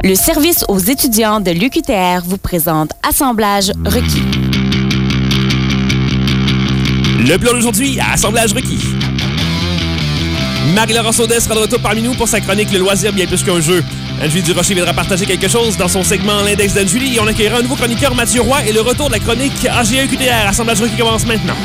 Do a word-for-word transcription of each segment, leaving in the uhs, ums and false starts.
Le service aux étudiants de l'U Q T R vous présente Assemblage requis. Le plan d'aujourd'hui, Assemblage requis. Marie-Laurence Audet sera de retour parmi nous pour sa chronique Le loisir bien plus qu'un jeu. Anne-Julie Durocher viendra partager quelque chose dans son segment L'Index d'Anne-Julie et on accueillera un nouveau chroniqueur, Mathieu Roy, et le retour de la chronique A G E Q T R. Assemblage requis commence maintenant.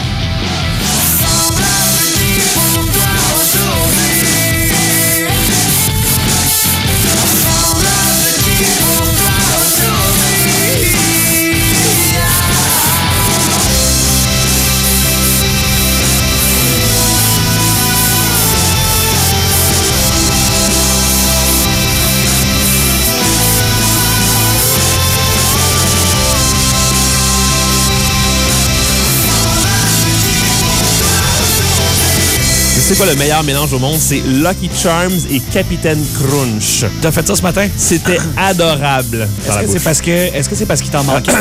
C'est quoi le meilleur mélange au monde? C'est Lucky Charms et Capitaine Crunch. T'as fait ça ce matin? C'était adorable. Est-ce que c'est parce que est-ce que c'est parce qu'il t'en manquait?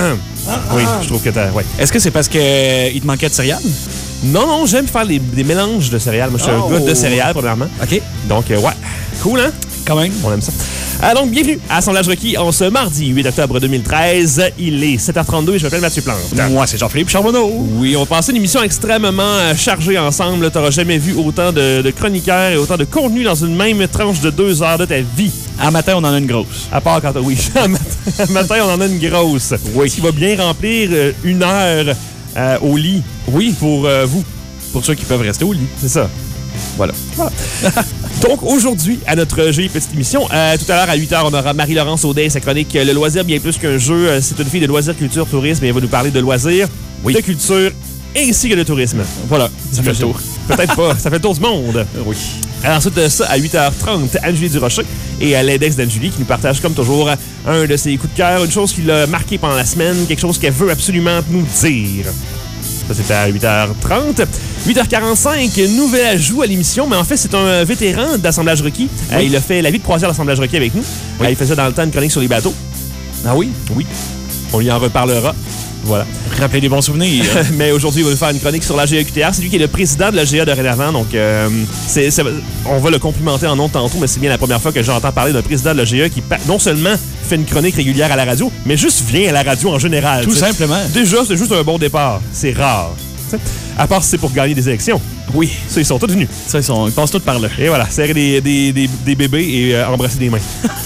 Oui, je trouve que t'as. Ouais. Est-ce que c'est parce qu'il te manquait de céréales? Non, non, j'aime faire les, des mélanges de céréales. Moi, je suis oh. un gars de céréales, premièrement. OK. Donc, euh, ouais. Cool, hein? Quand même. On aime ça. Ah, donc, bienvenue à Assemblage requis en ce mardi huit octobre deux mille treize. Il est sept heures trente-deux et je m'appelle Mathieu Plante. Moi, c'est Jean-Philippe Charbonneau. Oui, on va passer une émission extrêmement chargée ensemble. Tu n'auras jamais vu autant de, de chroniqueurs et autant de contenu dans une même tranche de deux heures de ta vie. À matin, on en a une grosse. À part quand... Oui, à matin, on en a une grosse. Oui. Ce qui va bien remplir une heure euh, au lit. Oui, pour euh, vous. Pour ceux qui peuvent rester au lit. C'est ça. Voilà. voilà. Donc, aujourd'hui, à notre jolie petite émission, euh, tout à l'heure, à huit heures, on aura Marie-Laurence Audet et sa chronique Le loisir bien plus qu'un jeu. C'est une fille de loisirs, culture, tourisme et elle va nous parler de loisirs, oui. de culture ainsi que de tourisme. Voilà. Ça fait le tour. Peut-être pas. Ça fait le tour du monde. Oui. Alors, ensuite de ça, à huit heures trente, Anne-Julie Durocher et à l'Index d'Anne-Julie qui nous partage, comme toujours, un de ses coups de cœur, une chose qui l'a marqué pendant la semaine, quelque chose qu'elle veut absolument nous dire. Ça, c'était à huit heures trente. huit heures quarante-cinq, nouvel ajout à l'émission, mais en fait, c'est un vétéran d'Assemblage requis. Oui. Euh, il a fait la vie de croisière d'Assemblage requis avec nous. Oui. Euh, il faisait dans le temps une chronique sur les bateaux. Ah oui? Oui. On lui en reparlera. Voilà. Rappelez des bons souvenirs. Mais aujourd'hui, il va nous faire une chronique sur l'A G E Q T R. C'est lui qui est le président de l'A G E dorénavant. Donc, euh, c'est, c'est, on va le complimenter en nom tantôt, mais c'est bien la première fois que j'entends parler d'un président de l'A G E qui, non seulement fait une chronique régulière à la radio, mais juste vient à la radio en général. Tout t'sais. simplement. Déjà, c'est juste un bon départ. C'est rare. T'sais. À part si c'est pour gagner des élections. Oui. Ça, ils sont tous venus. Ça, ils, sont, ils passent tous par là. Et voilà, serrer des, des, des, des bébés et euh, embrasser des mains.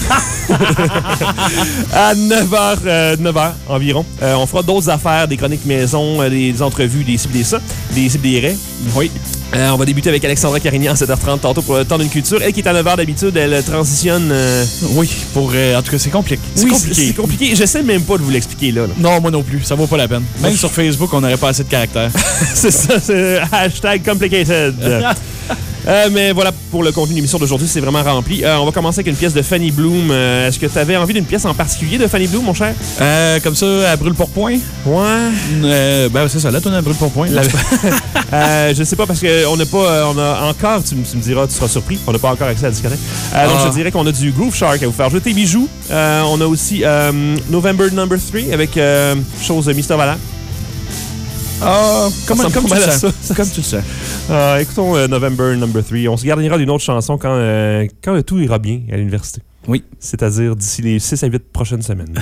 À neuf heures, euh, neuf heures environ, euh, on fera d'autres affaires, des chroniques maison, euh, des, des entrevues, des cibles des ça, des cibles des raies. Oui. Euh, on va débuter avec Alexandra Carignan à sept heures trente tantôt pour le temps d'une culture. Elle qui est à neuf heures d'habitude, elle transitionne... Euh... Oui, pour... Euh, en tout cas, c'est compliqué. C'est oui, compliqué. c'est compliqué. J'essaie même pas de vous l'expliquer, là, là. Non, moi non plus. Ça vaut pas la peine. Même sur Facebook, on n'aurait pas assez de caractères. C'est ça, c'est hashtag complicated. euh, mais voilà, pour le contenu de l'émission d'aujourd'hui, c'est vraiment rempli. Euh, on va commencer avec une pièce de Fanny Bloom. Euh, est-ce que tu avais envie d'une pièce en particulier de Fanny Bloom, mon cher? Euh, comme ça, à brûle pour point? Ouais. Euh, ben, c'est ça, là, ton à brûle pour point. La... euh, je sais pas, parce qu'on n'a pas... On a encore, tu, tu me diras, tu seras surpris, on n'a pas encore accès à la discothèque. Euh, ah. Donc, je te dirais qu'on a du Groove Shark à vous faire jouer tes bijoux. Euh, on a aussi euh, November Number three avec euh, chose de Mister Vallant. Ah, comment, comme, comme, tu ça, ça, comme tu le sais. Euh, écoutons euh, November Number three. On se gardera d'une autre chanson quand, euh, quand tout ira bien à l'université. Oui. C'est-à-dire d'ici les six à huit prochaines semaines.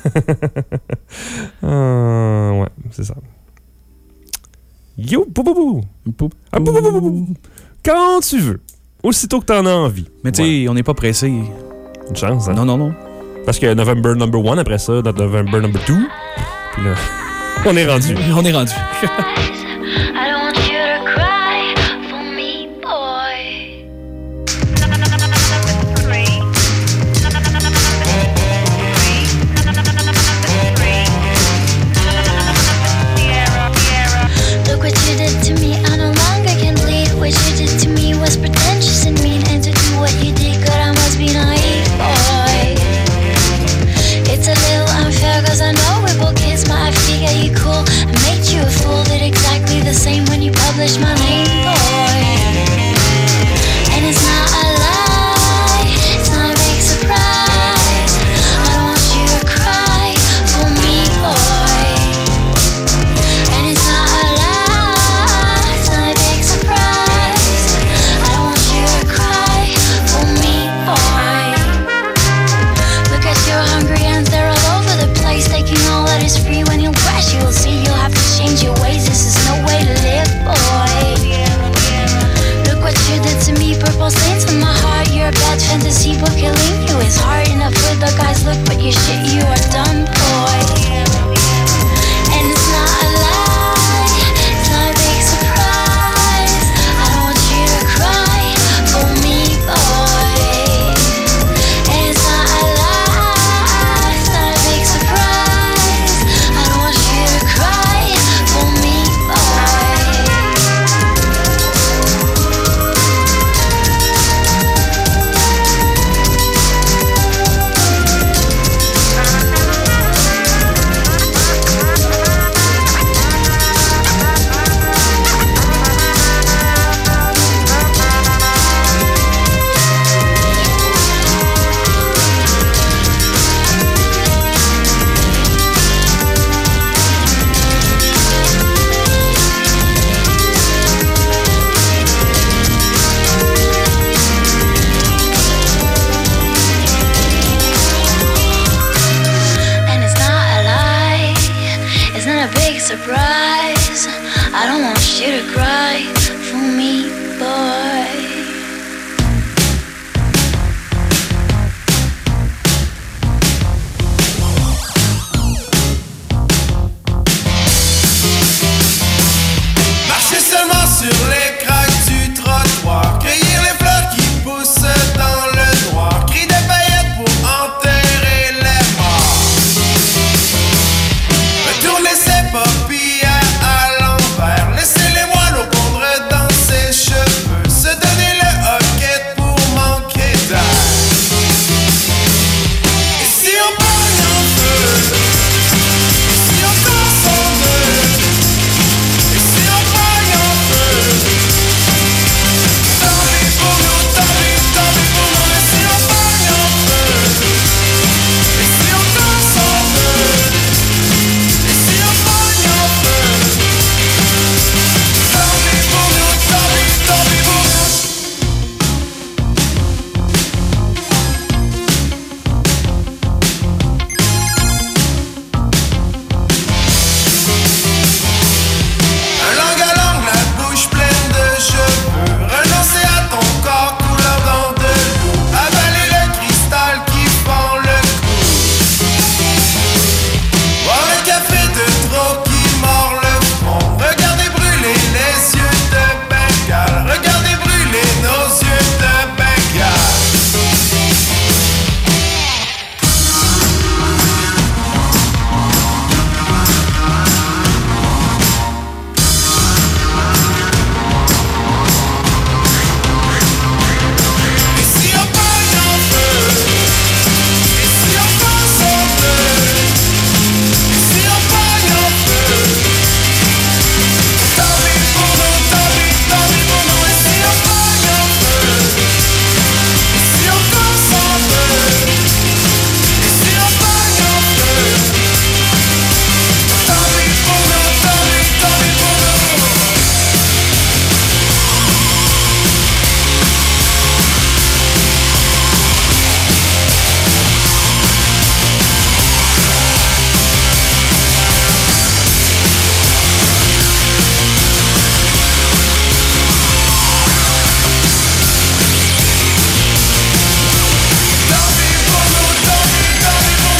euh, ouais, c'est ça. Yo, pou, pou, pou. Pou. Ah, pou, pou, pou, pou. Quand tu veux. Aussitôt que t'en as envie. Mais tu sais, ouais. On n'est pas pressé. Une chance, hein? Non, non, non. Parce que November Number one, après ça, notre November Number two. Puis là, on est rendu. On est rendu. What you did to me was pretentious and mean, and to do what you did, God, I must be naive, boy. It's a little unfair, cause I know we're both kids, but I figure you cool. I made you a fool, did exactly surprise. I don't want you to cry for me, boy. Marcher seulement sur les craques du trottoir, cueillir les fleurs qui poussent dans le noir, cri des paillettes pour enterrer les morts. Retourner ses paupières à l'envers, laisser les moineaux pondre dans ses cheveux, se donner le hoquet pour manquer d'air. Et si on pogne en feu, et si on danse en deux, et si on pogne en feu, tant pis pour nous, tant pis, tant pis pour nous. Et si on pogne en feu, et si on danse en deux, et si on pogne en feu, tant pis pour nous, tant pis, tant pis pour nous. Un langue à langue, la bouche pleine de cheveux, renoncer à ton corps couleur dans de l'eau, avaler le cristal qui fend le cou, boire un café de trop qui mord le front, regarder brûler les yeux de Bengale, regarder brûler nos yeux de Bengale. Et si on pogne en feu, et si on danse en deux, et si on pogne en feu, tant pis pour nous, tant pis, tant pis pour nous. Et si on pogne en feu, et si on danse en deux, et si on pogne en feu, tant pis pour nous, tant pis, tant pis pour nous. Tant pis pour nous, tant pis, tant pis pour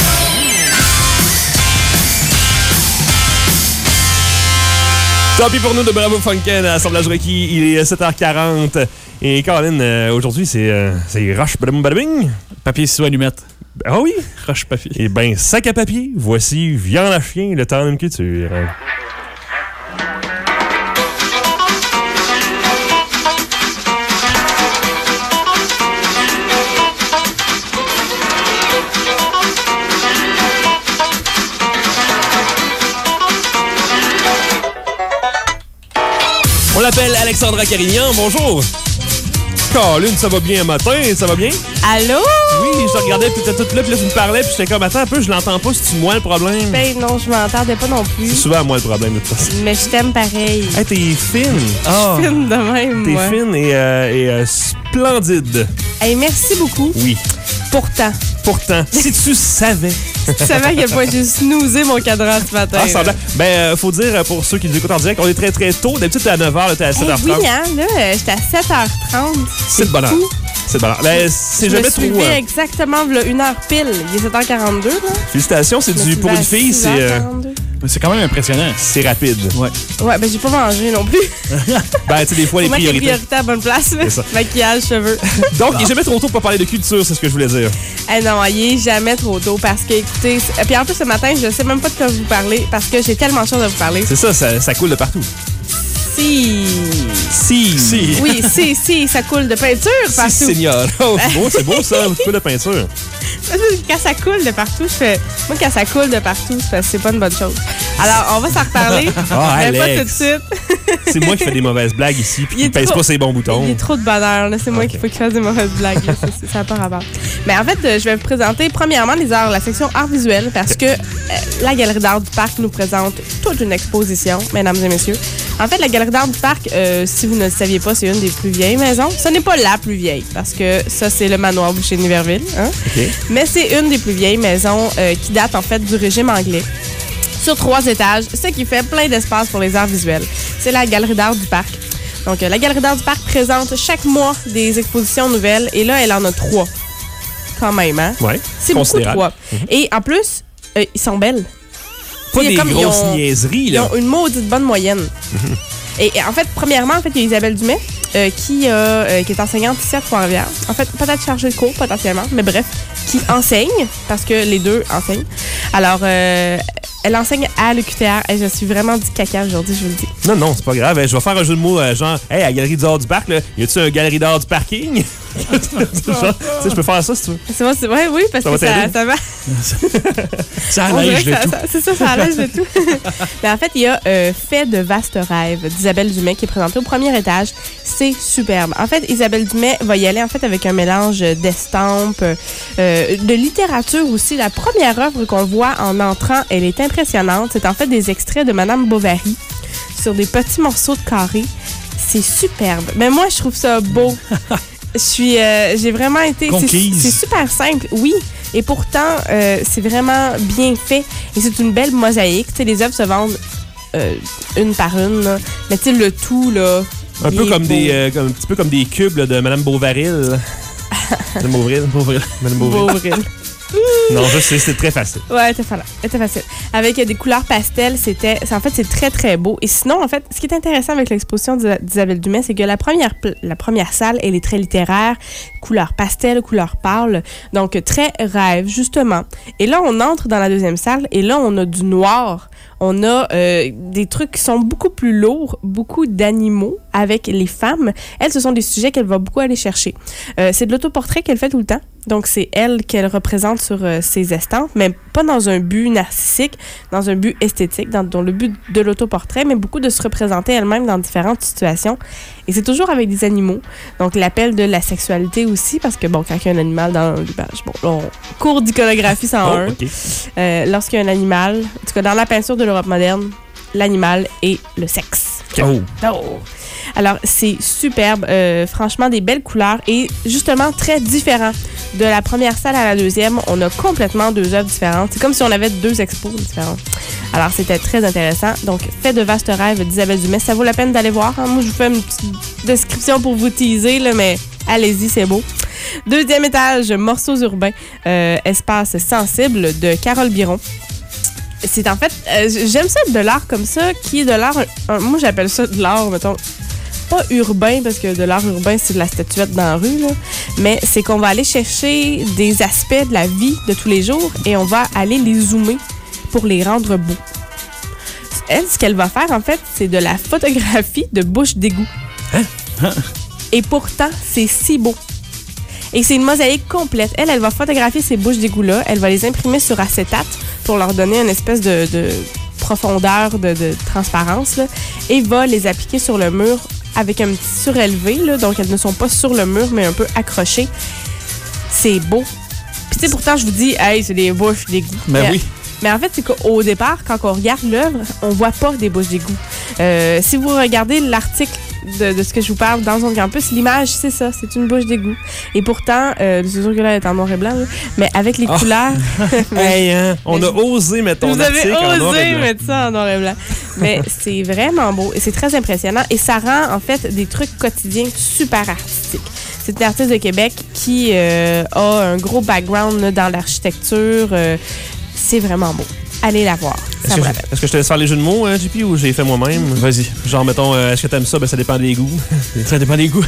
nous. Tant pis pour nous de Bravo Funken à Assemblage Requis. Il est sept heures quarante. Et Caroline, euh, aujourd'hui, c'est euh, c'est Roche Badabing Badabing. Papier, ciseaux, allumette. Ah oui? Roche papier. Eh bien, sac à papier, voici Viande à chien, le temps d'une culture. On l'appelle Alexandra Carignan, bonjour. Caroline, ça va bien un matin, ça va bien? Allô? Oui, je te regardais, puis t'étais toute là, puis là, tu me parlais, puis j'étais comme, attends un peu, je l'entends pas, c'est-tu moi le problème? Ben non, je m'entendais pas non C'est plus. souvent moi le problème de toute façon. Mais je t'aime pareil. Hey, t'es fine. Ah! Fine de même, T'es moi. fine et, euh, et euh, splendide. Hey, merci beaucoup. Oui. Pourtant, Pourtant, si tu savais. tu savais à quel point j'ai snoozé mon cadran ce matin. Ah, semblant. Ben, euh, faut dire, euh, pour ceux qui nous écoutent en direct, on est très très tôt. D'habitude, t'es à neuf heures, là, t'es à Hey, sept heures trente. oui, hein, là, euh, j'étais à sept heures trente. C'est de bonheur. fou. C'est de bonheur. Ben, c'est Je jamais me suis trop. levée euh, exactement là, une heure pile. Il est sept heures quarante-deux, là. Félicitations, c'est Je me du suis pour levée une à fille, six c'est heures euh, quarante-deux. Mais c'est quand même impressionnant. c'est rapide. Ouais. Ouais, ben j'ai pas mangé non plus. Ben, tu sais, des fois, les Faut mettre les priorités. priorités à bonne place. là. C'est ça. Maquillage, cheveux. Donc, il est jamais trop tôt pour parler de culture, c'est ce que je voulais dire. Eh non, il est jamais trop tôt parce que, écoutez, c'est- puis en plus ce matin, je sais même pas de quoi vous parler parce que j'ai tellement de choses à vous parler. C'est ça, ça, ça coule de partout. Si. Si. Si. Oui, si, si, ça coule de peinture Si, partout. seigneur. Oh, c'est beau, c'est beau ça, un coup de peinture. Quand ça coule de partout, je fais. Moi, quand ça coule de partout, c'est parce que c'est pas une bonne chose. Alors, on va s'en reparler. Ah, mais pas Alex. tout de suite. C'est moi qui fais des mauvaises blagues ici, puis Il est qui pèse trop- pas ses bons boutons. Il y a trop de bonheur, là. C'est moi Ok. qu'il faut qu'il fasse des mauvaises blagues. là. Ça- ça- Ça n'a pas rapport. Mais en fait, euh, je vais vous présenter premièrement les arts, la section art visuel, parce que euh, la Galerie d'art du Parc nous présente toute une exposition, mesdames et messieurs. En fait, la Galerie d'art du Parc, euh, si vous ne le saviez pas, c'est une des plus vieilles maisons. Ce n'est pas la plus vieille, parce que ça, c'est le manoir Boucher-Niverville. Hein? OK. Mais c'est une des plus vieilles maisons euh, qui date en fait du régime anglais. sur trois étages, ce qui fait plein d'espace pour les arts visuels. C'est la Galerie d'art du parc. Donc, euh, la Galerie d'art du parc présente chaque mois des expositions nouvelles et là, elle en a trois. Quand même, hein? Ouais, c'est beaucoup considérable. trois. Mm-hmm. Et en plus, euh, ils sont belles. Pas T'sais, des comme, grosses ils ont, niaiseries, là. Ils ont une maudite bonne moyenne. Mm-hmm. et, et en fait, premièrement, en fait, il y a Isabelle Dumais euh, qui, euh, euh, qui est enseignante ici à Trois-Rivières. En fait, peut-être chargée de cours, potentiellement, mais bref, qui enseigne, parce que les deux enseignent. Alors, euh, elle enseigne à l'U Q T R. Et je suis vraiment du caca aujourd'hui, je vous le dis. Non, non, c'est pas grave. Je vais faire un jeu de mots euh, genre, hey, à la Galerie d'art du parc, là, y a-tu un Galerie d'art du parking? Genre, tu sais, je peux faire ça si tu veux. C'est bon, c'est vrai, oui, parce ça que va ça, ça va. Ça allège le tout. Ça, c'est ça, ça allège le tout. Mais en fait, il y a euh, Fait de vastes rêves d'Isabelle Dumais qui est présentée au premier étage. C'est superbe. En fait, Isabelle Dumais va y aller en fait avec un mélange d'estampes, euh, de littérature aussi. La première œuvre qu'on voit en entrant, elle est impressionnante. C'est en fait des extraits de Madame Bovary sur des petits morceaux de carré. C'est superbe. Mais moi, je trouve ça beau. Je suis, euh, j'ai vraiment été. Conquise. C'est, c'est super simple, oui. Et pourtant, euh, c'est vraiment bien fait. Et c'est une belle mosaïque. Tu sais, les œuvres se vendent euh, une par une, là. Mais tu sais, le tout, là. Un peu comme beau. des, euh, comme, un petit peu comme des cubes là, de Madame Beauvaril. Madame Beauvril. Beauvril. Madame Beauvril. Beauvril. Non, je sais, c'est très facile. Ouais, c'était facile. C'était facile. Avec des couleurs pastel, c'était, en fait, c'est très, très beau. Et sinon, en fait, ce qui est intéressant avec l'exposition d'Isabelle Dumais, c'est que la première, la première salle, elle est très littéraire, couleur pastel, couleur pâle, donc très rêve, justement. Et là, on entre dans la deuxième salle, et là, on a du noir. On a euh, des trucs qui sont beaucoup plus lourds, beaucoup d'animaux avec les femmes. Elles, ce sont des sujets qu'elle va beaucoup aller chercher. Euh, c'est de l'autoportrait qu'elle fait tout le temps. Donc, c'est elle qu'elle représente sur euh, ses estampes, mais pas dans un but narcissique, dans un but esthétique, dans, dans le but de l'autoportrait, mais beaucoup de se représenter elle-même dans différentes situations. Et c'est toujours avec des animaux. Donc, l'appel de la sexualité aussi, parce que, bon, quand il y a un animal dans l'image, bon, là, on cours d'iconographie cent un. Oh, okay. euh, lorsqu'il y a un animal, en tout cas, dans la peinture de l'Europe moderne, l'animal et le sexe. Oh. Oh. Alors, c'est superbe. Euh, franchement, des belles couleurs et justement très différent. De la première salle à la deuxième, on a complètement deux œuvres différentes. C'est comme si on avait deux expos différentes. Alors, c'était très intéressant. Donc, Fait de vastes rêves d'Isabelle Dumais. Ça vaut la peine d'aller voir. Hein? Moi, je vous fais une petite description pour vous teaser, là, mais allez-y, c'est beau. Deuxième étage, Morceaux urbains, euh, espace sensible de Carole Biron. C'est en fait, euh, j'aime ça de l'art comme ça, qui est de l'art, euh, moi j'appelle ça de l'art, mettons, pas urbain, parce que de l'art urbain, c'est de la statuette dans la rue, là, mais c'est qu'on va aller chercher des aspects de la vie de tous les jours et on va aller les zoomer pour les rendre beaux. Elle, ce qu'elle va faire, en fait, c'est de la photographie de bouches d'égout. Hein? Hein? Et pourtant, c'est si beau. Et c'est une mosaïque complète. Elle, elle va photographier ces bouches d'égout-là. Elle va les imprimer sur acétate pour leur donner une espèce de, de profondeur, de, de transparence, là, et va les appliquer sur le mur avec un petit surélevé. Là, donc, elles ne sont pas sur le mur, mais un peu accrochées. C'est beau. Puis, tu sais, pourtant, je vous dis, hey, c'est des bouches d'égout. Ben mais, oui. Mais en fait, c'est qu'au départ, quand on regarde l'œuvre, on voit pas des bouches d'égout. Euh, si vous regardez l'article de, de ce que je vous parle dans Zone Campus, l'image, c'est ça, c'est une bouche d'égout. Et pourtant, euh, c'est sûr que là, elle est en noir et blanc, là, mais avec les Oh. couleurs... Hey, hein, on a osé mettre ton Vous avez article en noir et osé blanc. mettre ça en noir et blanc. Mais c'est vraiment beau et c'est très impressionnant. Et ça rend, en fait, des trucs quotidiens super artistiques. C'est une artiste de Québec qui euh, a un gros background là, dans l'architecture. Euh, c'est vraiment beau. Allez la voir. Est-ce Ça que, vaut la je, peine. est-ce que je te laisse faire les jeux de mots, hein, J P, ou j'ai fait moi-même? Vas-y. Genre, mettons, euh, est-ce que t'aimes ça? Ben, ça dépend des goûts. Ça dépend des goûts.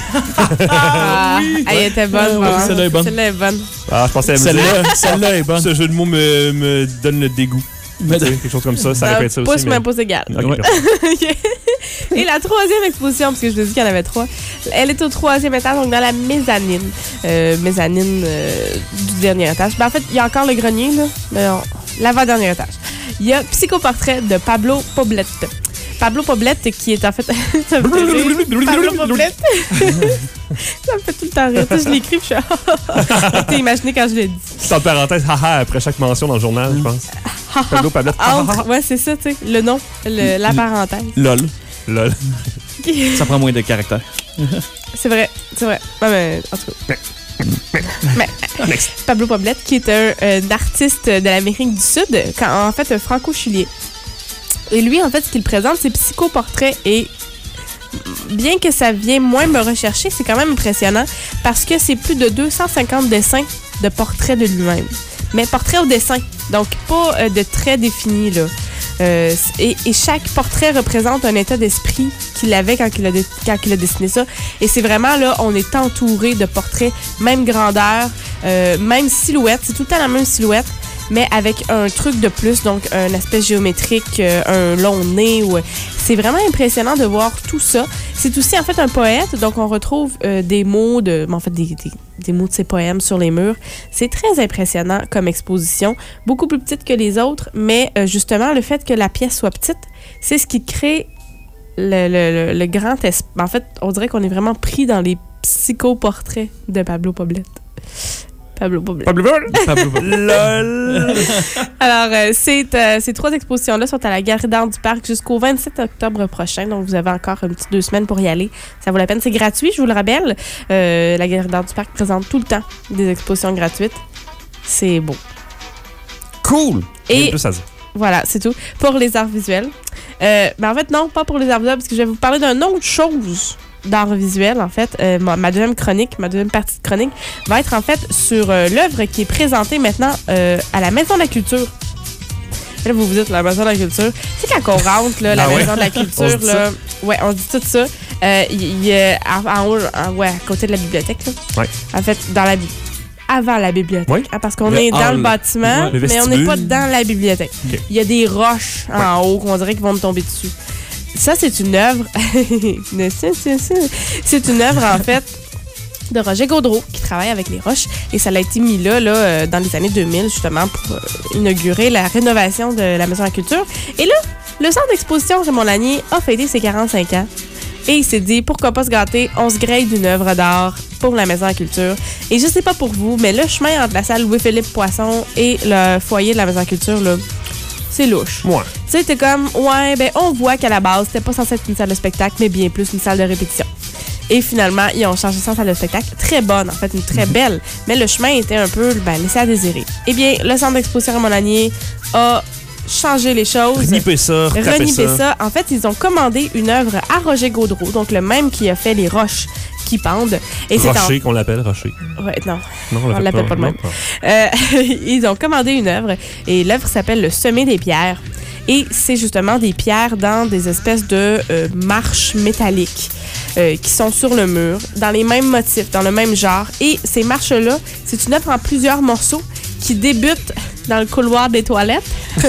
Ah, oui. Elle était bonne. Ah, oui, vraiment. celle-là est bonne. Celle-là est bonne. Ah, je pensais à me dire. Celle-là, celle-là est bonne. Ce jeu de mots me, me donne le dégoût. Mais Tu sais, quelque chose comme ça, ça répète ça pouce, aussi. mais Mais... pouce égal. Ok, Ouais. parfait. Et la troisième exposition, parce que je vous ai dit qu'il y en avait trois, elle est au troisième étage, donc dans la mezzanine. Euh, mezzanine euh, du dernier étage. Ben, en fait, il y a encore le grenier, là, mais on- l'avant-dernier étage. Il y a Psychoportrait de Pablo Poblete. Pablo Poblete, qui est en fait... ça me fait rire. Pablo Poblete. Ça me fait tout le temps rire. Tu sais, je l'écris, puis je suis... T'es imaginé quand je l'ai dit. C'est en parenthèse, haha, après chaque mention dans le journal, je pense. Pablo Pablette. Entre, ouais, c'est ça, tu sais. Le nom, le- la parenthèse. Lol. Lol. Ça prend moins de caractère. C'est vrai, c'est vrai. Ouais, mais en tout cas. Mais, Next. Pablo Poblete, qui est un, un artiste de l'Amérique du Sud, quand, en fait un franco-chilien. Et lui, en fait, ce qu'il présente, c'est psychoportrait. Et bien que ça vienne moins me rechercher, c'est quand même impressionnant parce que c'est plus de deux cent cinquante dessins de portraits de lui-même. Mais portrait au dessin, donc pas euh, de traits définis, là. Euh, et, et chaque portrait représente un état d'esprit qu'il avait quand il a, de, quand il a dessiné ça. Et c'est vraiment, là, on est entouré de portraits, même grandeur, euh, même silhouette. C'est tout le temps la même silhouette, mais avec un truc de plus, donc un aspect géométrique, euh, un long nez. Ou... C'est vraiment impressionnant de voir tout ça. C'est aussi, en fait, un poète, donc on retrouve euh, des mots, de, en fait, des, des, des mots de ses poèmes sur les murs. C'est très impressionnant comme exposition, beaucoup plus petite que les autres, mais euh, justement, le fait que la pièce soit petite, c'est ce qui crée le, le, le, le grand espace. En fait, on dirait qu'on est vraiment pris dans les psychoportraits de Pablo Poblete. Pablo Poblete. Pablo Poblete. Lol. Alors, euh, c'est, euh, ces trois expositions-là sont à la Galerie d'art du Parc jusqu'au vingt-sept octobre prochain. Donc, vous avez encore une petite deux semaines pour y aller. Ça vaut la peine. C'est gratuit, je vous le rappelle. Euh, la Galerie d'art du Parc présente tout le temps des expositions gratuites. C'est beau. Cool. Et plus à dire. Voilà, c'est tout. Pour les arts visuels. Euh, mais en fait, non, pas pour les arts visuels, parce que je vais vous parler d'une autre chose d'art visuel, en fait. Euh, ma, ma deuxième chronique, ma deuxième partie de chronique va être, en fait, sur euh, l'œuvre qui est présentée maintenant euh, à la Maison de la Culture. Et là, vous vous dites, la Maison de la Culture. C'est quand on rentre, là, la Ah ouais? Maison de la Culture, là. Ouais, on dit tout ça. Euh, Il y a, en, en haut, en- ouais, à côté de la bibliothèque, là. Ouais. En fait, dans la bibliothèque. Avant la bibliothèque. Oui. hein, parce qu'on Le est dans hall. le bâtiment, Ouais, le mais on n'est vestibule. pas dans la bibliothèque. Ok. Il y a des roches en haut qu'on dirait qu'ils vont me tomber dessus. Ça, c'est une œuvre. C'est une œuvre, en fait, de Roger Gaudreau, qui travaille avec les roches. Et ça a été mis là, là euh, dans les années deux mille, justement, pour euh, inaugurer la rénovation de la Maison de la Culture. Et là, le centre d'exposition Raymond Lanier a fêté ses quarante-cinq ans. Et il s'est dit, pourquoi pas se gâter, on se grille d'une œuvre d'art pour la Maison de la Culture. Et je sais pas pour vous, mais le chemin entre la salle Louis-Philippe Poisson et le foyer de la Maison de la Culture, là, c'est louche. Ouais. Tu sais, t'es comme, ouais, ben on voit qu'à la base, c'était pas censé être une salle de spectacle, mais bien plus une salle de répétition. Et finalement, ils ont changé ça en salle de spectacle. Très bonne, en fait, une très belle. Mais le chemin était un peu, ben, laissé à désirer. Eh bien, le centre d'exposition Raymond Lanier a changé les choses. Reniper ça, retaper Reniper ça. ça. En fait, ils ont commandé une œuvre à Roger Gaudreau, donc le même qui a fait les roches qui pendent. Et c'est en- Rocher, qu'on l'appelle Rocher. Ouais, non. Non, On l'appelle pas le même. Non. Euh, ils ont commandé une œuvre et l'œuvre s'appelle Le Sommet des pierres. Et c'est justement des pierres dans des espèces de euh, marches métalliques euh, qui sont sur le mur, dans les mêmes motifs, dans le même genre. Et ces marches-là, c'est une œuvre en plusieurs morceaux qui débute dans le couloir des toilettes,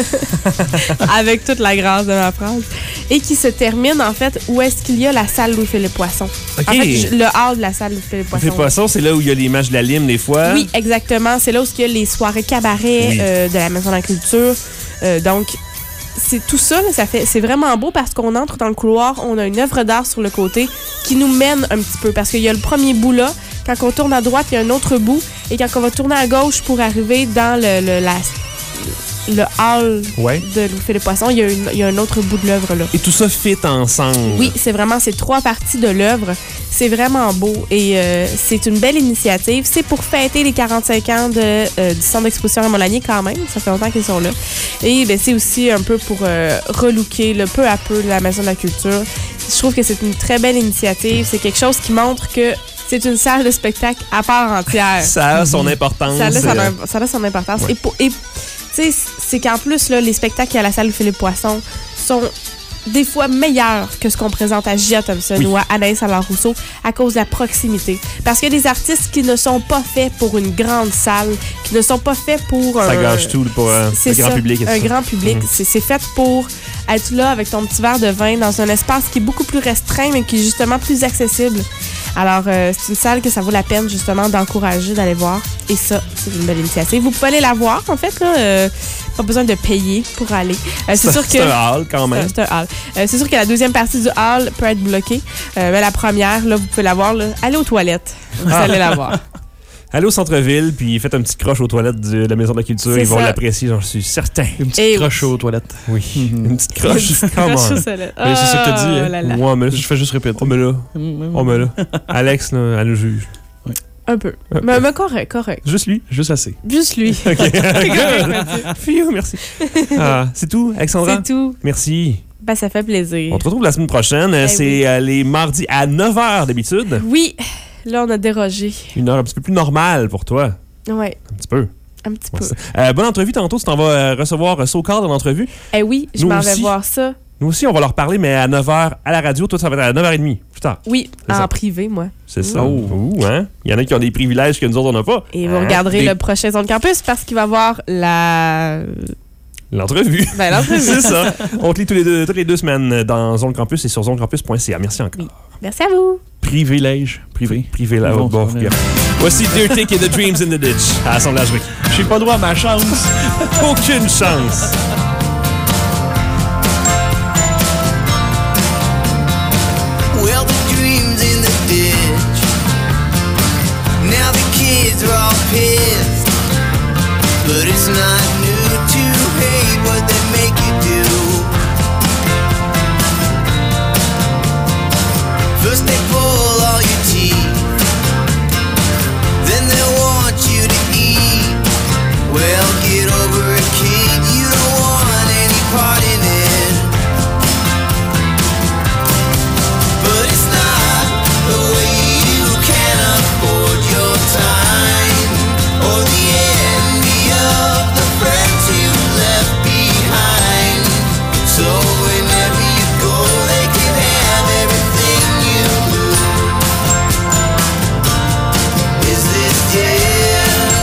avec toute la grâce de ma phrase, et qui se termine, en fait, où est-ce qu'il y a la salle Louis-Philippe Poisson. OK. En fait, je- le hall de la salle Louis-Philippe Poisson. Les poissons, c'est là où il y a les matchs de la lime, des fois. Oui, exactement. C'est là où il y a les soirées cabaret Oui. euh, de la Maison de la Culture. Euh, donc, c'est tout ça, là, ça fait, c'est vraiment beau parce qu'on entre dans le couloir, on a une œuvre d'art sur le côté qui nous mène un petit peu parce qu'il y a le premier bout là. Quand on tourne à droite, il y a un autre bout. Et quand on va tourner à gauche pour arriver dans le, le, la, le hall Ouais. de Louis-Philippe Poisson, il y, a une- il y a un autre bout de l'œuvre là. Et tout ça fit ensemble. Oui, c'est vraiment ces trois parties de l'œuvre. C'est vraiment beau et euh, c'est une belle initiative. C'est pour fêter les quarante-cinq ans de, euh, du centre d'exposition Raymond Lanier quand même. Ça fait longtemps qu'ils sont là. Et ben, c'est aussi un peu pour euh, relooker le peu à peu la Maison de la Culture. Je trouve que c'est une très belle initiative. C'est quelque chose qui montre que c'est une salle de spectacle à part entière. Ça a son importance. Ça a son, euh, ça a son importance. Ouais. Et, pour- et tu sais, c'est qu'en plus, là, les spectacles à la salle Philippe Poisson sont des fois meilleurs que ce qu'on présente à Gia Thompson Oui. ou à Anaïs Alain-Rousseau à cause de la proximité. Parce qu'il y a des artistes qui ne sont pas faits pour une grande salle, qui ne sont pas faits pour Ça un... gâche tout pour euh, C'est le grand ça, public. et un tout ça. grand public. Mhm. C'est, c'est fait pour être là avec ton petit verre de vin dans un espace qui est beaucoup plus restreint, mais qui est justement plus accessible. Alors, euh, c'est une salle que ça vaut la peine, justement, d'encourager, d'aller voir. Et ça, c'est une belle initiative. Vous pouvez aller la voir, en fait, là. Euh, pas besoin de payer pour aller. Euh, c'est sûr que... C'est un hall quand même. C'est un, c'est un hall. Euh, c'est sûr que la deuxième partie du hall peut être bloquée. Euh, mais la première, là, vous pouvez la voir. Là. Allez aux toilettes. Vous allez la voir. Allez au centre-ville, puis faites un petit croche aux toilettes de la Maison de la Culture. C'est Ils vont ça. l'apprécier, j'en suis certain. Une petite Et- croche aux toilettes. Oui. Une petite croche. Come Croche on. aux toilettes. Oui, c'est ça que t'as dit, Oh hein. là là. Moi, mais Je fais juste répéter. Oh, mais là. Oh, mais là. Alex, là, elle nous juge. Un peu. Mais, mais correct, correct. Juste lui? Juste assez. Juste lui. OK. Phew, merci. Ah, c'est tout, Alexandra? C'est tout. Merci. Ben, ça fait plaisir. On te retrouve la semaine prochaine. Ben c'est oui. euh, les mardis à neuf heures d'habitude. Oui, là, on a dérogé. Une heure un petit peu plus normale pour toi. Ouais, Un petit peu. un petit Ouais, peu. c'est- euh, bonne entrevue tantôt. Tu t'en vas euh, recevoir euh, SoCal dans l'entrevue. Eh oui, je Nous m'en vais aussi. voir ça. Nous aussi, on va leur parler, mais à neuf heures à la radio. Toi, ça va être à neuf heures trente. Plus tard. Oui, C'est en ça. privé, moi. C'est ça. Oh. Ouh, hein? Il y en a qui ont des privilèges que nous autres, on n'a pas. Et vous Hein? regarderez Des- le prochain Zone Campus parce qu'il va y avoir la... L'entrevue. Ben, l'entrevue. C'est ça. On te lit tous les deux, toutes les deux semaines dans Zone Campus et sur zone campus point c a. Merci encore. Oui. Merci à vous. Privilège. Privé. Privé là. Bon, Bon, ça, bien. Voici Dirtic et The Dreams in the Ditch à Assemblage Ricky. J'ai pas droit à ma chance. Aucune chance. Well, the dream's in the ditch. Now the kids are all pissed. But it's not new to hate what they make you do. First they pull all your teeth. Then they want you to eat. Well, get over it, kid. You don't want any part in it. But it's not the way you can afford your time, or the envy of the friends you left behind. So whenever you go, they can have everything you lose. Is this it?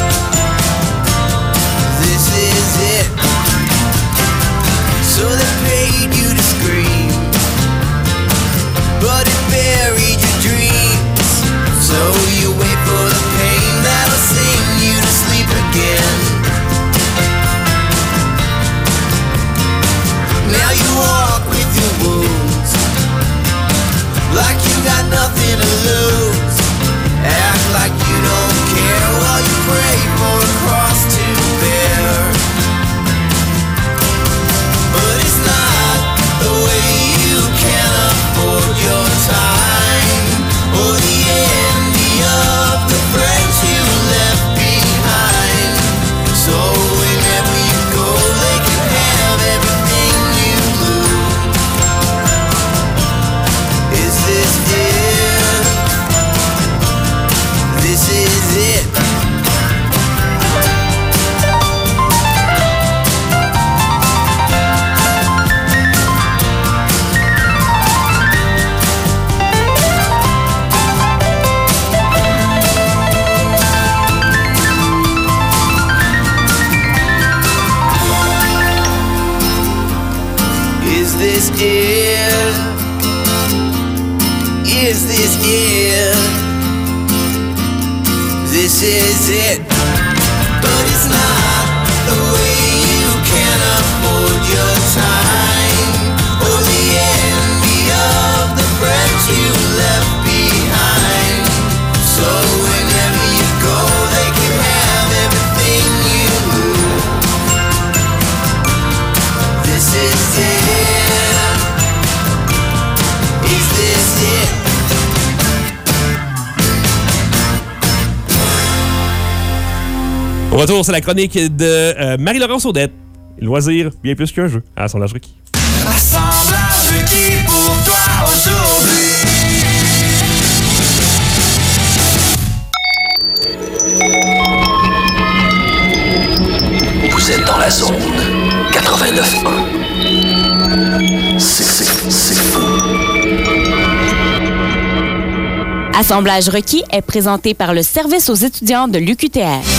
This is it. So they paid you to scream, but it buried your dreams. So you wait for the pain that'll sing you to sleep again. Now you walk with your wounds, like you got nothing to lose. Act like you don't care while you pray for a cross to bear. But it's not the way you can afford your time, or the envy of the friends you left behind. So whenever you go, they can have everything you lose. Is this it? This is it. Is this it? Is this it? This is it. But it's not the way you can afford your time, or the envy of the friends you left behind. So whenever you go, they can have everything you lose. This is it. Is this it? Au retour, c'est la chronique de euh, Marie-Laurence Audette. Loisir, bien plus qu'un jeu à Assemblage Ricky. Assemblage requis pour toi aujourd'hui. Vous êtes dans la zone quatre-vingt-neuf un. C'est, c'est, c'est fou. Assemblage requis est présenté par le service aux étudiants de l'U Q T R.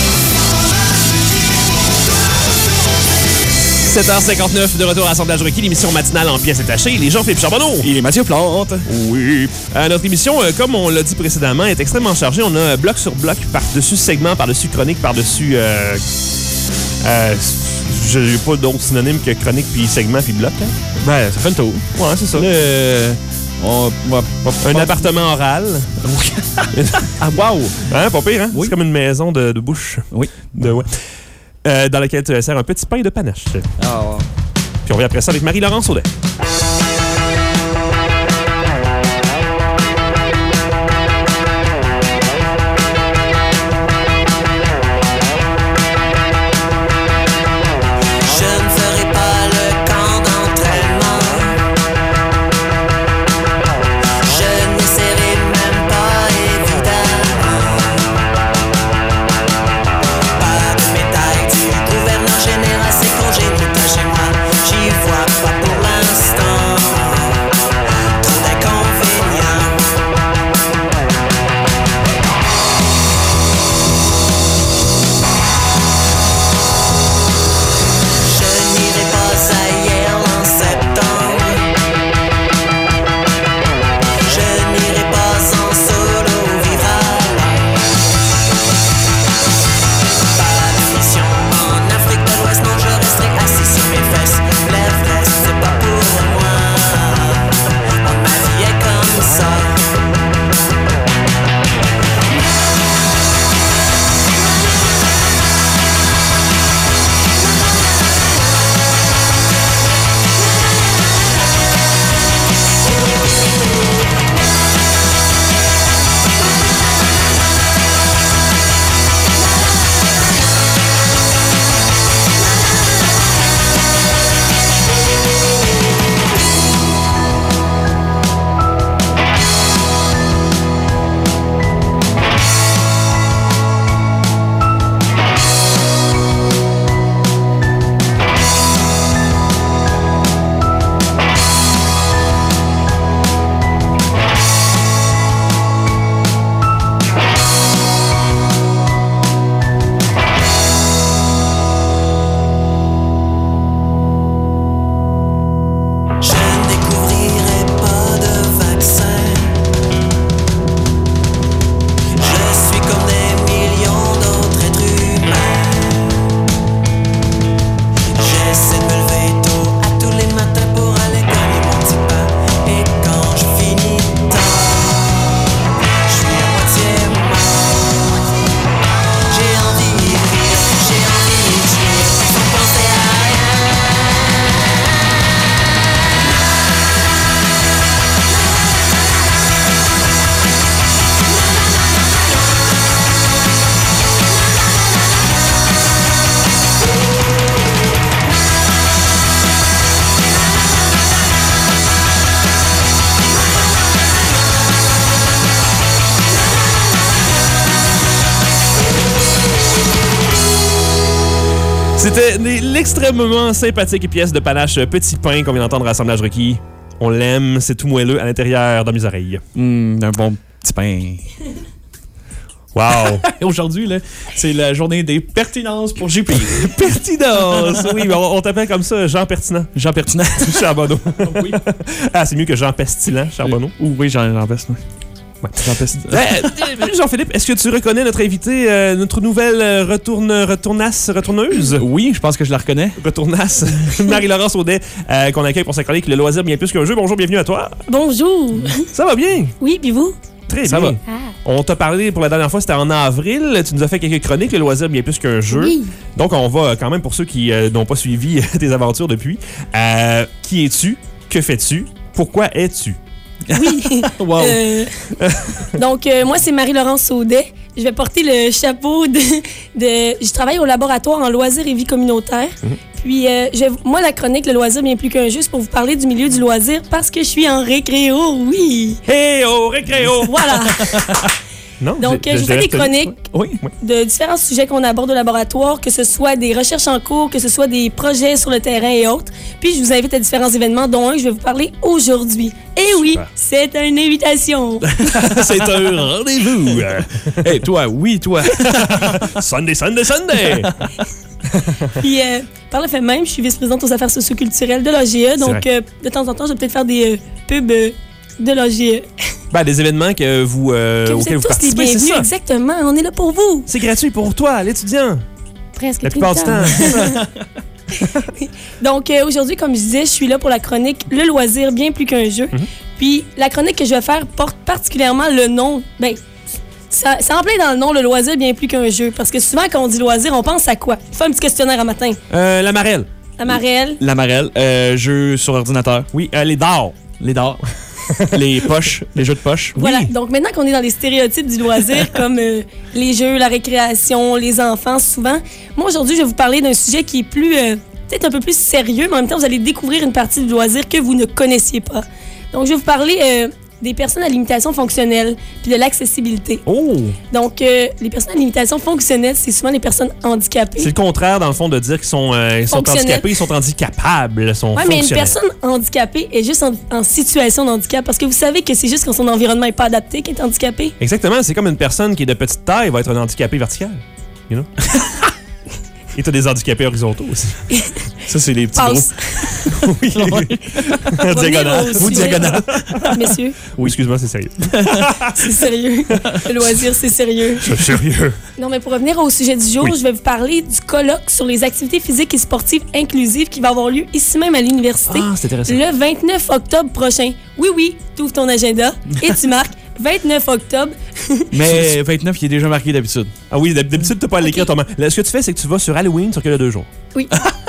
sept heures cinquante-neuf de retour à Assemblage Requis, l'émission matinale en pièces détachées. Les Jean-Philippe Charbonneau. Il est Mathieu Plante. Oui. Euh, notre émission, euh, comme on l'a dit précédemment, est extrêmement chargée. On a bloc sur bloc, par-dessus segment, par-dessus chronique, par-dessus... Euh, euh, je n'ai pas d'autres synonymes que chronique, puis segment, puis bloc. Hein? Ben, ça fait le tour. Ouais, c'est ça. Euh, on va, va- Un va- appartement oral. Ah, wow! Hein, pas pire, hein? Oui. C'est comme une maison de, de bouche. Oui. De, ouais. Euh, dans laquelle tu sers un petit pain de panache. Ah, Puis on revient après ça avec Marie-Laurence Audet. C'était l'extrêmement sympathique pièce de panache Petit Pain qu'on vient d'entendre à Assemblage requis. On l'aime, c'est tout moelleux à l'intérieur dans mes oreilles. Mmh, un bon petit pain. Wow! Aujourd'hui, là, c'est la journée des pertinences pour J P. Pertinence! Oui, mais on, on t'appelle comme ça, Jean Pertinent. Jean Pertinent. Charbonneau. Oui. Ah, c'est mieux que Jean Pestilent, Charbonneau. Euh, oui, Jean, Jean Pest, oui. Ouais, Jean Pest. Euh, Jean-Philippe, est-ce que tu reconnais notre invité, euh, notre nouvelle euh, retourne, retournasse, retourneuse? Oui, je pense que je la reconnais. Retournasse. Marie-Laurence Audet, euh, qu'on accueille pour sa chronique Le loisir bien plus qu'un jeu. Bonjour, bienvenue à toi. Bonjour. Ça va bien? Oui, puis vous? Très Ça bien. va. Ah. On t'a parlé pour la dernière fois, c'était en avril. Tu nous as fait quelques chroniques, Le loisir bien plus qu'un jeu. Oui. Donc, on va quand même, pour ceux qui euh, n'ont pas suivi tes aventures depuis, euh, qui es-tu? Que fais-tu? Pourquoi es-tu? Oui. Wow. Euh, donc, euh, moi, c'est Marie-Laurence Audet. Je vais porter le chapeau de, de... Je travaille au laboratoire en loisirs et vie communautaire. Mm-hmm. Puis, euh, je, moi, la chronique Le loisir bien plus qu'un jeu, c'est pour vous parler du milieu du loisir parce que je suis en récréo, oui. Hey, oh, récréo! Voilà. Non? Donc, j'ai- euh, je vous fais j'ai des retenu. chroniques Oui, oui. de différents sujets qu'on aborde au laboratoire, que ce soit des recherches en cours, que ce soit des projets sur le terrain et autres. Puis, je vous invite à différents événements, dont un que je vais vous parler aujourd'hui. Et oui, Super. c'est une invitation. C'est un rendez-vous. Hey, toi, oui, toi. Sunday, Sunday, Sunday! Puis, euh, par le fait même, je suis vice-présidente aux affaires socioculturelles de l'A G E. Donc, vrai. euh, de temps en temps, je vais peut-être faire des euh, pubs euh, de l'A G E. Ben, des événements que vous, euh, que vous auxquels êtes vous tous les participez, c'est bienvenus, ça. exactement. On est là pour vous. C'est gratuit pour toi, l'étudiant. Presque La tout plupart le du temps. temps. Donc, euh, aujourd'hui, comme je disais, je suis là pour la chronique Le loisir bien plus qu'un jeu. Mm-hmm. Puis, la chronique que je vais faire porte particulièrement le nom. Ben, ça, c'est en plein dans le nom, Le loisir bien plus qu'un jeu. Parce que souvent, quand on dit loisir, on pense à quoi? Fais un petit questionnaire à matin. Euh, la marelle. La marelle. La marelle, euh, jeu sur ordinateur. Oui, euh, les dards. Les dards. Les poches, les jeux de poche. Voilà. Donc, maintenant qu'on est dans les stéréotypes du loisir, comme euh, les jeux, la récréation, les enfants, souvent, moi, aujourd'hui, je vais vous parler d'un sujet qui est plus, euh, peut-être un peu plus sérieux, mais en même temps, vous allez découvrir une partie du loisir que vous ne connaissiez pas. Donc, je vais vous parler euh, des personnes à limitation fonctionnelle puis de l'accessibilité. Oh! Donc, euh, les personnes à limitation fonctionnelle, c'est souvent les personnes handicapées. C'est le contraire, dans le fond, de dire qu'ils sont, euh, ils sont Fonctionnels. handicapés, ils sont handicapables, ils sont Oui, mais une fonctionnels. personne handicapée est juste en, en situation de handicap parce que vous savez que c'est juste quand son environnement n'est pas adapté qu'elle est handicapée. Exactement, c'est comme une personne qui est de petite taille va être un handicapé vertical. You know? Et t'as des handicapés horizontaux aussi. Ça, c'est les petits Passe. Oui. va Diagonale. venir au Ou sujet. diagonale. Messieurs, Oui, excuse-moi, c'est sérieux. c'est sérieux. Le loisir, c'est sérieux. Je suis sérieux. Non, mais pour revenir au sujet du jour, Oui. je vais vous parler du colloque sur les activités physiques et sportives inclusives qui va avoir lieu ici même à l'université Ah, c'est intéressant. le vingt-neuf octobre prochain. Oui, oui, tu ouvres ton agenda et tu marques vingt-neuf octobre. Mais vingt-neuf, il est déjà marqué d'habitude. Ah oui, d'hab- d'habitude, t'as pas à l'écrire Ok. ton nom. Là, ce que tu fais, c'est que tu vas sur Halloween, sur que le deux jours. Oui.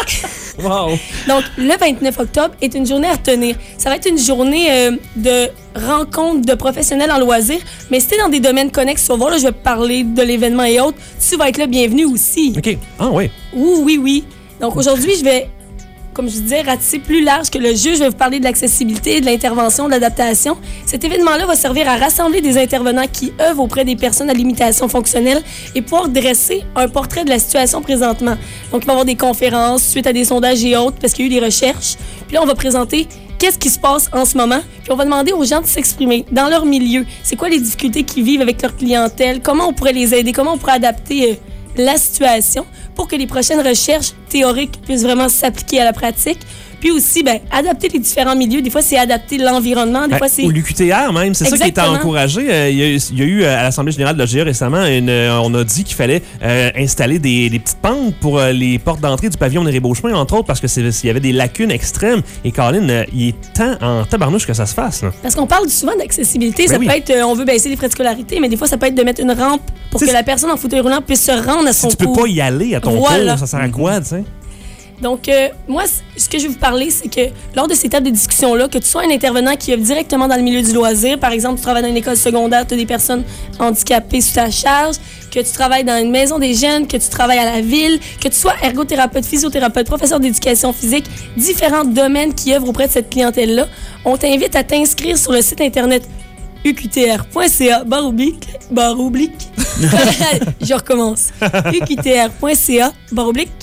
Wow. Donc, le vingt-neuf octobre est une journée à retenir. Ça va être une journée euh, de rencontre de professionnels en loisirs, mais si t'es dans des domaines connexes, tu vas voir, là, je vais parler de l'événement et autres, tu vas être là bienvenue aussi. OK. Ah oui. Oui, oui, oui. Donc, aujourd'hui, je vais, comme je disais, ratisser plus large que le jeu. Je vais vous parler de l'accessibilité, de l'intervention, de l'adaptation. Cet événement-là va servir à rassembler des intervenants qui œuvrent auprès des personnes à limitation fonctionnelle et pouvoir dresser un portrait de la situation présentement. Donc, il va y avoir des conférences suite à des sondages et autres parce qu'il y a eu des recherches. Puis là, on va présenter qu'est-ce qui se passe en ce moment. Puis on va demander aux gens de s'exprimer dans leur milieu. C'est quoi les difficultés qu'ils vivent avec leur clientèle? Comment on pourrait les aider? Comment on pourrait adapter euh, la situation pour que les prochaines recherches théoriques puissent vraiment s'appliquer à la pratique. Puis aussi, ben, adapter les différents milieux. Des fois, c'est adapter l'environnement. Des Ben, fois, c'est... Au l'U Q T R même, c'est ça qui est Exactement. encouragé. Euh, Il y, a eu- il y a eu euh, à l'Assemblée générale de l'A G E récemment, une, euh, on a dit qu'il fallait euh, installer des, des petites pentes pour euh, les portes d'entrée du pavillon des Beauchemin, entre autres, parce que c'est- il y avait des lacunes extrêmes. Et Colin, euh, il est temps en tabarnouche que ça se fasse. Là. Parce qu'on parle souvent d'accessibilité. Ben ça oui. peut être, euh, on veut baisser les frais de scolarité, mais des fois, ça peut être de mettre une rampe pour T'sais, que la personne en fauteuil roulant puisse se rendre à Si son tu peux cours. pas y aller à ton Voilà. cours, ça sert à quoi, tu sais? Donc, euh, moi, c- ce que je vais vous parler, c'est que lors de ces tables de discussion-là, que tu sois un intervenant qui œuvre directement dans le milieu du loisir, par exemple, tu travailles dans une école secondaire, tu as des personnes handicapées sous ta charge, que tu travailles dans une maison des jeunes, que tu travailles à la ville, que tu sois ergothérapeute, physiothérapeute, professeur d'éducation physique, différents domaines qui œuvrent auprès de cette clientèle-là, on t'invite à t'inscrire sur le site internet u q t r point c a barre oblique, barre oblique. Je recommence. u q t r point c a barre oblique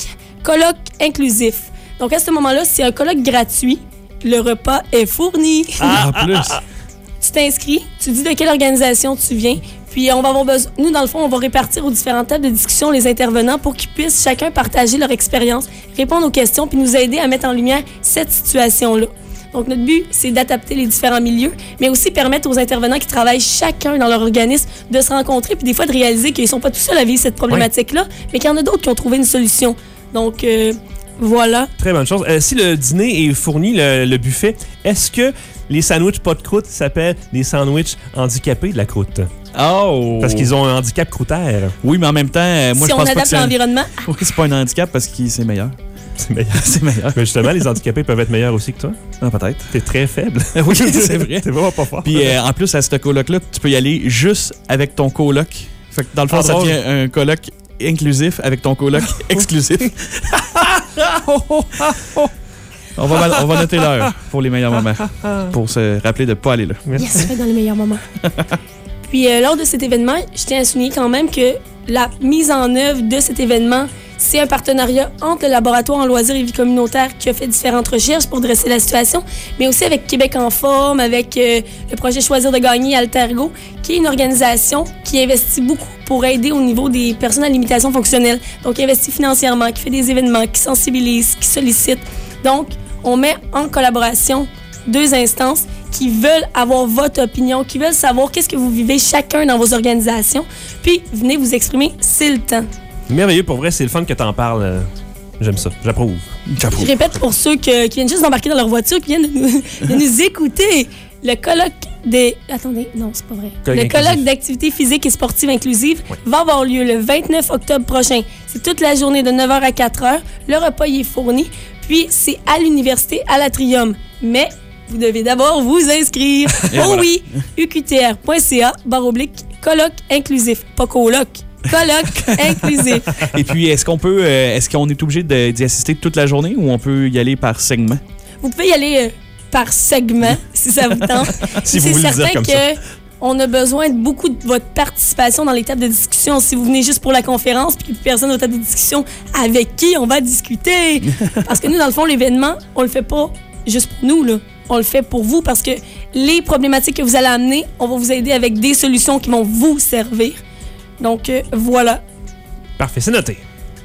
colloque inclusif. Donc, à ce moment-là, c'est un colloque gratuit. Le repas est fourni. Ah, en plus. Tu t'inscris, tu dis de quelle organisation tu viens, puis on va avoir besoin... Nous, dans le fond, on va répartir aux différentes tables de discussion les intervenants pour qu'ils puissent chacun partager leur expérience, répondre aux questions, puis nous aider à mettre en lumière cette situation-là. Donc, notre but, c'est d'adapter les différents milieux, mais aussi permettre aux intervenants qui travaillent chacun dans leur organisme de se rencontrer, puis des fois de réaliser qu'ils ne sont pas tout seuls à vivre cette problématique-là, oui. mais qu'il y en a d'autres qui ont trouvé une solution. Donc... Euh, Voilà. Très bonne chose. Euh, si le dîner est fourni, le, le buffet, est-ce que les sandwichs pas de croûte s'appellent des sandwichs handicapés de la croûte? Oh! Parce qu'ils ont un handicap croûtaire. Oui, mais en même temps, euh, moi, si je on pense pas adapte que c'est l'environnement. Un... Oui, c'est pas un handicap parce que c'est meilleur. C'est meilleur. C'est meilleur. Mais justement, les handicapés peuvent être meilleurs aussi que toi. Ah, peut-être. T'es très faible. Oui, c'est vrai. T'es vraiment pas fort. Puis euh, en plus, à ce coloc-là, tu peux y aller juste avec ton coloc. Fait que dans le fond, Ah, ça drôle. devient un coloc inclusif avec ton coloc exclusif. on, va, on va noter l'heure pour les meilleurs moments. Pour se rappeler de ne pas aller là. Yes, dans les meilleurs moments. Puis euh, lors de cet événement, je tiens à souligner quand même que la mise en œuvre de cet événement, c'est un partenariat entre le laboratoire en loisirs et vie communautaire qui a fait différentes recherches pour dresser la situation, mais aussi avec Québec en forme, avec euh, le projet Choisir de gagner Altergo, qui est une organisation qui investit beaucoup pour aider au niveau des personnes à limitation fonctionnelle. Donc, qui investit financièrement, qui fait des événements, qui sensibilise, qui sollicite. Donc, on met en collaboration deux instances qui veulent avoir votre opinion, qui veulent savoir qu'est-ce que vous vivez chacun dans vos organisations, puis venez vous exprimer, c'est le temps. Merveilleux, pour vrai, c'est le fun que t'en parles. J'aime ça, j'approuve. Je répète pour ceux que- qui viennent juste d'embarquer dans leur voiture, qui viennent de nous, de nous écouter. Le colloque des... Attendez, non, c'est pas vrai. Colloque le colloque inclusif. d'activités physiques et sportives inclusives Oui. va avoir lieu le vingt-neuf octobre prochain. C'est toute la journée de neuf heures à quatre heures. Le repas y est fourni. Puis, c'est à l'université à l'Atrium. Mais vous devez d'abord vous inscrire. Et oh voilà. oui, u q t r point c a barre oblique colloque inclusif. Pas colloque. Colloque inclusif. Et puis, est-ce qu'on peut, euh, est-ce qu'on est obligé de- d'y assister toute la journée ou on peut y aller par segment? Vous pouvez y aller euh, par segment, si ça vous tente. Si c'est vous voulez le certain dire comme que ça. on a besoin de beaucoup de votre participation dans les tables de discussion. Si vous venez juste pour la conférence puis qu'il n'y a plus personne aux tables de discussion, avec qui on va discuter? Parce que nous, dans le fond, l'événement, on le fait pas juste pour nous, là. On le fait pour vous parce que les problématiques que vous allez amener, on va vous aider avec des solutions qui vont vous servir. Donc, euh, voilà. Parfait, c'est noté.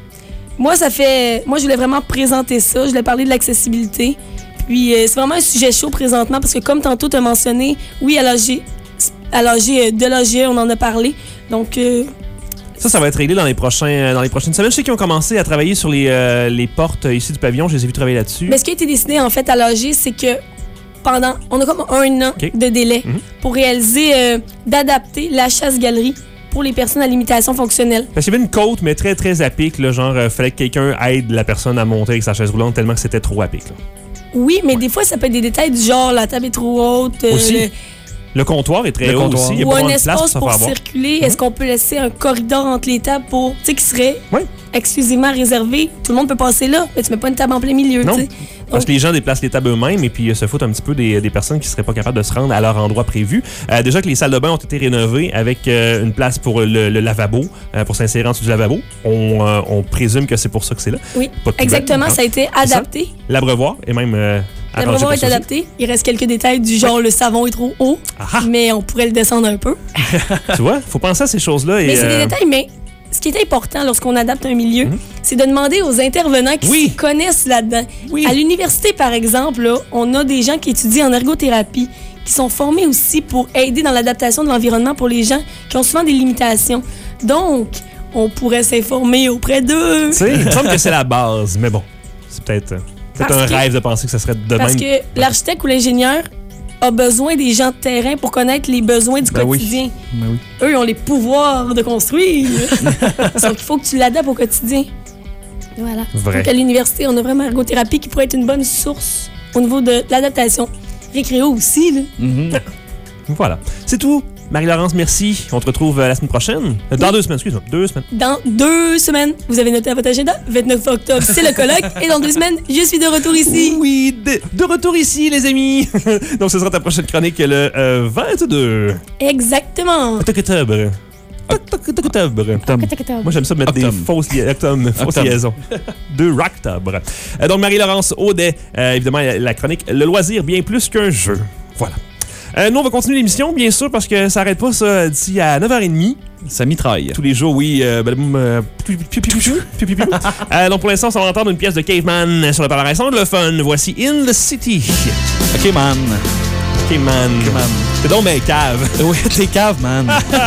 Moi, ça fait. Moi, je voulais vraiment présenter ça. Je voulais parler de l'accessibilité. Puis, euh, c'est vraiment un sujet chaud présentement parce que, comme tantôt, tu as mentionné, oui, à l'A G, à l'A G, de l'A G E, on en a parlé. Donc, euh, Ça, ça va être réglé dans les, prochains, dans les prochaines semaines. Je sais qu'ils ont commencé à travailler sur les, euh, les portes ici du pavillon. Je les ai vus travailler là-dessus. mais ce qui a été décidé, en fait, à l'A G, c'est que pendant. On a comme un an OK. de délai Mhm. pour réaliser, euh, d'adapter la chasse-galerie pour les personnes à limitation fonctionnelle. Parce qu'il y avait une côte, mais très, très à pic. Là, genre, euh, fallait que quelqu'un aide la personne à monter avec sa chaise roulante tellement que c'était trop à pic. Là. Oui, mais des fois, ça peut être des détails du genre la table est trop haute. euh, Aussi. le- Le comptoir est très Le haut comptoir. aussi. Il y a ou pas un vraiment de place espace pour pour se faire voir. circuler. Est-ce qu'on peut laisser un corridor entre les tables pour, tu sais, qui serait Oui. exclusivement réservé? Tout le monde peut passer là, mais tu mets pas une table en plein milieu, Non. tu sais. Parce que les gens déplacent les tables eux-mêmes et puis euh, se foutent un petit peu des, des personnes qui seraient pas capables de se rendre à leur endroit prévu. Euh, déjà que les salles de bain ont été rénovées avec euh, une place pour le, le lavabo, euh, pour s'insérer en dessous du lavabo. On, euh, on présume que c'est pour ça que c'est là. Oui, Pas de exactement, poubelle, ça a été adapté. L'abreuvoir est même euh, arrangé L'abreuvoir pour est ça aussi. adapté. Il reste quelques détails du genre le savon est trop haut, Ah ah! mais on pourrait le descendre un peu. Tu vois, faut penser à ces choses-là. Et, Mais c'est des euh, détails, mais ce qui est important lorsqu'on adapte un milieu, Mhm. c'est de demander aux intervenants qui Oui. s'y connaissent là-dedans. Oui. À l'université, par exemple, là, on a des gens qui étudient en ergothérapie, qui sont formés aussi pour aider dans l'adaptation de l'environnement pour les gens qui ont souvent des limitations. Donc, on pourrait s'informer auprès d'eux. Tu sais, il me semble que c'est la base, mais bon, c'est peut-être euh, peut-être Parce un que- rêve de penser que ça serait de Parce même. que l'architecte ou l'ingénieur a besoin des gens de terrain pour connaître les besoins du Ben oui. quotidien. Ben oui. Eux, ils ont les pouvoirs de construire. Donc, il faut que tu l'adaptes au quotidien. Voilà. Vrai. Donc, à l'université, on a vraiment ergothérapie qui pourrait être une bonne source au niveau de l'adaptation. Récréo aussi, là. Mhm. Voilà. C'est tout. Marie-Laurence, merci. On te retrouve euh, la semaine prochaine. Euh, Dans deux semaines, excuse-moi. Deux semaines. Dans deux semaines, vous avez noté à votre agenda, vingt-neuf octobre, c'est le colloque. Et dans deux semaines, je suis de retour ici. Oui, de, de retour ici, les amis. Donc, ce sera ta prochaine chronique le euh, vingt-deux Exactement. octobre. Octobre. Moi, j'aime ça mettre Octobre. des fausses, li- octobre, fausses Octobre. liaisons. De Rocktobre. Euh, donc, Marie-Laurence Audet, euh, évidemment, la chronique Le loisir bien plus qu'un jeu. Voilà. Euh, nous, on va continuer l'émission, bien sûr, parce que ça n'arrête pas, ça, d'ici à neuf heures trente. Ça mitraille. Tous les jours, oui. Euh, ben, euh, piu, piu, piu, piu, piu, piu, piu, piu. Euh, donc, pour l'instant, on va entendre une pièce de Caveman sur le palmarès anglophone. Voici In the City. OK, man. Caveman. Man. C'est donc ben cave. Oui, t'es cave, man.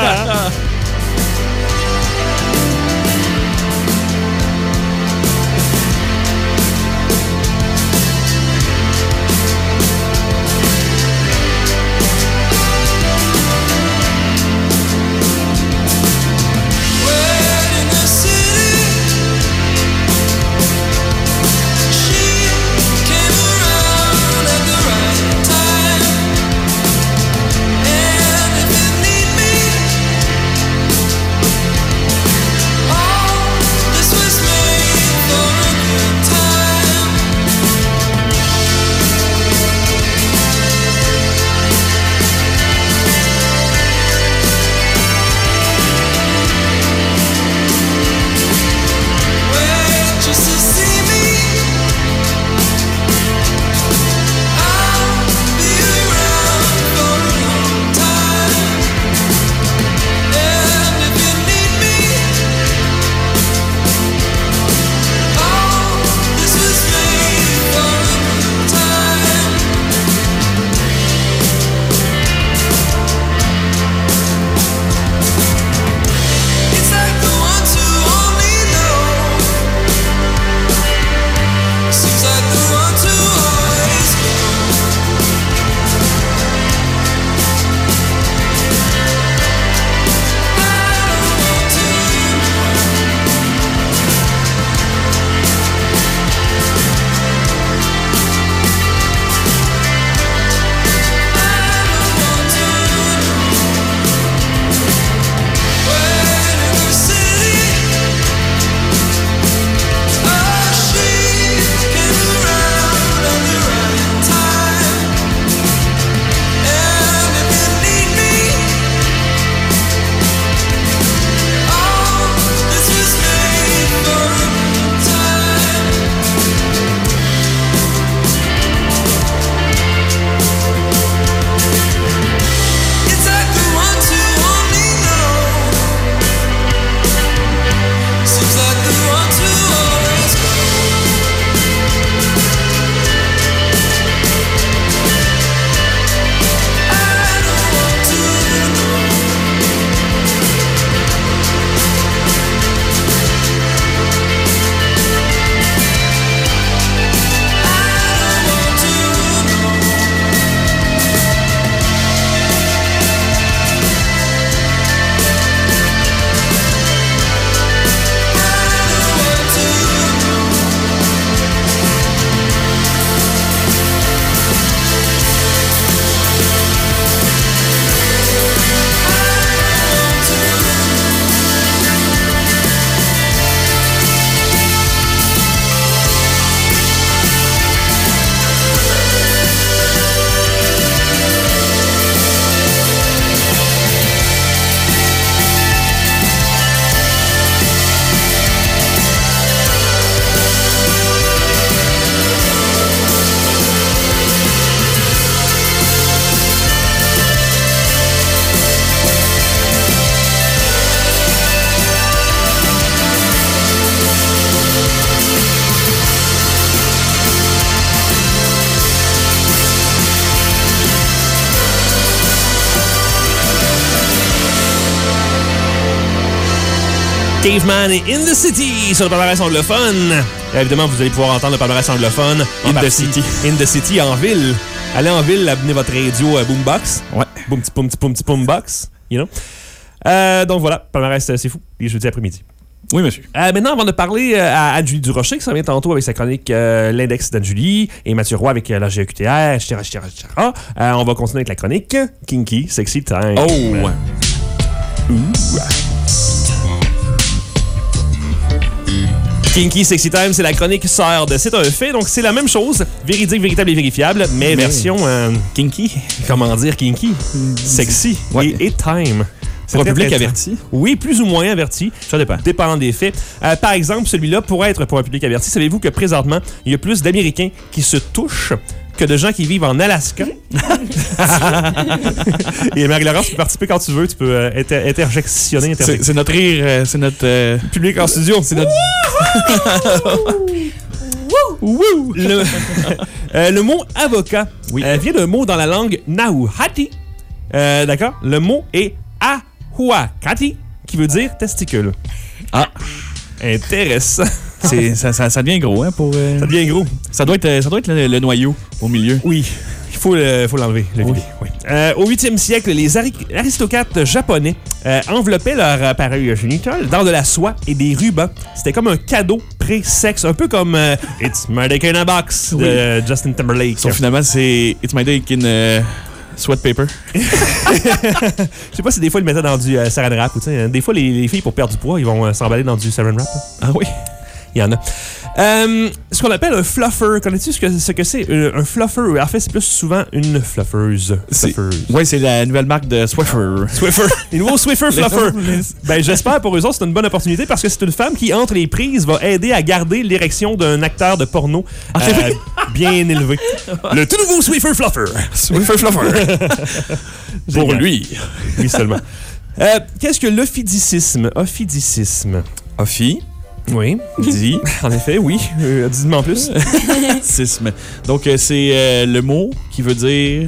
Caveman et In the City sur le palmarès anglophone. Et évidemment, vous allez pouvoir entendre le palmarès anglophone En In the partie. City. In the City en ville. Allez en ville, abonnez votre radio euh, Boombox. Ouais. Boom, petit boom, petit boom, petit boombox. You know? Euh, donc voilà, palmarès, euh, c'est fou. Les jeudis après-midi. Oui, monsieur. Euh, maintenant, avant de parler euh, à Anne-Julie Durocher, qui s'en vient tantôt avec sa chronique euh, L'Index d'Anne-Julie, et Mathieu Roy avec euh, la G E Q T R, et cetera, et cetera, et cetera. Euh, on va continuer avec la chronique Kinky Sexy Time. Oh! Kinky Sexy Time, c'est la chronique sœur de C'est un fait, donc c'est la même chose, véridique, véritable et vérifiable, mais, Mais- version, euh, Kinky. comment dire, kinky, sexy Ouais. et, et time. C'est Pour un très, public très averti? Oui, plus ou moins averti. Ça dépend. Dépendant des faits. Euh, par exemple, celui-là pourrait être pour un public averti. Savez-vous que présentement, il y a plus d'Américains qui se touchent que de gens qui vivent en Alaska? Et Marie-Laurence, tu peux participer quand tu veux. Tu peux euh, inter- interjectionner. C'est, c'est notre rire, euh, c'est notre... euh, Public en studio. C'est notre... Wouh! Le, euh, le mot avocat Oui. euh, vient d'un mot dans la langue Nahuatl. Euh, D'accord? Le mot est ahuacati, qui veut dire testicule. Ah, Intéressant. c'est, ça, ça, ça devient gros, hein, pour... euh, Ça devient gros. Ça doit être, euh, ça doit être le, le noyau au milieu. Oui. Il faut, le, faut l'enlever, le Oui. vider. Oui. Euh, au huitième siècle, les ari- aristocrates japonais euh, enveloppaient leur appareil génital dans de la soie et des rubans. C'était comme un cadeau pré-sexe, un peu comme euh, It's My Dick in a Box de Oui. euh, Justin Timberlake. Sauf finalement, c'est It's My Dick in euh, Sweat Paper. Je sais pas si des fois ils le mettaient dans du euh, saran wrap ou tu sais, des fois les, les filles pour perdre du poids, ils vont euh, s'emballer dans du saran wrap. Là. Ah oui? Il y en a. Euh, ce qu'on appelle un fluffer. Connais-tu ce que, ce que c'est? Un, un fluffer. En fait, c'est plus souvent une fluffeuse. C'est, Fluffeuse. ouais, c'est la nouvelle marque de Swiffer. Swiffer. Les nouveaux Swiffer Fluffer. Les- Ben, j'espère pour eux autres, c'est une bonne opportunité parce que c'est une femme qui, entre les prises, va aider à garder l'érection d'un acteur de porno Ah, c'est vrai? bien élevé. Le tout nouveau Swiffer Fluffer. Swiffer Fluffer. Pour Génial. lui. Oui, seulement. Euh, qu'est-ce que l'ophidicisme? Ophidicisme. Ophi. Oui. Dit. En effet, oui. Euh, dis-moi en plus. Sisme. Donc, euh, c'est euh, le mot qui veut dire...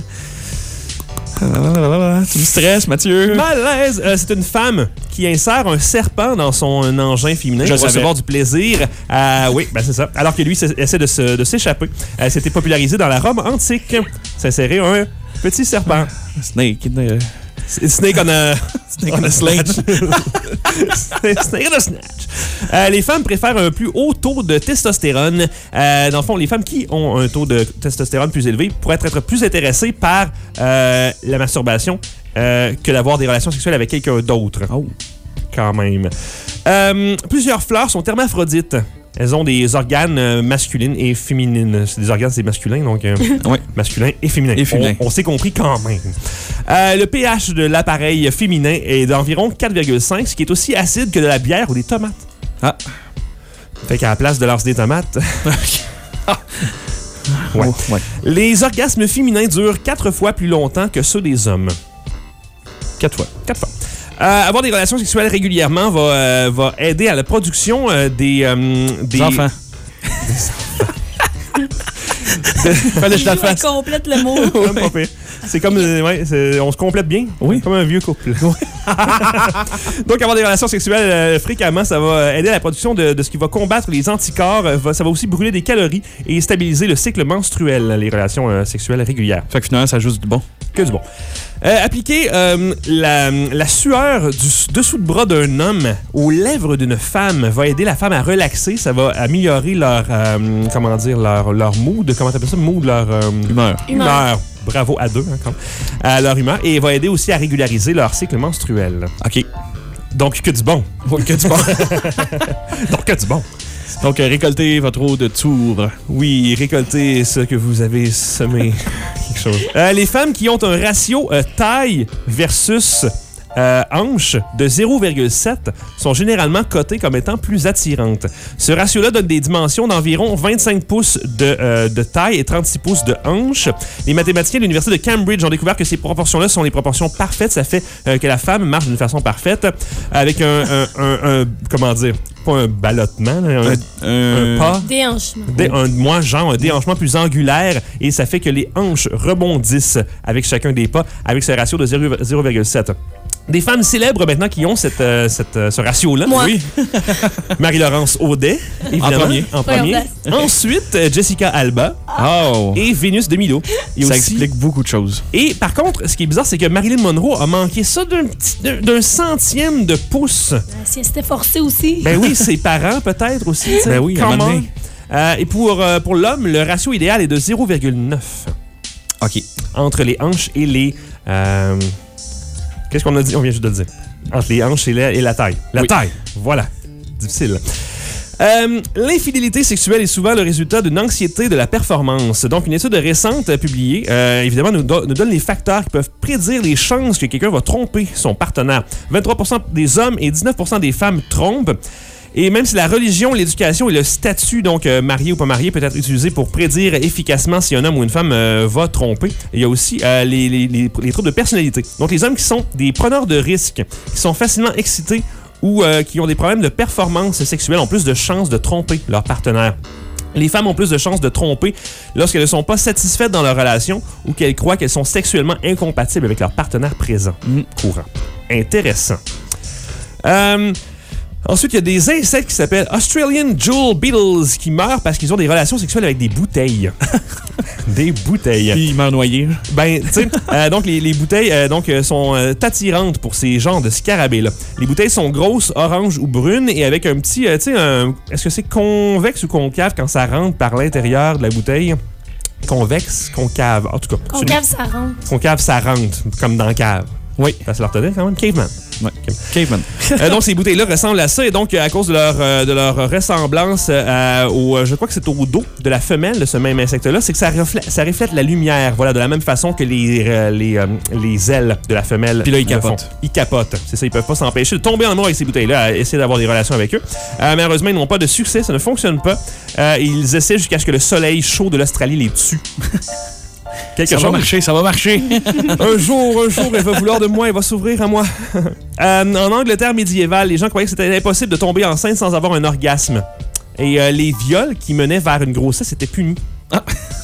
Tu me stresses, Mathieu? Malaise. Euh, c'est une femme qui insère un serpent dans son engin féminin Je pour savais. recevoir du plaisir. Euh, oui, ben c'est ça. Alors que lui s- essaie de, se- de s'échapper. Euh, c'était popularisé dans la Rome antique. S'insérer un petit serpent. Snake. euh, Snake on a... Snake on a sledge. Snake on a snatch. Euh, les femmes préfèrent un plus haut taux de testostérone. Euh, dans le fond, les femmes qui ont un taux de testostérone plus élevé pourraient être plus intéressées par euh, la masturbation euh, que d'avoir des relations sexuelles avec quelqu'un d'autre. Oh. Quand même. Euh, plusieurs fleurs sont hermaphrodites. Elles ont des organes euh, masculines et féminines. C'est des organes, c'est masculin, donc euh, Ouais. masculin et féminin. Et féminin. On, on s'est compris quand même. Euh, le pH de l'appareil féminin est d'environ quatre virgule cinq, ce qui est aussi acide que de la bière ou des tomates. Ah. Fait qu'à la place de lancer des tomates... Ouais. Oh, ouais. Les orgasmes féminins durent quatre fois plus longtemps que ceux des hommes. Quatre fois. Quatre fois. Euh, avoir des relations sexuelles régulièrement va, euh, va aider à la production euh, des, euh, des... Des enfants. Fallait que je la Elle fasse. complète le mot. Comme pas pire. C'est comme, euh, ouais, c'est- on se complète bien. Oui. Comme un vieux couple. Donc, avoir des relations sexuelles euh, fréquemment, ça va aider à la production de, de ce qui va combattre les anticorps. Euh, va- ça va aussi brûler des calories et stabiliser le cycle menstruel, les relations euh, sexuelles régulières. Fait que finalement, ça joue du bon. Que du bon. Euh, appliquer euh, la, la sueur du s- dessous de bras d'un homme aux lèvres d'une femme va aider la femme à relaxer. Ça va améliorer leur, euh, comment dire, leur, leur mood. Comment t'appelles ça? Mood, leur... euh, Humeur. Humeur. Bravo à deux, hein, comme, à leur humeur. Et va aider aussi à régulariser leur cycle menstruel. OK. Donc, que du bon. Oui, que du bon. Donc, que du bon. Donc, euh, récoltez votre eau de tour. Oui, récoltez ce que vous avez semé. Quelque chose. Euh, les femmes qui ont un ratio euh, taille versus euh, hanche de zéro virgule sept sont généralement cotées comme étant plus attirantes. Ce ratio-là donne des dimensions d'environ vingt-cinq pouces de, euh, de taille et trente-six pouces de hanche. Les mathématiciens de l'Université de Cambridge ont découvert que ces proportions-là sont les proportions parfaites. Ça fait euh, que la femme marche d'une façon parfaite avec un, un, un- un- comment dire, pas un ballottement, là, un, Euh, un pas. Déhanchement. Dé- un, moi, genre, un déhanchement plus angulaire et ça fait que les hanches rebondissent avec chacun des pas avec ce ratio de zéro virgule sept. Des femmes célèbres maintenant qui ont cette, euh, cette, euh, ce ratio-là. Moi. Oui. Marie-Laurence Audet, évidemment. En premier. En Première premier. place. Ensuite, euh, Jessica Alba Oh! et Vénus de Milo. Et Ça aussi- explique beaucoup de choses. Et par contre, ce qui est bizarre, c'est que Marilyn Monroe a manqué ça d'un petit- d'un d'un centième de pouce. Si elle s'était forcée aussi. Ben oui, ses parents peut-être aussi. tu sais. Ben oui, à un Come moment on. donné. Euh, et pour, euh, pour l'homme, le ratio idéal est de zéro virgule neuf OK. entre les hanches et les... euh, Qu'est-ce qu'on a dit? On vient juste de le dire. Entre les hanches et la, et la taille. La Oui. taille, voilà. Difficile. Euh, l'infidélité sexuelle est souvent le résultat d'une anxiété de la performance. Donc, une étude récente euh, publiée, euh, évidemment, nous, do- nous donne les facteurs qui peuvent prédire les chances que quelqu'un va tromper son partenaire. vingt-trois pour cent des hommes et dix-neuf pour cent des femmes trompent. Et même si la religion, l'éducation et le statut, donc euh, marié ou pas marié, peut être utilisé pour prédire efficacement si un homme ou une femme euh, va tromper, il y a aussi euh, les, les, les, les troubles de personnalité. Donc, les hommes qui sont des preneurs de risques, qui sont facilement excités ou euh, qui ont des problèmes de performance sexuelle ont plus de chances de tromper leur partenaire. Les femmes ont plus de chances de tromper lorsqu'elles ne sont pas satisfaites dans leur relation ou qu'elles croient qu'elles sont sexuellement incompatibles avec leur partenaire présent. Mmh. Courant. Intéressant. Euh... Ensuite, il y a des insectes qui s'appellent Australian Jewel Beetles qui meurent parce qu'ils ont des relations sexuelles avec des bouteilles. Des bouteilles. Puis ils meurent noyés. Ben, tu sais, euh, donc les, les bouteilles euh, donc, euh, sont euh, attirantes pour ces genres de scarabées-là. Les bouteilles sont grosses, oranges ou brunes et avec un petit, euh, tu sais, un, est-ce que c'est convexe ou concave quand ça rentre par l'intérieur de la bouteille? Convexe, concave, en tout cas. Concave, ça rentre. Concave, ça rentre, comme dans la cave. Oui. Ça se leur tenait quand même. Caveman. Ouais. Caveman. euh, donc, ces bouteilles-là ressemblent à ça. Et donc, à cause de leur, euh, de leur ressemblance euh, au, je crois que c'est au dos de la femelle de ce même insecte-là, c'est que ça reflète, ça reflète la lumière. Voilà, de la même façon que les, euh, les, euh, les ailes de la femelle. Puis là, ils le font. capotent. Ils capotent. C'est ça, ils peuvent pas s'empêcher de tomber en amour avec ces bouteilles-là, à essayer d'avoir des relations avec eux. Euh, malheureusement, ils n'ont pas de succès. Ça ne fonctionne pas. Euh, ils essaient jusqu'à ce que le soleil chaud de l'Australie les tue. Quelque ça chose. va marcher, ça va marcher. un jour, un jour, elle va vouloir de moi, elle va s'ouvrir à moi. euh, en Angleterre médiévale, les gens croyaient que c'était impossible de tomber enceinte sans avoir un orgasme. Et euh, les viols qui menaient vers une grossesse étaient punis. Ah.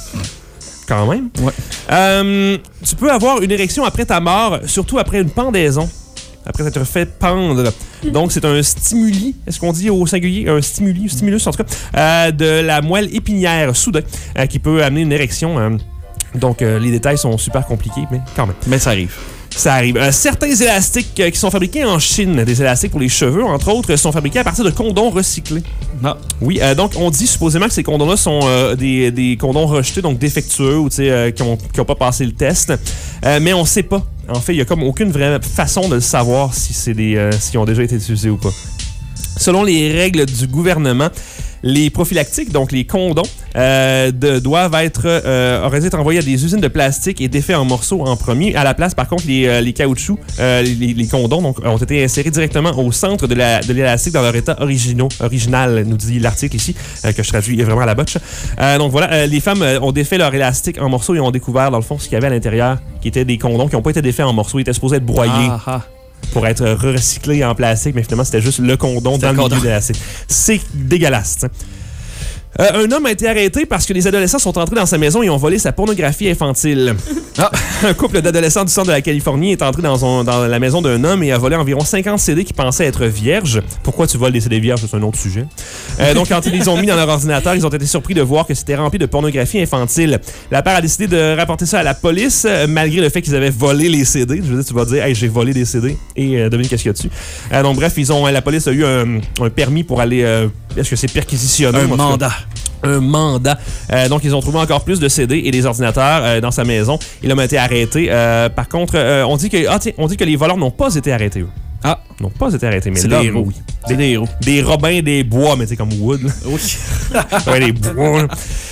Quand même. Ouais. Euh, tu peux avoir une érection après ta mort, surtout après une pendaison. Après t'être fait pendre. Donc, c'est un stimuli, est-ce qu'on dit au singulier? Un stimuli, stimulus en tout cas, euh, de la moelle épinière soudain, euh, qui peut amener une érection. Euh, Donc, euh, les détails sont super compliqués, mais quand même. Mais ça arrive. Ça arrive. Euh, certains élastiques euh, qui sont fabriqués en Chine, des élastiques pour les cheveux, entre autres, sont fabriqués à partir de condoms recyclés. Non. Oui, euh, donc on dit supposément que ces condoms-là sont euh, des, des condoms rejetés, donc défectueux, ou euh, qui n'ont qui ont pas passé le test. Euh, mais on sait pas. En fait, il n'y a comme aucune vraie façon de le savoir si c'est des, euh, s'ils ont déjà été utilisés ou pas. Selon les règles du gouvernement, les prophylactiques, donc les condoms, euh, de, doivent être, euh, auraient été envoyés à des usines de plastique et défaits en morceaux en premier. À la place, par contre, les, euh, les caoutchoucs, euh, les, les condoms donc, ont été insérés directement au centre de, la, de l'élastique dans leur état originaux, original, nous dit l'article ici, euh, que je traduis vraiment à la botche. Euh, donc voilà, euh, les femmes euh, ont défait leur élastique en morceaux et ont découvert, dans le fond, ce qu'il y avait à l'intérieur, qui étaient des condoms qui n'ont pas été défaits en morceaux. Ils étaient supposés être broyés. Ah, ah. Pour être recyclé en plastique, mais finalement, c'était juste le condom C'était dans le le milieu condom. de l'élastique. C'est dégueulasse, t'sais. Euh, un homme a été arrêté parce que les adolescents sont entrés dans sa maison et ont volé sa pornographie infantile. Ah. Un couple d'adolescents du centre de la Californie est entré dans, un, dans la maison d'un homme et a volé environ cinquante C D qui pensaient être vierges. Pourquoi tu voles des C D vierges? C'est un autre sujet. Euh, donc, quand ils les ont mis dans leur ordinateur, ils ont été surpris de voir que c'était rempli de pornographie infantile. La paire a décidé de rapporter ça à la police, euh, malgré le fait qu'ils avaient volé les C D. Je veux dire, tu vas dire, hey, j'ai volé des C D et euh, devine qu'est-ce qu'il y a dessus. Euh, donc, bref, ils ont, la police a eu un, un permis pour aller. Euh, est-ce que c'est perquisitionné? Un mandat. Un mandat. Euh, donc, ils ont trouvé encore plus de C D et des ordinateurs euh, dans sa maison. Et l'homme a été arrêté. Euh, par contre, euh, on, dit que, ah, tiens, on dit que les voleurs n'ont pas été arrêtés, eux. Ah. N'ont pas été arrêtés, mais C'est l'homme, des héros. oui. C'est des héros. Des Robins des Bois, mais c'est comme Wood. Là. Oui. Ouais, les bois.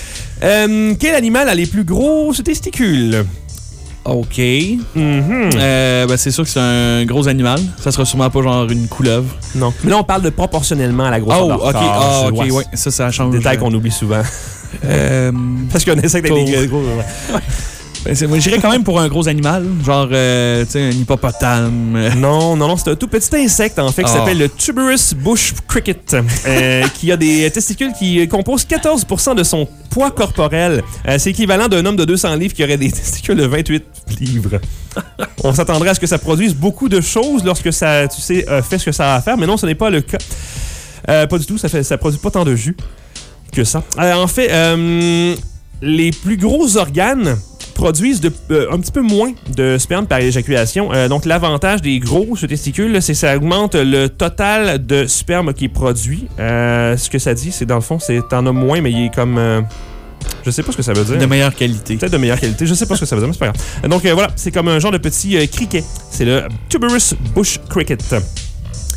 Euh, quel animal a les plus gros testicules? OK. Mm-hmm. Euh, ben, c'est sûr que c'est un gros animal. Ça sera sûrement pas genre une couleuvre. Non. Mais là, on parle de proportionnellement à la grosseur Oh, de leur OK. corps. Ah, Je OK, vois. ouais. Ça, ça change. Détail qu'on oublie souvent. Euh, Parce qu'on essaie d'être des gros. ben, c'est- moi, j'irais quand même pour un gros animal. Genre, euh, tu sais, un hippopotame. Euh, Non, non, non, c'est un tout petit insecte, en fait, qui Oh. s'appelle le Tuberous Bush Cricket, euh, qui a des testicules qui composent quatorze pour cent de son poids corporel. Euh, c'est équivalent d'un homme de deux cents livres qui aurait des testicules de vingt-huit livres. On s'attendrait à ce que ça produise beaucoup de choses lorsque ça, tu sais, euh, fait ce que ça a à faire, mais non, ce n'est pas le cas. Euh, pas du tout, ça fait, ça produit pas tant de jus que ça. Euh, en fait, euh, les plus gros organes produisent de, euh, un petit peu moins de sperme par éjaculation. Euh, donc, l'avantage des gros testicules, là, c'est que ça augmente le total de sperme qui est produit. Euh, ce que ça dit, c'est dans le fond, c'est t'en as moins, mais il est comme... Euh, je sais pas ce que ça veut dire. de meilleure qualité. Peut-être de meilleure qualité. Je sais pas ce que ça veut dire, mais c'est pas grave. Donc, euh, voilà, c'est comme un genre de petit euh, criquet. C'est le Tuberous Bush Cricket.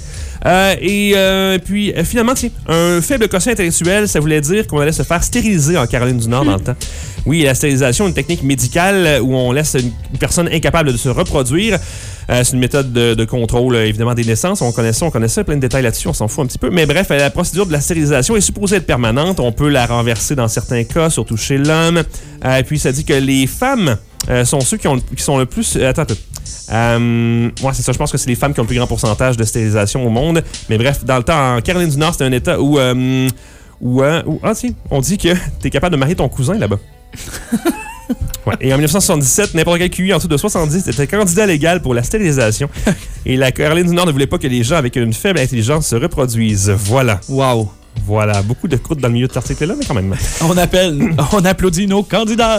Euh, et euh, puis, euh, finalement, tiens, un faible quotient intellectuel, ça voulait dire qu'on allait se faire stériliser en Caroline du Nord dans le temps. Oui, la stérilisation est une technique médicale où on laisse une personne incapable de se reproduire. Euh, c'est une méthode de, de contrôle, évidemment, des naissances. On connaît ça, on connaît ça, plein de détails là-dessus, on s'en fout un petit peu. Mais bref, la procédure de la stérilisation est supposée être permanente. On peut la renverser dans certains cas, surtout chez l'homme. Euh, puis, ça dit que les femmes euh, sont ceux qui, ont, qui sont le plus... Euh, attends, attends. Euh, ouais, c'est ça. Je pense que c'est les femmes qui ont le plus grand pourcentage de stérilisation au monde. Mais bref, dans le temps, en Caroline du Nord, c'était un état où... Euh, où, euh, où ah, si, on dit que t'es capable de marier ton cousin là-bas. Ouais. Et en dix-neuf cent soixante-dix-sept, n'importe quel Q I en dessous de soixante-dix était candidat légal pour la stérilisation. Et la Caroline du Nord ne voulait pas que les gens avec une faible intelligence se reproduisent. Voilà. Wow. Voilà. Beaucoup de croûtes dans le milieu de cet article-là, mais quand même. On appelle, on applaudit nos candidats.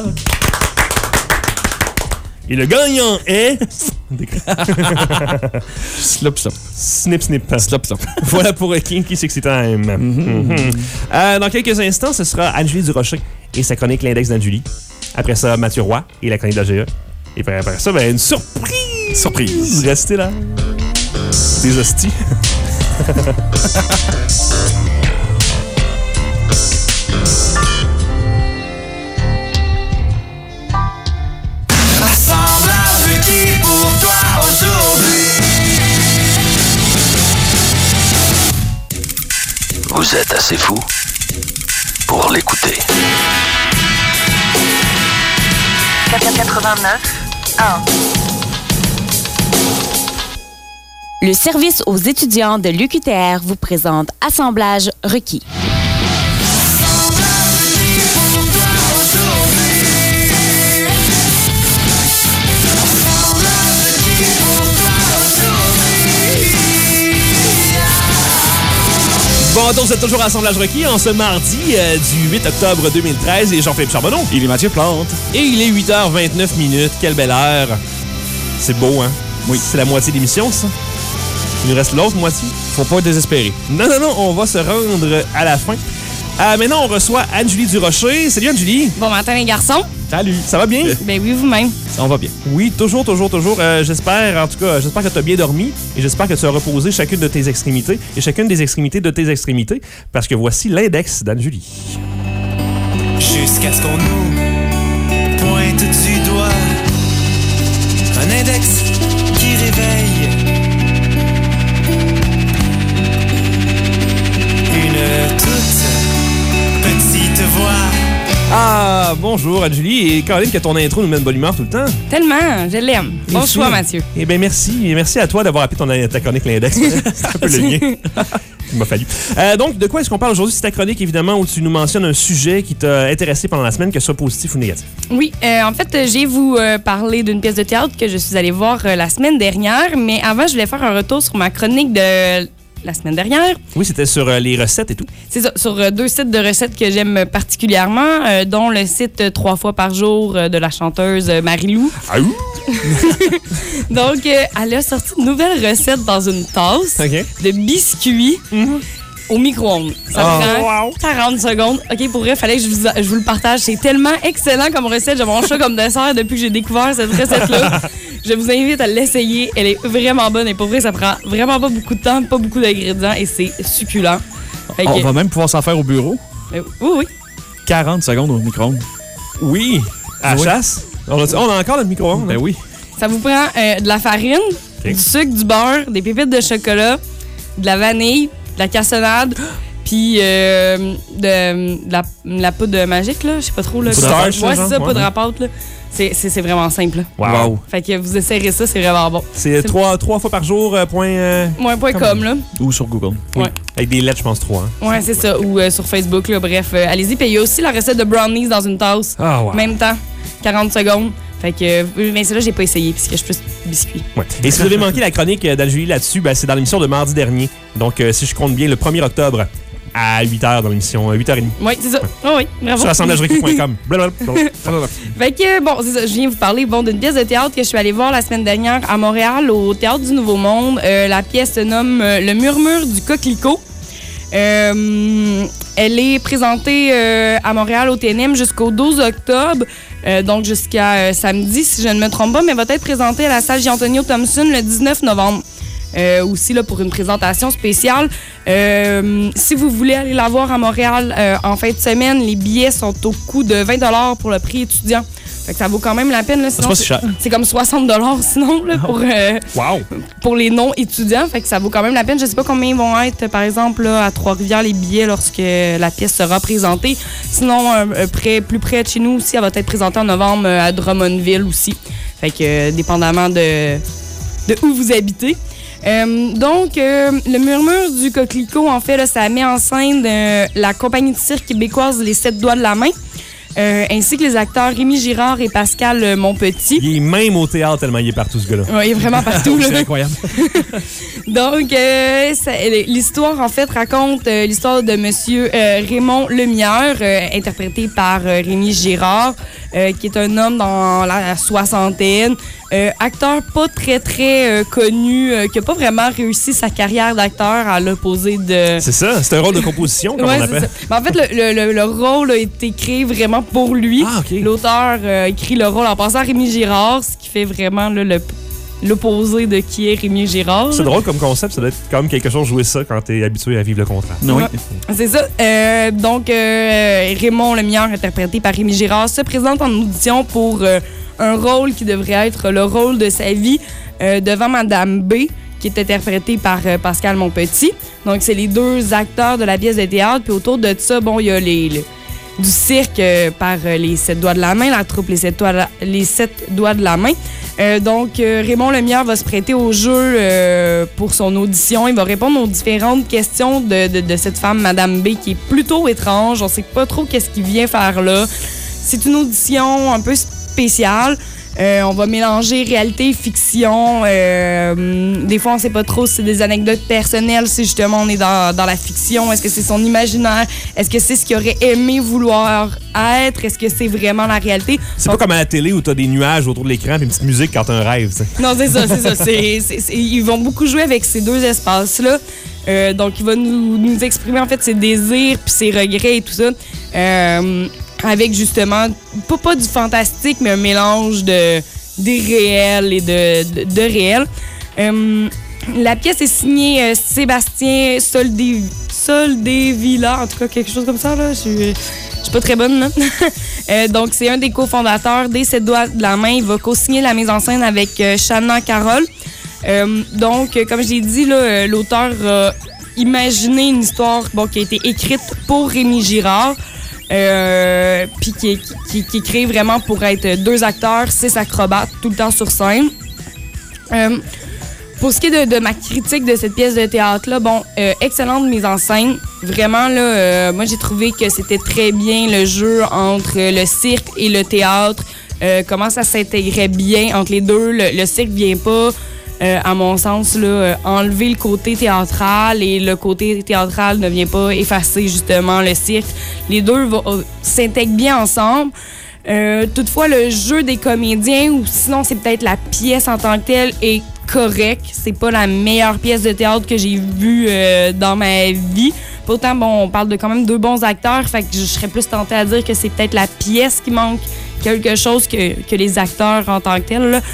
Et le gagnant est... Slop, slop. Snip, snip. Slop, slop. Voilà pour Kinky Sexy Time. Mm-hmm. Mm-hmm. Euh, dans quelques instants, ce sera Anne-Julie Durocher et sa chronique L'Index d'Anne-Julie. Après ça, Mathieu Roy et la chronique d'A G E. Et puis après ça, ben, une surprise! Surprise! Restez là. Des hosties. Assemblage qui pour toi aujourd'hui. Vous êtes assez fou pour l'écouter. quatre-vingt-neuf un. Le service aux étudiants de l'U Q T R vous présente Assemblage requis. Bon, donc vous êtes toujours à Assemblage requis en ce mardi euh, du huit octobre deux mille treize et Jean-Philippe Charbonneau. Il est Mathieu Plante. Et il est huit heures vingt-neuf minutes. Quelle belle heure. C'est beau, hein? Oui. C'est la moitié de l'émission, ça. Il nous reste l'autre moitié. Faut pas être désespéré. Non, non, non, on va se rendre à la fin. Euh, maintenant, on reçoit Anne-Julie Durocher. Salut, Anne-Julie. Bon matin, les garçons. Salut. Ça va bien? Ben oui, vous-même. On va bien. Oui, toujours, toujours, toujours. Euh, j'espère, en tout cas, j'espère que tu as bien dormi et j'espère que tu as reposé chacune de tes extrémités et chacune des extrémités de tes extrémités parce que voici l'index d'Anne-Julie. Jusqu'à ce qu'on nous pointe du doigt un index qui réveille une toute petite voix. Ah, bonjour Anne-Julie. Et Caroline, que ton intro nous met de bonne humeur tout le temps. Tellement, je l'aime. Bon Et choix, sûr. Mathieu. Eh bien, merci. Et merci à toi d'avoir appelé ton, ta chronique l'index. C'est un peu le lien. Il m'a fallu. Euh, donc, de quoi est-ce qu'on parle aujourd'hui? C'est ta chronique, évidemment, où tu nous mentionnes un sujet qui t'a intéressé pendant la semaine, que ce soit positif ou négatif. Oui, euh, en fait, euh, j'ai vous euh, parlé d'une pièce de théâtre que je suis allée voir euh, la semaine dernière, mais avant, je voulais faire un retour sur ma chronique de la semaine dernière. Oui, c'était sur euh, les recettes et tout. C'est ça, sur euh, deux sites de recettes que j'aime particulièrement, euh, dont le site euh, Trois fois par jour euh, de la chanteuse euh, Marie-Lou. Ah oui? Donc, euh, elle a sorti une nouvelle recette dans une tasse OK. de biscuits Mm-hmm. au micro-ondes. Ça Oh, prend wow. quarante secondes. OK, pour vrai, il fallait que je vous, je vous le partage. C'est tellement excellent comme recette. Je mange ça comme dessert depuis que j'ai découvert cette recette-là. Je vous invite à l'essayer. Elle est vraiment bonne et pour vrai, ça prend vraiment pas beaucoup de temps, pas beaucoup d'ingrédients et c'est succulent. Fait On que- va même pouvoir s'en faire au bureau. Euh, oui, oui. quarante secondes au micro-ondes. Oui. À la Oui. chasse. On a, on a encore notre micro-ondes. Ben oui. Ça vous prend euh, de la farine, OK. du sucre, du beurre, des pépites de chocolat, de la vanille, de la cassonade, puis euh, de, de la, de la poudre magique, là. Je sais pas trop. Là, Poudre comment- à pâte, Ouais, genre? c'est ça, Ouais. poudre à pâte, là. C'est, c'est, c'est vraiment simple. Là. Wow. Wow. Fait que vous essayerez ça, c'est vraiment bon. C'est trois, trois fois par jour, euh, point... euh, Moins point Comme- com, là. Ou sur Google. oui. Ouais. Avec des lettres, je pense, trois. Hein. Ouais, c'est ça. Ou euh, sur Facebook, là. Bref, euh, allez-y. Puis il y a aussi la recette de brownies dans une tasse. Ah, wow. Même temps, quarante secondes. Fait que, euh, mais celle-là, j'ai pas essayé, puisque je suis plus biscuit. Ouais. Et si vous avez manqué la chronique d'Anne-Julie là-dessus, ben, c'est dans l'émission de mardi dernier. Donc, euh, si je compte bien, le premier octobre à huit heures dans l'émission, huit heures trente. Oui, c'est ça. Oh, oui, bravo. Sur assemblage requis point com. Fait que, bon, c'est ça, je viens vous parler bon, d'une pièce de théâtre que je suis allée voir la semaine dernière à Montréal, au Théâtre du Nouveau Monde. Euh, la pièce se nomme euh, Le murmure du coquelicot. Euh, elle est présentée euh, à Montréal au T N M jusqu'au douze octobre, euh, donc jusqu'à euh, samedi, si je ne me trompe pas, mais va être présentée à la salle Jean-Antonio Thompson le dix-neuf novembre. euh, aussi là, pour une présentation spéciale. Euh, si vous voulez aller la voir à Montréal euh, en fin de semaine, les billets sont au coût de vingt dollars pour le prix étudiant. Fait que ça vaut quand même la peine. Là, sinon, c'est pas si cher. C'est comme soixante dollars sinon là, pour, euh, Wow! pour les non-étudiants. Fait que ça vaut quand même la peine. Je sais pas combien ils vont être, par exemple, là, à Trois-Rivières, les billets lorsque la pièce sera présentée. Sinon, euh, près, plus près de chez nous aussi, elle va être présentée en novembre euh, à Drummondville aussi. Fait que, euh, dépendamment de, de où vous habitez. Euh, donc, euh, le murmure du coquelicot, en fait, là, ça met en scène euh, la compagnie de cirque québécoise Les Sept Doigts de la Main. Euh, ainsi que les acteurs Rémi Girard et Pascal euh, Monpetit. Il est même au théâtre tellement il est partout, ce gars-là. Ouais, il est vraiment partout. C'est là. incroyable. Donc, euh, ça- l'histoire, en fait, raconte euh, l'histoire de Monsieur euh, Raymond Lemierre, euh, interprété par euh, Rémi Girard, euh, qui est un homme dans la soixantaine, euh, acteur pas très, très euh, connu, euh, qui n'a pas vraiment réussi sa carrière d'acteur à l'opposé de... C'est ça, c'est un rôle de composition, comme Ouais, on c'est l'appelle. ça. Mais en fait, le, le- le- le rôle a été créé vraiment pour lui. Ah, OK. L'auteur euh, écrit le rôle en passant à Rémi Girard, ce qui fait vraiment là, le- l'opposé de qui est Rémi Girard. C'est drôle comme concept, ça doit être comme quelque chose jouer ça quand t'es habitué à vivre le contrat. Oui. Ouais. C'est ça. Euh, donc, euh, Raymond Lemierre, interprété par Rémi Girard, se présente en audition pour euh, un rôle qui devrait être le rôle de sa vie euh, devant Madame B, qui est interprétée par euh, Pascal Monpetit. Donc, c'est les deux acteurs de la pièce de théâtre. Puis autour de ça, bon, il y a les, le- du cirque euh, par euh, les Sept Doigts de la Main, la troupe Les Sept Doigts de la, les Sept Doigts de la Main. Euh, donc, euh, Raymond Lemierre va se prêter au jeu euh, pour son audition. Il va répondre aux différentes questions de, de, de cette femme, Madame B, qui est plutôt étrange. On sait pas trop qu'est-ce qu'il vient faire là. C'est une audition un peu spéciale. Euh, on va mélanger réalité et fiction. Euh, des fois, on sait pas trop si c'est des anecdotes personnelles, si justement on est dans, dans la fiction. Est-ce que c'est son imaginaire? Est-ce que c'est ce qu'il aurait aimé vouloir être? Est-ce que c'est vraiment la réalité? C'est pas comme à la télé où t'as des nuages autour de l'écran et une petite musique quand t'as un rêve, tu sais. Non, c'est ça, c'est ça. C'est, c'est- c'est- ils vont beaucoup jouer avec ces deux espaces-là. Euh, donc, il va nous, nous exprimer en fait ses désirs puis ses regrets et tout ça. Euh, avec justement, pas, pas du fantastique, mais un mélange de d'irréel et de, de, de réel. Euh, la pièce est signée euh, Sébastien Soldé, Soldévilla, en tout cas quelque chose comme ça. Là. Je suis je suis pas très bonne. Là. Euh, donc, c'est un des cofondateurs des Sept Doigts de la Main. Il va co-signer la mise en scène avec euh, Shanna Carroll. Euh, donc, euh, comme je l'ai dit, là, euh, l'auteur a imaginé une histoire bon, qui a été écrite pour Rémi Girard. Euh, puis qui est, qui, qui est créé vraiment pour être deux acteurs, six acrobates, tout le temps sur scène. Euh, pour ce qui est de, de ma critique de cette pièce de théâtre-là, bon, euh, excellente mise en scène. Vraiment, là, euh, moi, j'ai trouvé que c'était très bien le jeu entre le cirque et le théâtre. Euh, comment ça s'intégrait bien entre les deux. Le, le cirque vient pas... Euh, à mon sens, là, euh, enlever le côté théâtral et le côté théâtral ne vient pas effacer justement le cirque. Les deux vont, euh, s'intègrent bien ensemble. Euh, toutefois, le jeu des comédiens, ou sinon c'est peut-être la pièce en tant que telle, est correct. C'est pas la meilleure pièce de théâtre que j'ai vue euh, dans ma vie. Pourtant, bon, on parle de quand même deux bons acteurs, fait que je serais plus tentée à dire que c'est peut-être la pièce qui manque quelque chose que, que les acteurs en tant que tels. Là.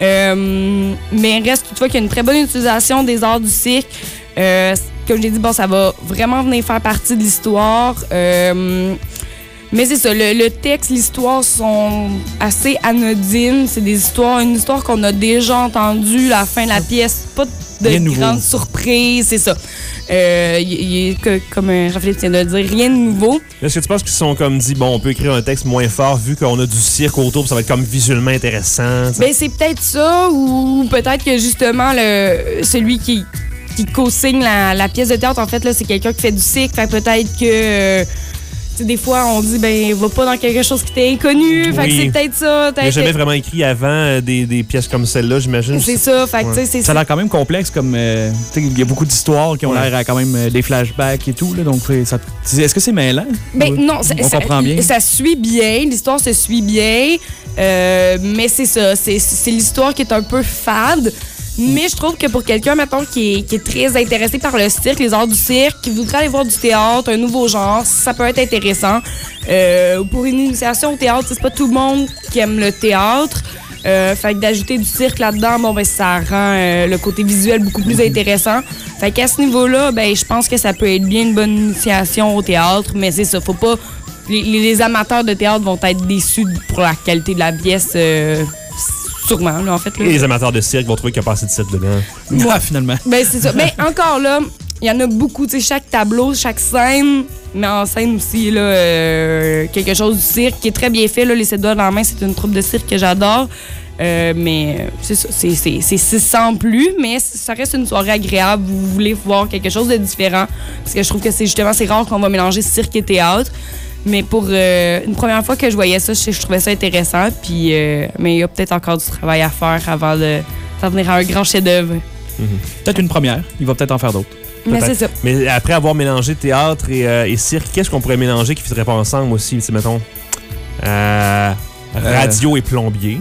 Euh, mais reste toutefois qu'il y a une très bonne utilisation des arts du cirque. Euh, comme j'ai dit, bon, ça va vraiment venir faire partie de l'histoire. Euh, mais c'est ça, le, le texte, l'histoire sont assez anodines. C'est des histoires, une histoire qu'on a déjà entendue, la fin de la pièce, pas de Rien de nouveau. grande surprise, c'est ça. Euh, y- y- que, comme euh, Raphaël vient de le dire, rien de nouveau. Est-ce que tu penses qu'ils se sont comme dit, bon, on peut écrire un texte moins fort vu qu'on a du cirque autour, puis ça va être comme visuellement intéressant? tu sais? Ben, c'est peut-être ça, ou peut-être que justement, le, celui qui, qui co-signe la, la pièce de théâtre, en fait, là, c'est quelqu'un qui fait du cirque. Fait que peut-être que. euh, tu sais, des fois, on dit, ben, va pas dans quelque chose qui t'est inconnu. Fait que Oui. c'est peut-être ça. Il n'a peut-être jamais que- vraiment écrit avant euh, des, des pièces comme celle-là, j'imagine. C'est ça. Fait que, tu sais, c'est Ça a l'air quand même complexe, comme euh, tu sais, il y a beaucoup d'histoires qui ont Ouais. l'air à quand même euh, des flashbacks et tout. Là, donc, euh, ça- est-ce que c'est mêlant? Ben Ou- non, ça, on ça- comprend bien. ça suit bien, l'histoire se suit bien, euh, mais c'est ça, c'est, c'est l'histoire qui est un peu fade. Mais je trouve que pour quelqu'un, mettons, qui est, qui est très intéressé par le cirque, les arts du cirque, qui voudrait aller voir du théâtre, un nouveau genre, ça peut être intéressant. Euh, pour une initiation au théâtre, c'est pas tout le monde qui aime le théâtre. Euh, fait que d'ajouter du cirque là-dedans, bon, ben, ça rend euh, le côté visuel beaucoup plus intéressant. Fait qu'à ce niveau-là, ben, je pense que ça peut être bien une bonne initiation au théâtre, mais c'est ça, faut pas... Les, les amateurs de théâtre vont être déçus pour la qualité de la pièce, euh, sûrement, là, en fait. Là. Et les amateurs de cirque vont trouver qu'il y a pas assez de cirque dedans. Ah, finalement. Ben, c'est ça. Mais encore là, il y en a beaucoup, tu sais, chaque tableau, chaque scène, mais en scène aussi, là, euh, quelque chose du cirque qui est très bien fait, là, les sept doigts dans la main, c'est une troupe de cirque que j'adore. Euh, mais c'est ça, c'est, c'est, c'est six cents plus, mais ça reste une soirée agréable. Vous voulez voir quelque chose de différent. Parce que je trouve que c'est justement, c'est rare qu'on va mélanger cirque et théâtre. Mais pour euh, une première fois que je voyais ça, je, je trouvais ça intéressant. Puis, euh, mais il y a peut-être encore du travail à faire avant de faire venir à un grand chef-d'œuvre. Mm-hmm. Peut-être une première. Il va peut-être en faire d'autres. Mais c'est ça. Mais après avoir mélangé théâtre et, euh, et cirque, qu'est-ce qu'on pourrait mélanger qui ne fitterait pas ensemble aussi? Tu sais, mettons, euh, radio euh... et plombier,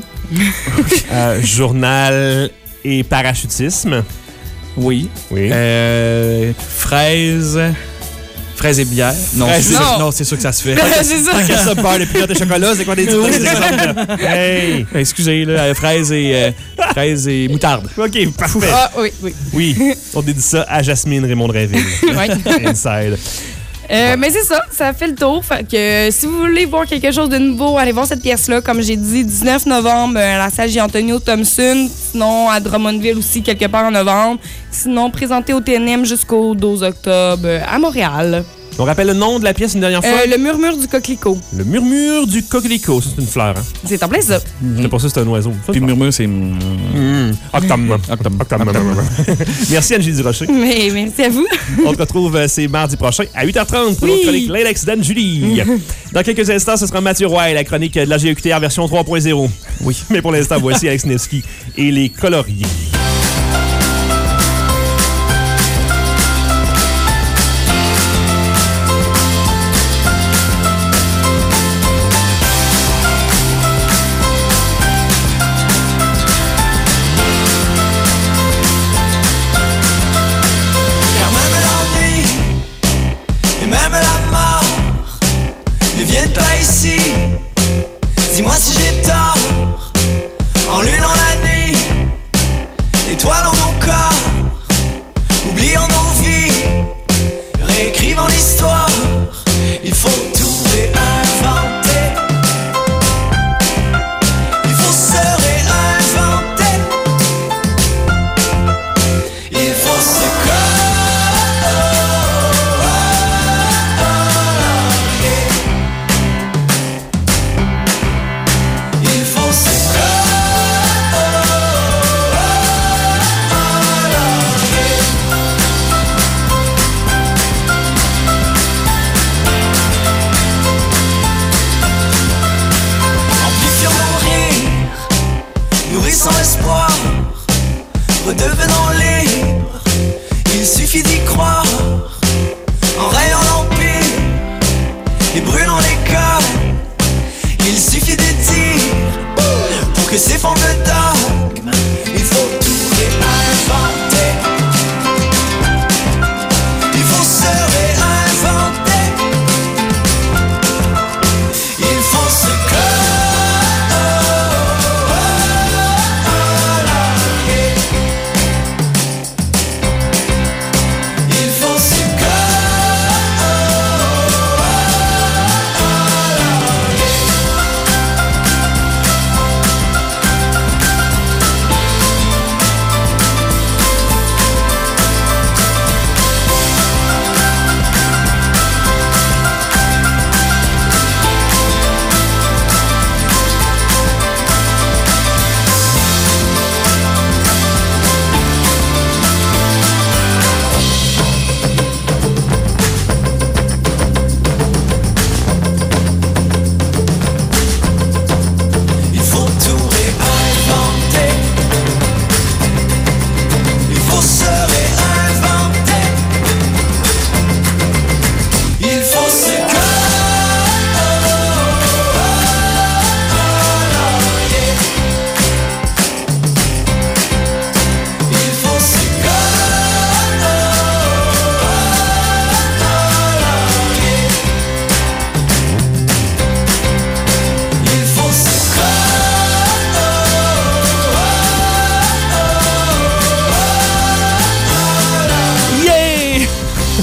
euh, journal et parachutisme. Oui. Oui. Euh, fraises. Fraises et bière. Non, Fraises, c'est non. Sûr, non, c'est sûr que ça se fait. C'est ça. Qu'est-ce que ça beurre, les pilotes et chocolat? C'est quoi des trucs? Hey! Excusez, là, euh, fraises et, euh, fraises et moutarde. OK, parfait. Ah, oui, oui. Oui, on dédie ça à Jasmine Raymond Drainville. Ouais. Inside. Euh, mais c'est ça, ça fait le tour. Fait que euh, si vous voulez voir quelque chose de nouveau, allez voir cette pièce-là. Comme j'ai dit, dix-neuf novembre à la salle J-Antonio Thompson. Sinon, à Drummondville aussi, quelque part en novembre. Sinon, présenté au T N M jusqu'au douze octobre euh, à Montréal. On rappelle le nom de la pièce une dernière fois? Euh, le murmure du coquelicot. Le murmure du coquelicot. Ça, c'est une fleur, hein? C'est en plein ça. Je pas ça, c'est un oiseau. Ça, Puis le murmure, c'est... Mmh. Octobre. Octobre. Merci, Angie Durocher. Mais merci à vous. On se retrouve euh, c'est mardi prochain à huit heures trente pour Oui. notre chronique L'Index d'Anne-Julie. Dans quelques instants, ce sera Mathieu Roy et la chronique de la G E Q T R version trois point zéro. Oui. Mais pour l'instant, voici Alex Nevsky et les coloriers. Car même l'ennui et même la mort ne viennent pas ici. Dis-moi si j'ai tort. En l'une en la nuit,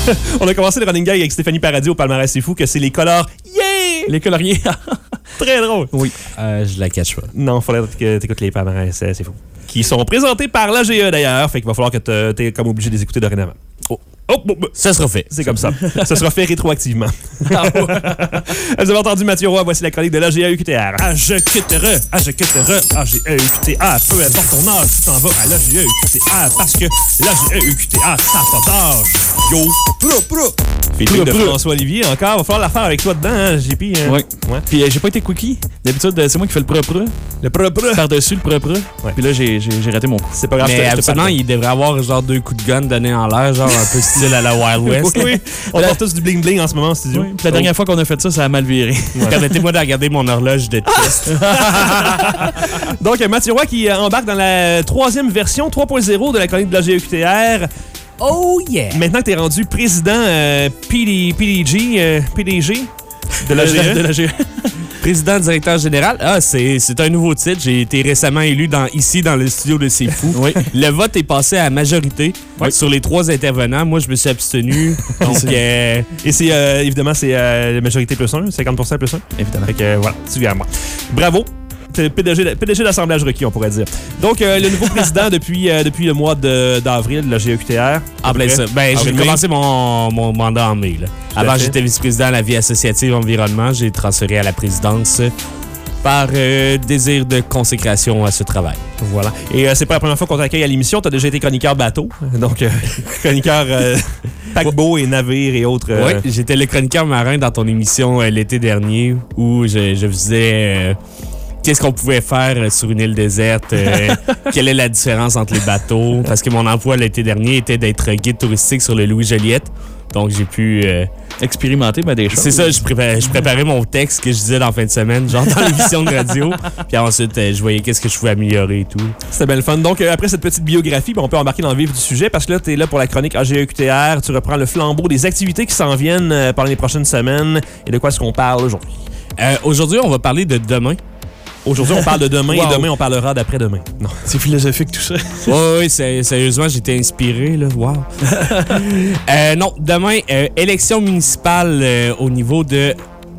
On a commencé le running gag avec Stéphanie Paradis au palmarès C'est Fou, que c'est les colores. Yeah! Les coloriers. Très drôle. Oui. Euh, je la cache pas. Non, il faudrait que tu écoutes les palmarès C'est C'est Fou. Qui sont présentés par l'A G E d'ailleurs. Fait qu'il va falloir que tu es comme obligé de les écouter dorénavant. Oh. Oh, oh, oh. Ça sera fait. C'est comme ça. Ça sera fait rétroactivement. Vous avez entendu Mathieu Roy, voici la chronique de l'A G E U Q T R. A G E Q T R, A G E Q T R, A G E U Q T R. Peu importe ton âge, tu t'en vas à l'A G E U Q T R parce que l'A G E U Q T R, ça n'a pas d'âge. Yo, pro, pro. Feeling de François Olivier encore. Va falloir la faire avec toi dedans, hein, J P. Hein? Oui. Ouais. Puis euh, j'ai pas été quickie. D'habitude, euh, c'est moi qui fais le propre. Le propre. Par-dessus le propre. Ouais. Puis là, j'ai, j'ai, j'ai raté mon coup. C'est pas grave. Mais je te- je te absolument, pardonne. il devrait avoir genre deux coups de gun donnés en l'air, genre un peu style à la Wild West. Oui, oui. On porte tous du bling-bling en ce moment en studio. Oui. Puis la dernière fois qu'on a fait ça, ça a mal viré. Permettez-moi de regarder mon horloge de test. Donc, Mathieu Roy qui euh, embarque dans la troisième version trois point zéro de la chronique de l'A G E U Q T R. Oh yeah! Maintenant que tu es rendu président euh, P D, P D G, euh, P D G de l'A G E. De la G E. Président directeur général. Ah, c'est, c'est un nouveau titre. J'ai été récemment élu dans, ici dans le studio de C'est Fou. Oui. Le vote est passé à majorité Oui. sur les trois intervenants. Moi, je me suis abstenu. Donc, euh, Et c'est euh, évidemment, c'est euh, la majorité plus un, cinquante pour cent plus un. Évidemment. Fait que euh, voilà, tu viens à moi. Bravo. C'est P D G, de- P D G d'assemblage requis, on pourrait dire. Donc, euh, le nouveau président depuis, euh, depuis le mois de- d'avril de l'A G E U Q T R. en plein ça. Ben, j'ai Avril-mai. commencé mon, mon mandat en mai. Là. à Avant, fait. j'étais vice-président à la vie associative environnement. J'ai transféré à la présidence par euh, désir de consécration à ce travail. Voilà. Et euh, c'est pas la première fois qu'on t'accueille à l'émission. Tu as déjà été chroniqueur bateau. Donc, euh, chroniqueur euh, paquebot et navire et autres. euh, Oui, j'étais le chroniqueur marin dans ton émission euh, l'été dernier où je, je faisais euh, qu'est-ce qu'on pouvait faire euh, sur une île déserte, euh, quelle est la différence entre les bateaux, parce que mon emploi l'été dernier était d'être guide touristique sur le Louis-Joliette. Donc, j'ai pu... euh, Expérimenter ben, des choses. c'est ça, je préparais, je préparais mon texte que je disais dans la fin de semaine, genre dans l'émission de radio. Puis ensuite, euh, je voyais qu'est-ce que je pouvais améliorer et tout. C'était bien le fun. Donc, euh, après cette petite biographie, ben, on peut embarquer dans le vif du sujet parce que là, tu es là pour la chronique A G E U Q T R. Tu reprends le flambeau des activités qui s'en viennent euh, pendant les prochaines semaines. Et de quoi est-ce qu'on parle aujourd'hui? Euh, aujourd'hui, on va parler de demain. Aujourd'hui, on parle de demain Wow. et demain, on parlera d'après-demain. Non. C'est philosophique tout ça. Oui, oui, c'est- sérieusement, j'étais inspiré, là. Wow. euh, non, demain, euh, élection municipale euh, au niveau de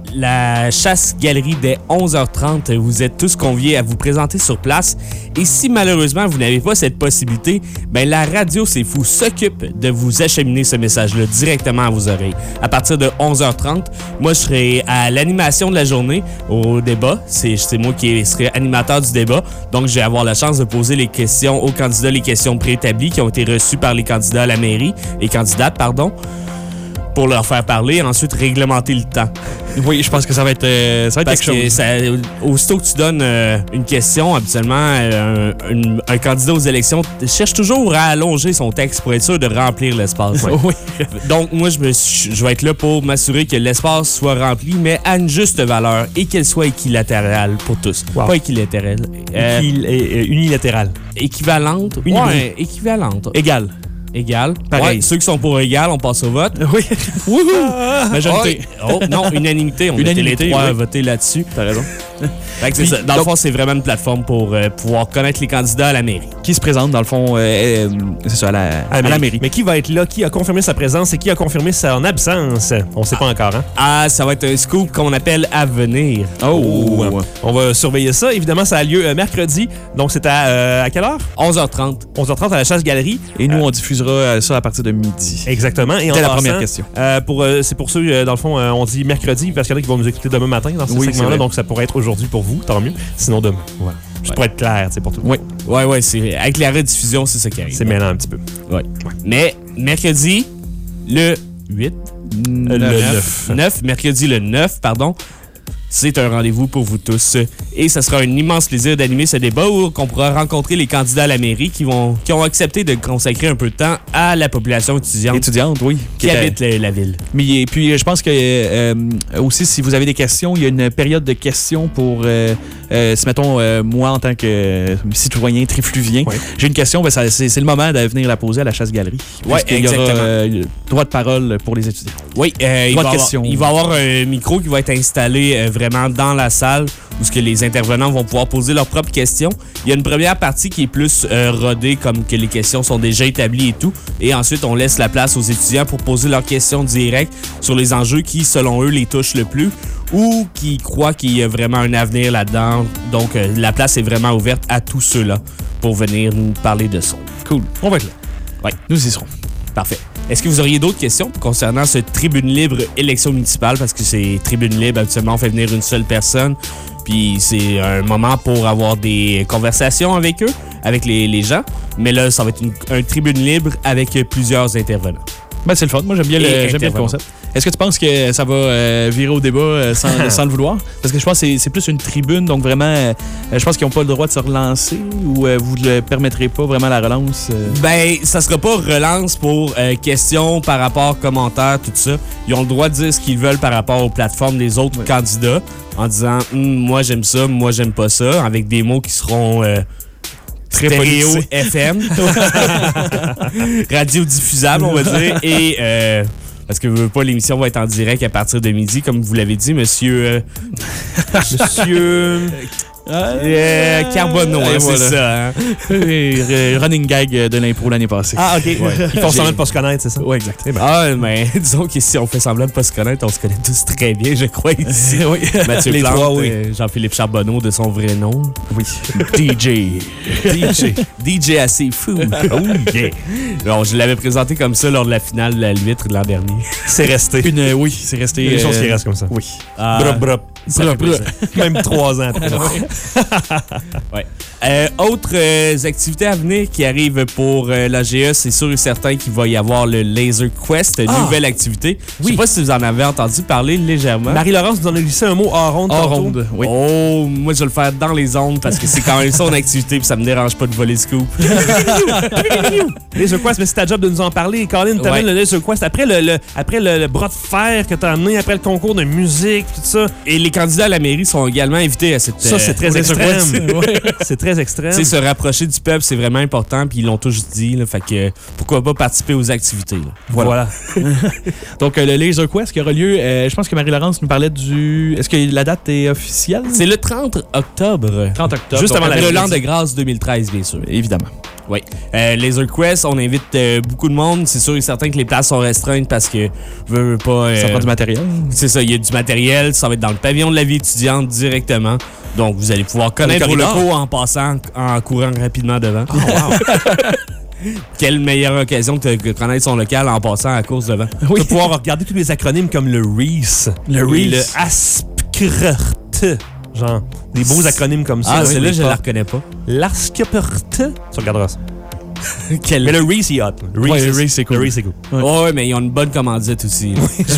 la chasse-galerie dès onze heures trente. Vous êtes tous conviés à vous présenter sur place. Et si malheureusement vous n'avez pas cette possibilité, ben la radio C'est Fou s'occupe de vous acheminer ce message-là directement à vos oreilles. À partir de onze heures trente, moi je serai à l'animation de la journée, au débat. C'est, c'est moi qui serai animateur du débat. Donc je vais avoir la chance de poser les questions aux candidats, les questions préétablies qui ont été reçues par les candidats à la mairie, les candidates, pardon, pour leur faire parler et ensuite réglementer le temps. Oui, je pense que ça va être, euh, ça va être Parce quelque que chose. ça, aussitôt que tu donnes euh, une question, habituellement, euh, un, un- un candidat aux élections cherche toujours à allonger son texte pour être sûr de remplir l'espace. Oui. Donc, moi, je, me suis- je vais être là pour m'assurer que l'espace soit rempli, mais à une juste valeur et qu'elle soit équilatérale pour tous. Wow. Pas équilatérale. euh, Équi- et- et unilatéral. équivalente. Unibré. Ouais, équivalente. Égal. Égal. Pareil. Ouais, ceux qui sont pour égal, on passe au vote. Oui. Majorité. Oh, non, unanimité. On était Unanimité, les trois à oui. voter là-dessus. T'as raison. Fait que c'est Puis, ça. Dans le donc- fond, c'est vraiment une plateforme pour euh, pouvoir connaître les candidats à la mairie. Qui se présente, dans le fond, euh, euh, c'est ça, à la, à la mairie. Mais qui va être là? Qui a confirmé sa présence et qui a confirmé son absence? On sait pas encore, hein? Ah, ça va être un scoop qu'on appelle à venir. Oh! Oh, on va surveiller ça. Évidemment, ça a lieu euh, mercredi. Donc, c'est à, euh, à quelle heure? onze heures trente. onze heures trente à la Chasse-Galerie. Et nous, on diffusera euh, ça à partir de midi. Exactement. Et en C'était la passant, première question. euh, pour, euh, c'est pour ceux, euh, dans le fond, euh, on dit mercredi parce qu'il y en a qui vont nous écouter demain matin dans ce Oui, c'est segment-là. vrai. Donc, ça pourrait être aujourd'hui pour vous, tant mieux. Sinon, demain. Voilà. Juste Ouais. pour être clair, c'est pour tout. Oui. Ouais, ouais, c'est avec la rediffusion, c'est ça qui arrive. C'est mêlant un petit peu. Ouais. Mais mercredi, le huit, Le neuf. neuf, mercredi le neuf, pardon, c'est un rendez-vous pour vous tous. Et ce sera un immense plaisir d'animer ce débat où on pourra rencontrer les candidats à la mairie qui, vont, qui ont accepté de consacrer un peu de temps à la population étudiante Étudiante, oui. qui était- habite la, la ville. Mais et puis, je pense que euh, euh, aussi, si vous avez des questions, il y a une période de questions pour, euh, euh, si mettons, euh, moi, en tant que euh, citoyen trifluvien, Ouais. j'ai une question, ben, ça- c'est c'est le moment de venir la poser à la chasse-galerie. Ouais, Puisqu'il y aura, exactement. euh, droit de parole pour les étudiants. Oui, euh, il, Droit va de avoir, question. il va y avoir un micro qui va être installé euh, vraiment dans la salle où ce que les intervenants vont pouvoir poser leurs propres questions. Il y a une première partie qui est plus euh, rodée, comme que les questions sont déjà établies et tout. Et ensuite, on laisse la place aux étudiants pour poser leurs questions directes sur les enjeux qui, selon eux, les touchent le plus ou qui croient qu'il y a vraiment un avenir là-dedans. Donc, euh, la place est vraiment ouverte à tous ceux-là pour venir nous parler de ça. Cool. On va être là. Oui, nous y serons. Parfait. Est-ce que vous auriez d'autres questions concernant ce tribune libre élection municipale? Parce que c'est tribune libre, habituellement, on fait venir une seule personne. Puis c'est un moment pour avoir des conversations avec eux, avec les, les gens. Mais là, ça va être une, un tribune libre avec plusieurs intervenants. Ben, c'est le fun. Moi, j'aime bien, le, j'aime bien le concept. Est-ce que tu penses que ça va euh, virer au débat euh, sans, sans le vouloir? Parce que je pense que c'est, c'est plus une tribune, donc vraiment, euh, je pense qu'ils n'ont pas le droit de se relancer ou euh, vous ne permettrez pas vraiment la relance? Euh... Ben, ça sera pas relance pour euh, questions par rapport, commentaires, tout ça. Ils ont le droit de dire ce qu'ils veulent par rapport aux plateformes des autres ouais. candidats en disant hm, « moi, j'aime ça, moi, j'aime pas ça », avec des mots qui seront... Euh, Très stéréo F M. Radio diffusable, on va dire. Et euh, parce que veux pas, l'émission va être en direct à partir de midi, comme vous l'avez dit, monsieur. Euh, monsieur. Euh, Carbonneau, hein, voilà. C'est ça. Hein? Running gag de l'impro l'année passée. Ah, OK. Ouais. Ils font semblant de pas se connaître, c'est ça? Oui, exact. Ben. Ah, mais disons qu'ici, on fait semblant de pas se connaître. On se connaît tous très bien, je crois, ici. Oui. Mathieu Les Plante, trois, oui. euh, Jean-Philippe Charbonneau, de son vrai nom. Oui. D J. D J. D J assez fou. Oh yeah. Bon, je l'avais présenté comme ça lors de la finale de la L'Huître de l'an dernier. C'est resté. Une, euh, oui, c'est resté. Une euh, chose qui reste comme ça. Oui. Ah, brop, brop. Brop, brop. Même trois ans après. Ouais. Euh, autres euh, activités à venir qui arrivent pour euh, l'A G E, c'est sûr et certain qu'il va y avoir le Laser Quest, une ah, nouvelle activité. Je oui. sais pas si vous en avez entendu parler légèrement. Marie-Laurence nous en a glissé un mot hors ronde. Hors ronde, oui. Oh, moi je vais le faire dans les ondes parce que c'est quand même son activité puis ça me dérange pas de voler le scoop. Laser Quest, mais c'est ta job de nous en parler. Colin, t'amènes ouais. le Laser Quest après le, le, après le, le bras de fer que t'as amené, après le concours de musique, tout ça. Et les candidats à la mairie sont également invités à cette... Ça, c'est très euh, extrême. Ouais. C'est très extrême. Tu sais, se rapprocher du peuple, c'est vraiment important, puis ils l'ont tous dit, là, fait que pourquoi pas participer aux activités. Là. Voilà. voilà. Donc, euh, le Laser Quest qui aura lieu, euh, je pense que Marie-Laurence nous parlait du... Est-ce que la date est officielle? C'est le trente octobre. trente octobre. Juste avant la le l'an de grâce deux mille treize, bien sûr. Évidemment. Oui. Euh, Laser Quest, on invite euh, beaucoup de monde. C'est sûr et certain que les places sont restreintes parce que veut, veut pas. Euh, ça prend du matériel. C'est ça, il y a du matériel. Ça va être dans le pavillon de la vie étudiante directement. Donc, vous allez pouvoir connaître vos locaux en passant, en courant rapidement devant. Oh, wow. Quelle meilleure occasion de connaître son local en passant à la course devant. Oui. Tu vas pouvoir regarder tous les acronymes comme le R E E S. Le R E E S. Le ASPCRT. Genre, des beaux acronymes comme ça. Ah, celle-là, je la reconnais pas. L'ASPCRT. Tu regarderas ça. Quel... Mais le R E E S, il est hot. Le R E E S, ouais, le R E E S, c'est cool. Le R E E S, c'est cool. Ouais, oh, ouais, mais ils ont une bonne commandite aussi.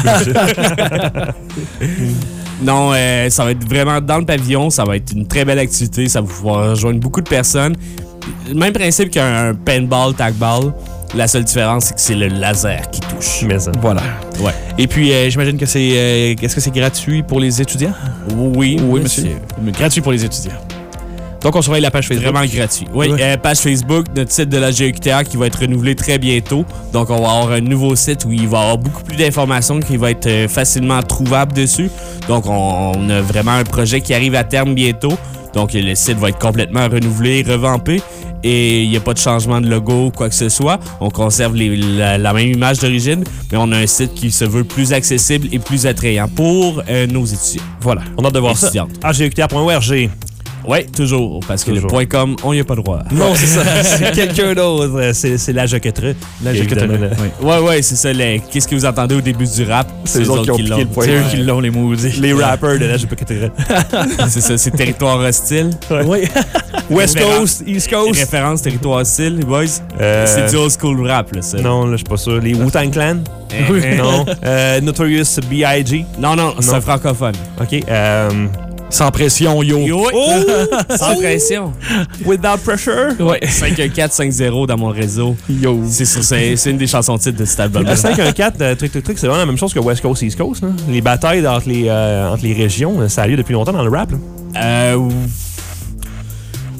Non, euh, ça va être vraiment dans le pavillon. Ça va être une très belle activité. Ça va pouvoir rejoindre beaucoup de personnes. Même principe qu'un paintball, tagball. La seule différence, c'est que c'est le laser qui touche. Mais ça. Voilà. Ouais. Et puis, euh, j'imagine que c'est... Euh, est-ce que c'est gratuit pour les étudiants? Oui, oui, monsieur. monsieur. Gratuit pour les étudiants. Donc, on surveille la page Facebook. Vraiment gratuit. Oui, ouais. euh, page Facebook, notre site de la G E Q T R qui va être renouvelé très bientôt. Donc, on va avoir un nouveau site où il va y avoir beaucoup plus d'informations qui va être euh, facilement trouvable dessus. Donc, on, on a vraiment un projet qui arrive à terme bientôt. Donc, le site va être complètement renouvelé, revampé. Et il n'y a pas de changement de logo ou quoi que ce soit. On conserve les, la, la même image d'origine, mais on a un site qui se veut plus accessible et plus attrayant pour euh, nos étudiants. Voilà. On a hâte de voir Étudiantes. ça. A G E Q T R point org. Oui, toujours. Parce que toujours. Le .com, on n'y a pas droit. Non, c'est ça. C'est quelqu'un d'autre. C'est, c'est la Joquetre. La Joquetre. Oui, ouais, ouais, c'est ça. Les, qu'est-ce que vous entendez au début du rap? C'est, c'est eux autres qui ont piqué le point. C'est eux qui l'ont, les maudits. Les rappers de la Joquetre. C'est ça, c'est territoire hostile. Oui. West Coast, East Coast. Référence territoire hostile, les boys. Euh... C'est du old school rap, là, ça. Non, là, je suis pas sûr. Les Wu-Tang Clan? Oui. Non. Euh, Notorious B I G? Non, non, c'est un francophone. OK. Euh... Sans pression, yo. Yo. Oh! Sans pression. Without pressure. Ouais. cinq un quatre cinq zéro dans mon réseau. Yo. C'est, sur, c'est, c'est une des chansons titres de cet album. Le cinq un quatre, euh, truc, truc, truc, c'est vraiment la même chose que West Coast, East Coast. Là. Les batailles entre les, euh, entre les régions, ça a lieu depuis longtemps dans le rap. Là. Euh...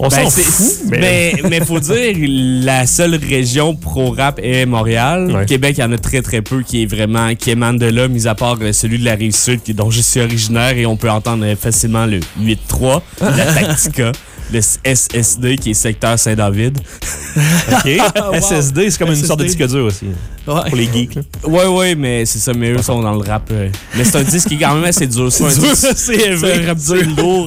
On Ben, s'en c'est- fout, mais... Mais mais faut dire, la seule région pro-rap est Montréal. Ouais. Québec, il y en a très très peu qui est vraiment qui émane de là, mis à part euh, celui de la Rive-Sud qui- dont je suis originaire et on peut entendre euh, facilement le huit trois, la Tactica, le S S D qui est secteur Saint-David. OK. Wow. S S D, c'est comme une S S D. sorte de disque dur aussi. Ouais. Pour les geeks. Là. Ouais, ouais, mais c'est ça, mais eux sont dans le rap. euh. Mais c'est un disque qui est quand même assez dur. C'est un dur, disque- c'est élevé. c'est un rap dur. C'est lourd.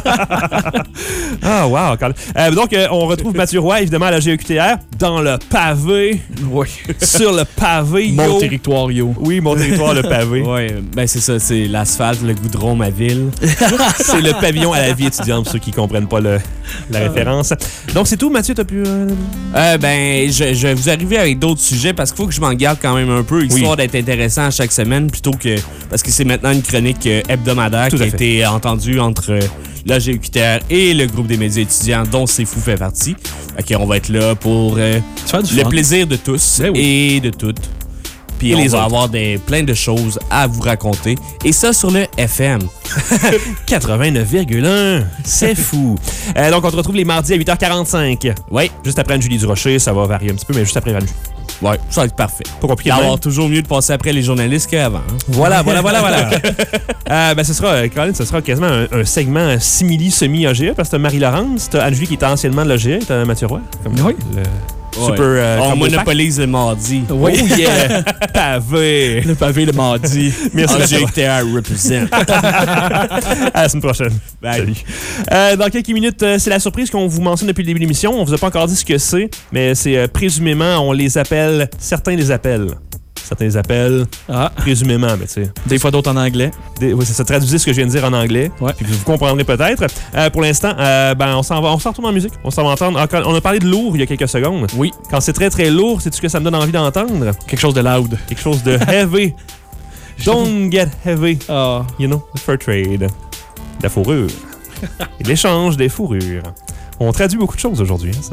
Ah, wow. Quand même. Euh, donc, euh, on retrouve Mathieu Roy, évidemment, à la G E Q T R, dans le pavé. Oui. Sur le pavé. Mon yo. territoire, yo. Oui, mon territoire, le pavé. Ouais, ben c'est ça, c'est l'asphalte, le goudron, ma ville. C'est le pavillon à la vie étudiante, pour ceux qui comprennent pas le, la référence. Donc, c'est tout, Mathieu, t'as pu... euh, Euh, ben, je, je vais vous arriver avec d'autres sujets parce qu'il faut que je m'en garde quand même un peu, histoire Oui. d'être intéressant à chaque semaine, plutôt que... Parce que c'est maintenant une chronique euh, hebdomadaire Tout qui à a fait. été entendue entre euh, la G E Q T R et le groupe des médias étudiants dont C'est Fou fait partie. Ok, on va être là pour euh, Tu fais du le fun. plaisir de tous Ben oui. et de toutes. Puis Et on les va autres. avoir des, plein de choses à vous raconter. Et ça sur le F M. quatre-vingt-neuf virgule un. C'est fou. Euh, donc, on te retrouve les mardis à huit heures quarante-cinq. Oui, Juste après Anne-Julie Durocher, ça va varier un petit peu, mais juste après Anne-Julie. ouais, ça va être parfait. Pas compliqué de Alors, même. toujours mieux de passer après les journalistes qu'avant. hein. Voilà, voilà, voilà, voilà. euh, ben, ce sera, euh, Colin, ce sera quasiment un, un segment simili-semi-O G A parce que t'as Marie-Laurence, t'as Anne-Julie qui était anciennement de l'O G A, t'as Mathieu Roy. Comme Oui. Le Ouais. super... euh, On combo pack. monopolise le mardi. Oh yeah! Pavé! Le pavé le mardi. Merci, Ah, Mathieu G Roy. T R represent. À la semaine prochaine. Bye. Salut. Euh, dans quelques minutes, euh, c'est la surprise qu'on vous mentionne depuis le début de l'émission. On vous a pas encore dit ce que c'est, mais c'est euh, présumément, on les appelle... Certains les appellent. Certains les appellent... Ah, Présumément, mais tu sais... des fois d'autres en anglais. Des- Oui, c'est ça. Traduisez ce que je viens de dire en anglais. Ouais. Puis vous comprendrez peut-être. Euh, pour l'instant, euh, ben, on s'en va, on s'en retourne en musique. On s'en va entendre. Encore- On a parlé de lourd il y a quelques secondes. Oui. Quand c'est très très lourd, c'est ce que ça me donne envie d'entendre. Quelque chose de loud. Quelque chose de heavy. Don't get heavy. Ah. You know, the fur trade. La fourrure. Et l'échange des fourrures. On traduit beaucoup de choses aujourd'hui. Hein, ça.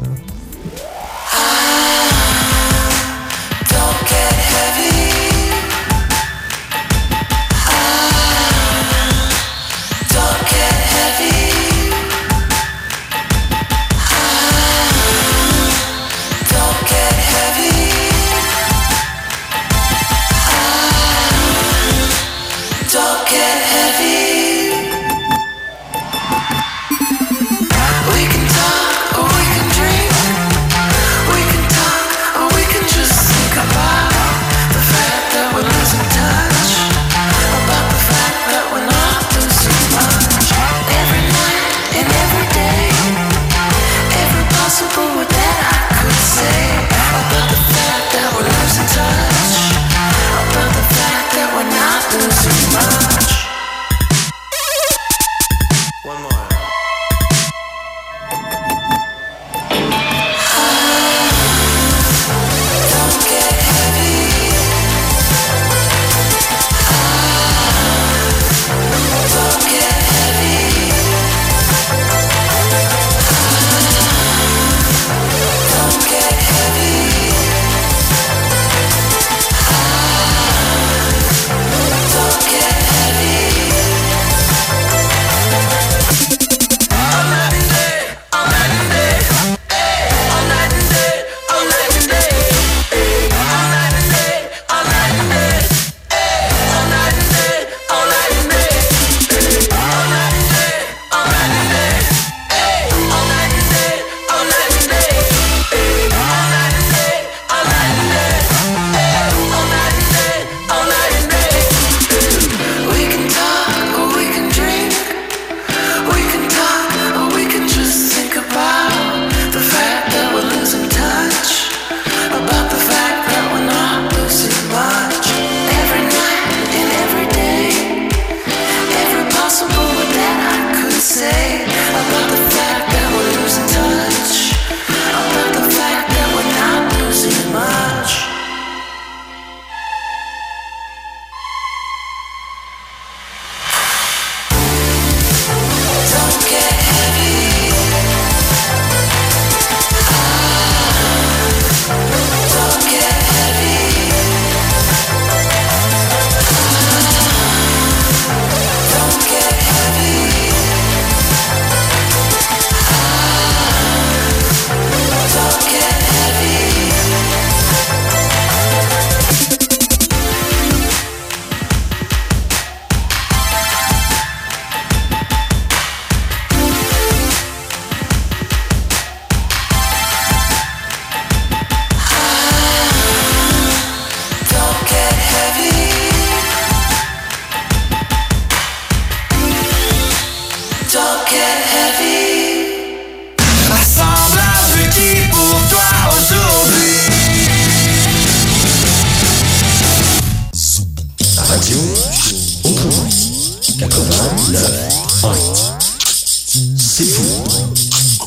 Don't get heavy. Don't get heavy. Don't get heavy. Don't get heavy. We can talk or we can dream.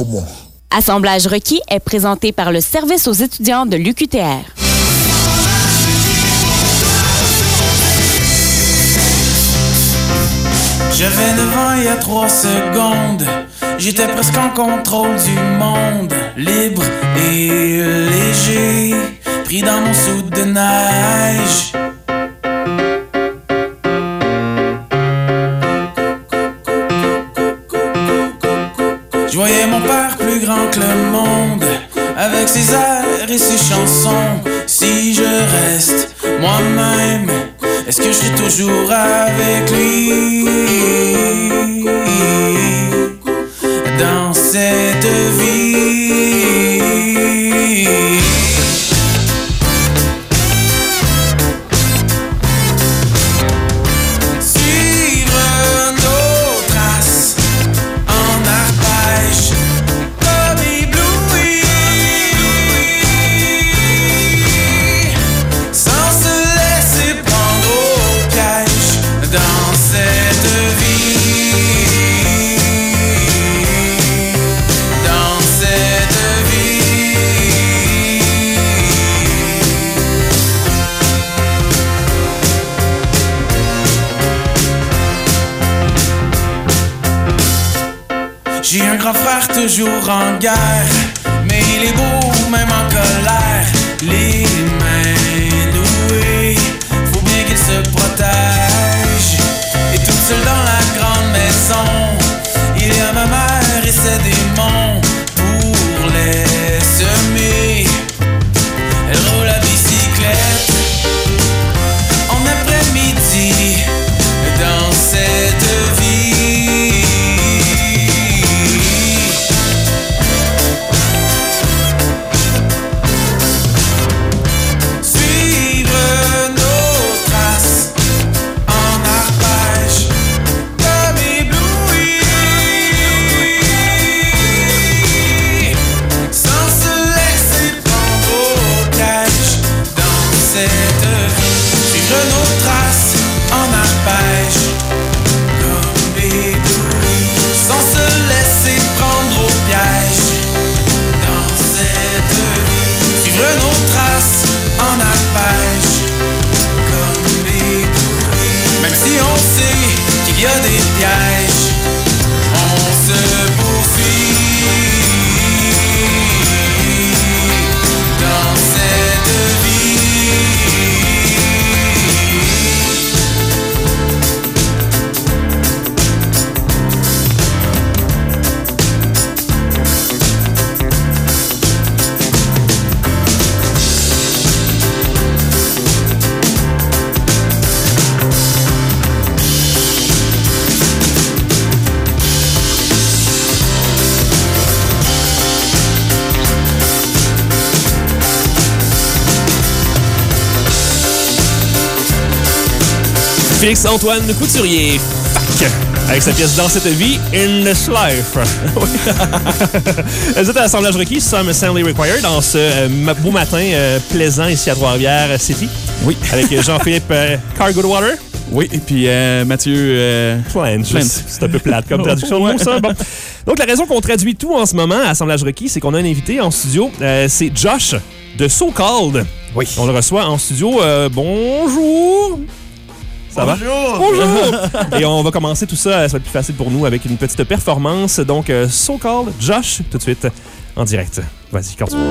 moi. Assemblage requis est présenté par le service aux étudiants de l'U Q T R. J'avais neuf ans il y a trois secondes. J'étais presque en contrôle du monde. Libre et léger, pris dans mon soude de neige. Je voyais mon père plus grand que le monde, avec ses airs et ses chansons. Si je reste moi-même, est-ce que je serai toujours avec lui dans cette vie? Suivre nos traces en arpège, comme ébloui, sans se laisser prendre au piège dans cette vie, dans cette vie. J'ai un grand frère toujours en guerre, mais il est beau même en colère. Les mains nouées, faut bien qu'il se protège. Et toute seule dans la grande maison, il y a ma mère et ses démons pour les semer. Elle roule la bicyclette en après-midi dans cette vie. Suivre nos traces en arpège, comme ébloui, sans se laisser prendre au piège dans cette vie. Suivre nos traces en arpège, comme ébloui, sans se laisser prendre au piège dans cette vie. Suivre nos traces en arpège, comme ébloui, même si on sait qu'il y a des pièges, on se poursuit dans cette vie. Félix-Antoine Couturier, Fac, avec sa pièce Dans cette vie, In This Life. Vous êtes à l'assemblage requis, Some Assembly Required, dans ce euh, beau matin euh, plaisant ici à Trois-Rivières City. Oui. Avec Jean-Philippe euh, Cargoodwater. Oui, et puis euh, Mathieu... Euh... Plante. C'est un peu plate comme traduction de mot, ça. Bon. Donc, la raison qu'on traduit tout en ce moment à Assemblage requis, c'est qu'on a un invité en studio. Euh, c'est Josh de So Called. Oui. On le reçoit en studio. Euh, bonjour. Ça Bonjour. va? Bonjour! Et on va commencer tout ça, ça va être plus facile pour nous avec une petite performance. Donc, euh, So Called, Josh, tout de suite, en direct. Vas-y, continue.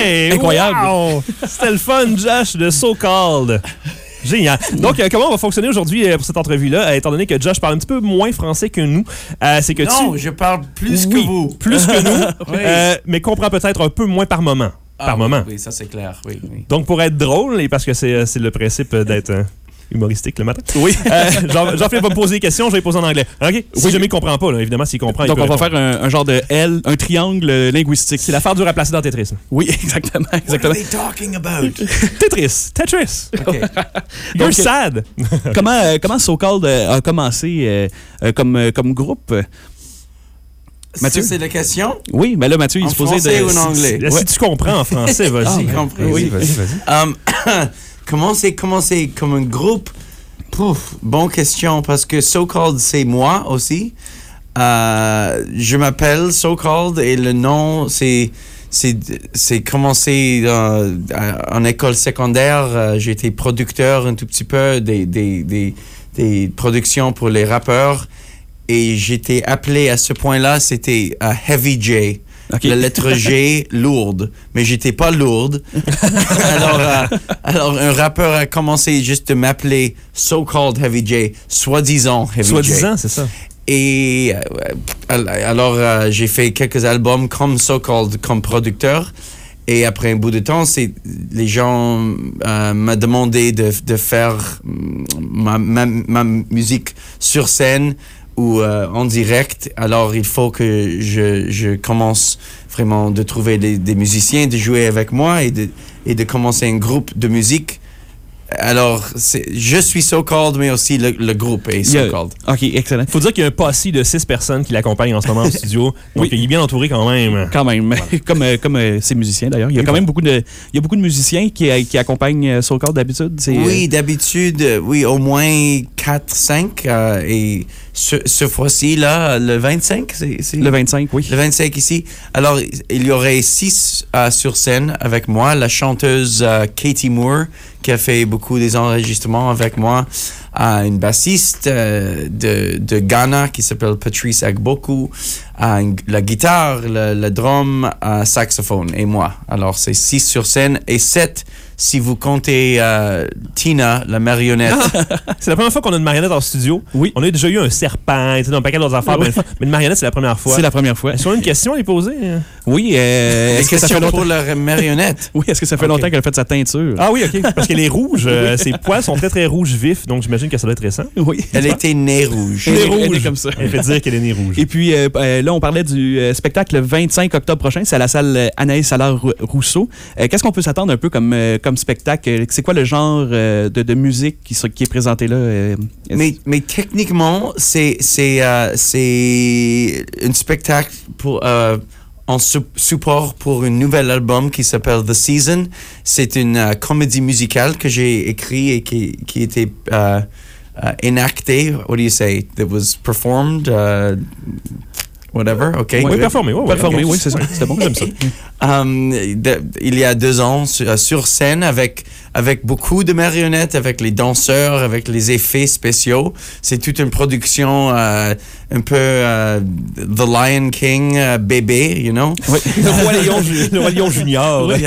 Ouais! Incroyable. Wow! C'était le fun, Josh, de So Called. Génial. Donc, euh, comment on va fonctionner aujourd'hui euh, pour cette entrevue-là, euh, étant donné que Josh parle un petit peu moins français que nous, euh, c'est que non, tu... je parle plus oui, que vous. Plus que nous, oui. euh, mais comprend peut-être un peu moins par moment. Ah, par oui, moment. Oui, ça c'est clair. Oui, oui. Donc, pour être drôle, et parce que c'est, c'est le principe d'être... Euh, humoristique le matin. Oui. Euh, Jean- Jean-Philippe va me poser des questions, je vais les poser en anglais. OK? Si Oui. jamais il comprend pas, là, évidemment, s'il comprend, Donc, il peut on va répondre. faire un, un genre de L, un triangle linguistique. C'est l'affaire dure à placer dans Tetris. Oui, exactement. exactement. What are they talking about? Tetris. Tetris. OK. You're Donc, sad. comment, euh, comment So Called euh, a commencé euh, euh, comme, euh, comme groupe? Mathieu? Ça, c'est la question? Oui, mais là, Mathieu, il En se posait français de... ou en anglais? Si, si tu comprends en français, vas-y. Ah, j'ai compris. Oui, Oui. vas-y, vas-y. Um, comment c'est commencé comme un groupe? Pouf, bonne question, parce que So Called, c'est moi aussi. Euh, je m'appelle So Called et le nom, c'est... C'est, c'est commencé euh, en école secondaire. Euh, j'ai été producteur un tout petit peu des, des, des, des productions pour les rappeurs. Et j'étais appelé à ce point-là, c'était uh, Heavy J. Okay. La lettre G, lourde. Mais j'étais pas lourde. alors, euh, alors, un rappeur a commencé juste de m'appeler So-Called Heavy J, soi-disant Heavy J. Soi-disant, c'est ça. Et euh, alors, euh, j'ai fait quelques albums comme So-Called, comme producteur. Et après un bout de temps, c'est, les gens euh, m'ont demandé de, de faire ma, ma, ma musique sur scène ou euh, en direct. Alors, il faut que je, je commence vraiment de trouver des, des musiciens, de jouer avec moi et de, et de commencer un groupe de musique. Alors, c'est, je suis So Called, mais aussi le, le groupe est So Yeah. Called. OK, excellent. Faut dire qu'il y a un posse de six personnes qui l'accompagnent en ce moment au studio. Donc, Oui. il est bien entouré quand même. Quand même. Comme, euh, comme euh, ces musiciens, d'ailleurs. Il y a Oui, quand voilà. même beaucoup de, il y a beaucoup de musiciens qui, euh, qui accompagnent euh, So Called d'habitude. C'est, euh, Oui, d'habitude, euh, oui, au moins quatre cinq. Euh, et ce, ce fois-ci, là, le vingt-cinq, c'est, c'est... Le vingt-cinq, oui. Le vingt-cinq ici. Alors, il y aurait six euh, sur scène avec moi. La chanteuse euh, Katie Moore, qui a fait beaucoup des enregistrements avec moi. Euh, une bassiste euh, de, de Ghana qui s'appelle Patrice Agboku. Euh, la guitare, le, le drum, euh, saxophone et moi. Alors, c'est six sur scène et sept si vous comptez euh, Tina, la marionnette. C'est la première fois qu'on a une marionnette en studio. Oui. On a déjà eu un serpent, tu sais, un paquet d'autres affaires. Oui. Ben, mais une marionnette, c'est la première fois. C'est la première fois. Est-ce qu'on a une question à lui poser? Oui. Euh, Des est-ce que ça fait questions longtemps? pour la marionnette? Oui, est-ce que ça fait Ok. longtemps qu'elle a fait sa teinture? Ah oui, OK. Parce qu'elle est rouge. euh, ses poils sont très, très rouges vifs. Donc, j'imagine que ça doit être récent. Oui. Elle était née rouge. Elle est- Nez elle est rouge. comme ça. Elle fait dire qu'elle est née rouge. Et puis, euh, euh, là, on parlait du euh, spectacle le vingt-cinq octobre prochain. C'est à la salle euh, Anaïs Allard-Rousseau. Euh, qu'est-ce qu'on peut s'attendre un peu comme, euh, comme spectacle? C'est quoi le genre euh, de, de musique qui, sont- qui est présenté là? euh, Mais, mais techniquement, c'est, c'est, euh, c'est un spectacle pour, euh, en su- support pour un nouvel album qui s'appelle The Season. C'est une euh, comédie musicale que j'ai écrit et qui, qui était euh, euh, enactée. What do you say? That was performed? Uh, whatever, OK? Oui, performé. Oui, Performé, oui, c'est ça. C'était bon, j'aime ça. Um, de- il y a deux ans sur, sur scène avec, avec beaucoup de marionnettes, avec les danseurs, avec les effets spéciaux. C'est toute une production euh, un peu euh, The Lion King euh, bébé, you know? Oui. Le Roi Lion, ju- le Roi Lion Junior. Oui.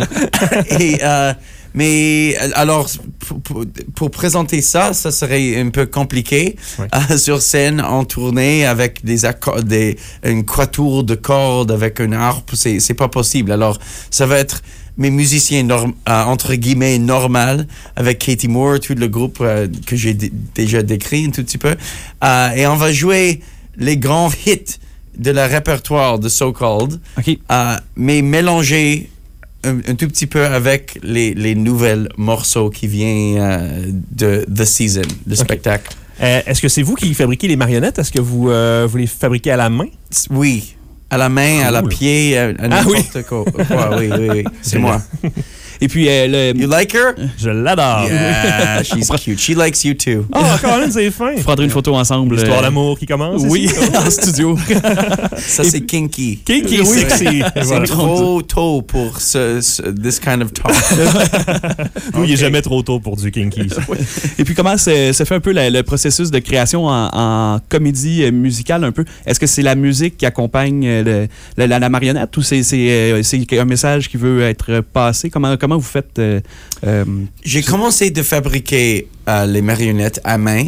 Et, euh, mais alors, pour, pour, pour présenter ça, ça serait un peu compliqué Ouais. euh, sur scène, en tournée, avec des accords, des, une quatuor de cordes, avec une harpe, c'est, c'est pas possible. Alors, ça va être mes musiciens, norm, euh, entre guillemets, normal, avec Katie Moore, tout le groupe euh, que j'ai d- déjà décrit un tout petit peu. Euh, et on va jouer les grands hits de la répertoire de So Called, OK. euh, mais mélangés un, un tout petit peu avec les, les nouvelles morceaux qui viennent euh, de The Season, le spectacle. Euh, est-ce que c'est vous qui fabriquez les marionnettes? Est-ce que vous, euh, vous les fabriquez à la main? Oui, à la main, à la Cool. pied, à, à Ah oui. n'importe quoi. quoi. Oui, oui, oui, c'est moi. Et puis, euh, le... You like her? Je l'adore. Yeah, she's cute. She likes you too. Oh, Colin, c'est fin. Vous prendrez une photo ensemble. L'histoire euh... d'amour qui commence. Oui, en studio. Ça, c'est kinky. Kinky, oui, sexy. C'est Voilà. trop tôt pour ce, ce this kind of talk. Nous, il n'est jamais trop tôt pour du kinky. Et puis, comment se, se fait un peu la, le processus de création en, en comédie musicale un peu? Est-ce que c'est la musique qui accompagne le, la, la, la marionnette ou c'est, c'est, euh, c'est un message qui veut être passé? Comment, comment vous faites? Euh, euh, J'ai commencé de fabriquer euh, les marionnettes à main,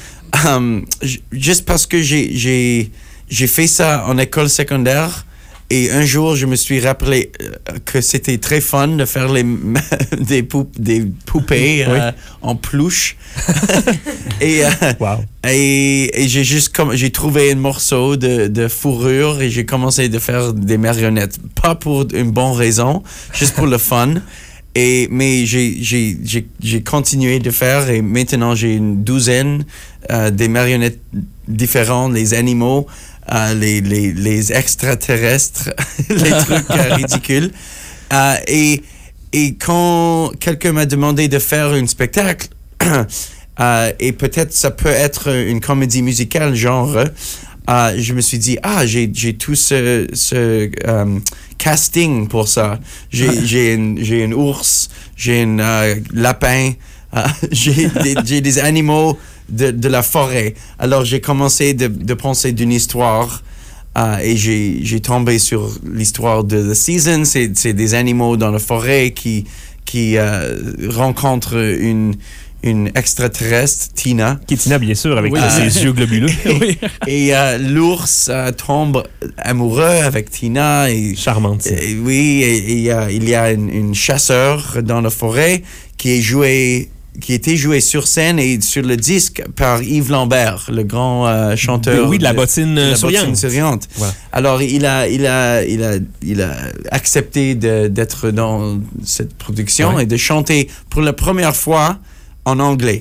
um, j- juste parce que j'ai, j'ai, j'ai fait ça en école secondaire. Et un jour, je me suis rappelé euh, que c'était très fun de faire les, des, pou- des poupées euh, oui. en peluche. et, euh, wow. et, et j'ai juste comme, j'ai trouvé un morceau de, de fourrure et j'ai commencé de faire des marionnettes. Pas pour une bonne raison, juste pour le fun. Et, mais j'ai, j'ai, j'ai, j'ai continué de faire et maintenant j'ai une douzaine euh, des marionnettes différentes, les animaux. Euh, les, les, les extraterrestres, les trucs euh, ridicules. Euh, et, et quand quelqu'un m'a demandé de faire un spectacle, euh, et peut-être ça peut être une comédie musicale genre, euh, je me suis dit, ah, j'ai, j'ai tout ce, ce euh, casting pour ça. J'ai, j'ai, une, j'ai un ours, j'ai un euh, lapin, euh, j'ai, des, j'ai des animaux De, de la forêt. Alors, j'ai commencé de, de penser d'une histoire euh, et j'ai, j'ai tombé sur l'histoire de The Season. C'est, c'est des animaux dans la forêt qui, qui euh, rencontrent une, une extraterrestre, Tina. Qui est Tina, bien sûr, avec oui, euh, ses yeux globuleux. et et euh, l'ours euh, tombe amoureux avec Tina. Et, Charmante. Et, oui, et, et euh, il y a une, une chasseur dans la forêt qui est joué... qui était joué sur scène et sur le disque par Yves Lambert, le grand euh, chanteur. De, oui, de la bottine, de, de la souriante. bottine souriante. Voilà. Alors, il a, il a, il a, il a accepté de, d'être dans cette production ouais. et de chanter pour la première fois en anglais.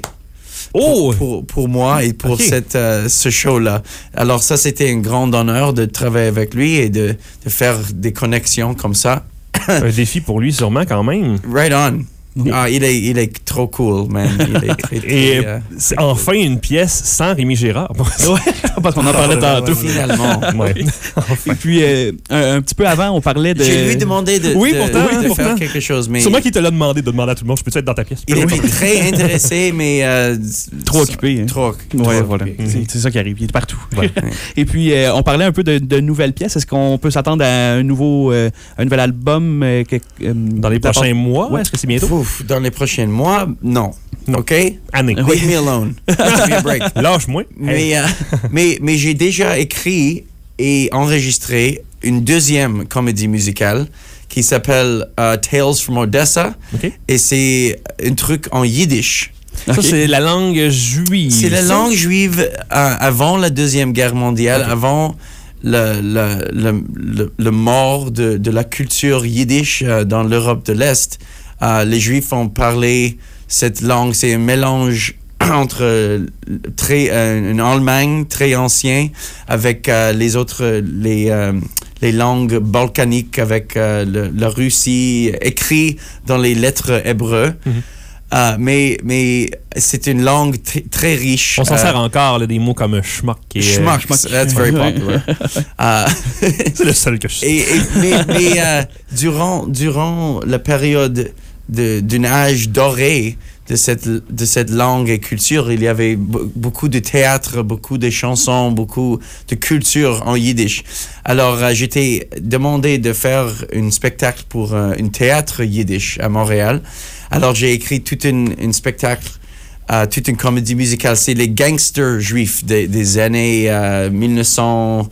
Oh! Pour, pour, pour moi et pour okay. cette, uh, ce show-là. Alors, ça, c'était un grand honneur de travailler avec lui et de, de faire des connexions comme ça. Un défi pour lui, sûrement, quand même. Right on. Ah, il est, il est trop cool, man. Il est très, très, Et euh... c'est enfin une pièce sans Rémi Gérard. Ouais, parce qu'on en parlait tantôt. Finalement. Ouais. Enfin. Et puis, euh, un, un petit peu avant, on parlait de... J'ai lui demandé de, oui, de, pourtant, de, de pourtant. faire quelque chose. Mais... Sûrement qu'il te l'a demandé de demander à tout le monde, je peux-tu être dans ta pièce? Il était très intéressé, mais... Euh, trop occupé. Hein. Trop, trop ouais, trop voilà. occupé. C'est, c'est ça qui arrive, il est partout. Ouais. Et puis, euh, on parlait un peu de, de nouvelles pièces. Est-ce qu'on peut s'attendre à un nouveau, euh, un nouvel album? Euh, que, euh, dans les prochains mois? Ouais, est-ce que c'est bientôt? Ouf, dans les prochains mois, non. non. OK? Année. Leave me alone. Give me a break. Lâche-moi. Mais, euh, mais, mais j'ai déjà écrit et enregistré une deuxième comédie musicale qui s'appelle uh, Tales from Odessa. Okay. Et c'est un truc en yiddish. Ça, okay. c'est la langue juive. C'est la ça? langue juive euh, avant la Deuxième Guerre mondiale, okay. avant le, le, le, le, le mort de, de la culture yiddish euh, dans l'Europe de l'Est. Euh, les Juifs ont parlé cette langue. C'est un mélange entre euh, très, euh, une Allemagne très ancien avec euh, les autres, les, euh, les langues balkaniques, avec euh, le, la Russie, écrit dans les lettres hébreux. Mm-hmm. Uh, mais, mais c'est une langue t- très riche. On s'en uh, sert encore, là, des mots comme schmuck. Et, schmuck, euh, that's very popular. uh, c'est le seul que je sais. Et, et, mais mais uh, durant, durant la période de, d'un âge doré de cette, de cette langue et culture, il y avait b- beaucoup de théâtre, beaucoup de chansons, beaucoup de culture en yiddish. Alors, uh, j'étais demandé de faire un spectacle pour uh, un théâtre yiddish à Montréal. Alors, j'ai écrit tout un, un spectacle, uh, toute une comédie musicale. C'est les gangsters juifs des, des années uh, dix-neuf cent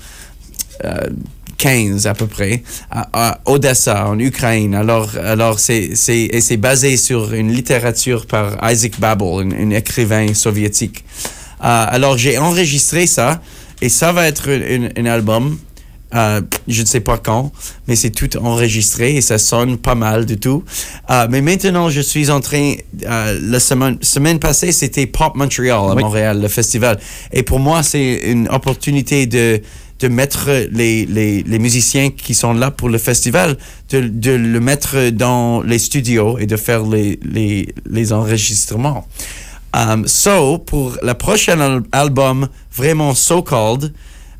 quinze à peu près, à, à Odessa, en Ukraine. Alors, alors c'est, c'est, et c'est basé sur une littérature par Isaac Babel, un, un écrivain soviétique. Uh, alors, j'ai enregistré ça, et ça va être un, un album. Euh, je ne sais pas quand, mais c'est tout enregistré et ça sonne pas mal du tout. Euh, mais maintenant, je suis en train... Euh, la semaine, semaine passée, c'était Pop Montreal à oui. Montréal, le festival. Et pour moi, c'est une opportunité de, de mettre les, les, les musiciens qui sont là pour le festival, de, de le mettre dans les studios et de faire les, les, les enregistrements. Um, so, pour le prochain al- album, vraiment so-called,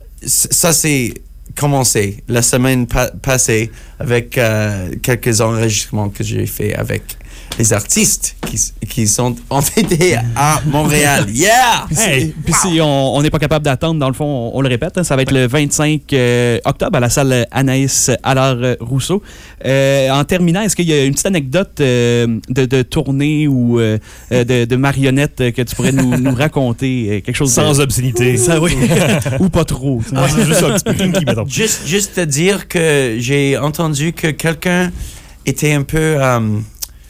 ça c'est commencé la semaine pa- passée avec euh, quelques enregistrements que j'ai fait avec les artistes qui, qui sont invités à Montréal. Yeah! Puis, hey, puis si on n'est pas capable d'attendre, dans le fond, on, on le répète, hein, ça va être le vingt-cinq euh, octobre à la salle Anaïs Allard-Rousseau. Euh, en terminant, est-ce qu'il y a une petite anecdote euh, de, de tournée ou euh, de, de marionnette que tu pourrais nous, nous raconter? Quelque chose Sans de... obscénité. Ça, oui. Ou pas trop. Ah, c'est juste un petit peu kinky, mettons. Juste, juste te dire que j'ai entendu que quelqu'un était un peu... Um,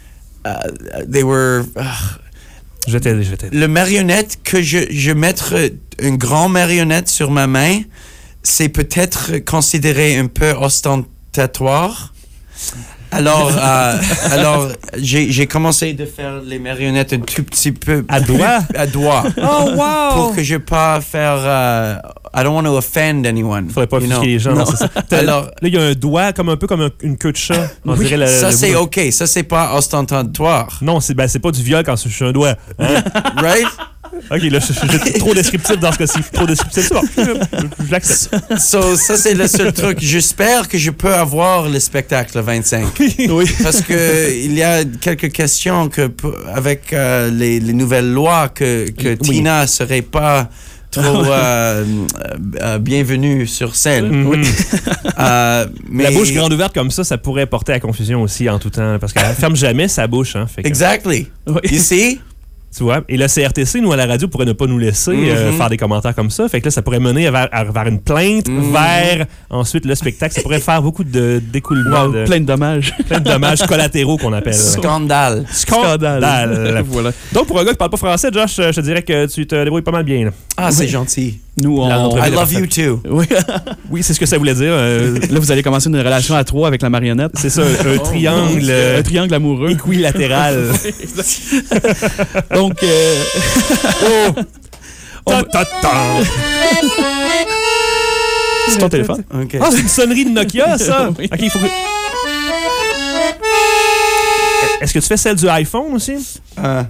Uh, they were. Uh, je t'aide, je t'aide. Le marionnette que je, je mettre une grande marionnette sur ma main, c'est peut-être considéré un peu ostentatoire. Alors, euh, alors j'ai, j'ai commencé de faire les marionnettes un tout petit peu à doigt, à doigt. Oh wow! Pour que je pas faire. Uh, I don't want to offend anyone. Faudrait pas offusquer les gens. Non. C'est ça. Alors, là, il y a un doigt comme un peu comme un, une queue de chat. On oui, dirait la, ça le c'est bout. ok. Ça c'est pas ostentatoire. Non, c'est ben, c'est pas du viol quand je suis un doigt. Hein? Right? Ok, là, je, je, je, trop descriptif dans ce cas-ci. Trop descriptif, c'est bon. Je, je l'accepte. So, ça, c'est le seul truc. J'espère que je peux avoir le spectacle le vingt-cinq. Oui. Parce que il y a quelques questions que, avec euh, les, les nouvelles lois, que, que oui. Tina serait pas trop euh, euh, bienvenue sur scène. Mm-hmm. euh, mais... La bouche grande ouverte comme ça, ça pourrait porter à confusion aussi en tout temps. Parce qu'elle ferme jamais sa bouche. Hein, fait que... Exactly. Oui. Ici... Tu vois? Et le C R T C, nous, à la radio, pourrait ne pas nous laisser mm-hmm. euh, faire des commentaires comme ça. Fait que là, ça pourrait mener vers, vers une plainte, mm-hmm. vers ensuite le spectacle. Ça pourrait faire beaucoup de d'écoulements. Wow, de, plein de dommages. Plein de dommages collatéraux qu'on appelle. Scandale. Scandale. Scandale. Voilà. Donc, pour un gars qui parle pas français, Josh, je te dirais que tu te débrouilles pas mal bien. Là. Ah, c'est oui. gentil. Nous, on... I love you too. Oui, oui c'est ce que ça voulait dire. Euh... Là, vous allez commencer une relation à trois avec la marionnette. C'est ça, un, un oh, triangle... Euh... Un triangle amoureux. Équilatéral. Donc... Euh... oh! Ta, ta, ta. C'est ton téléphone? Okay. Ah, c'est une sonnerie de Nokia, ça? Oui. OK, il faut que... Est-ce que tu fais celle du iPhone aussi? Uh...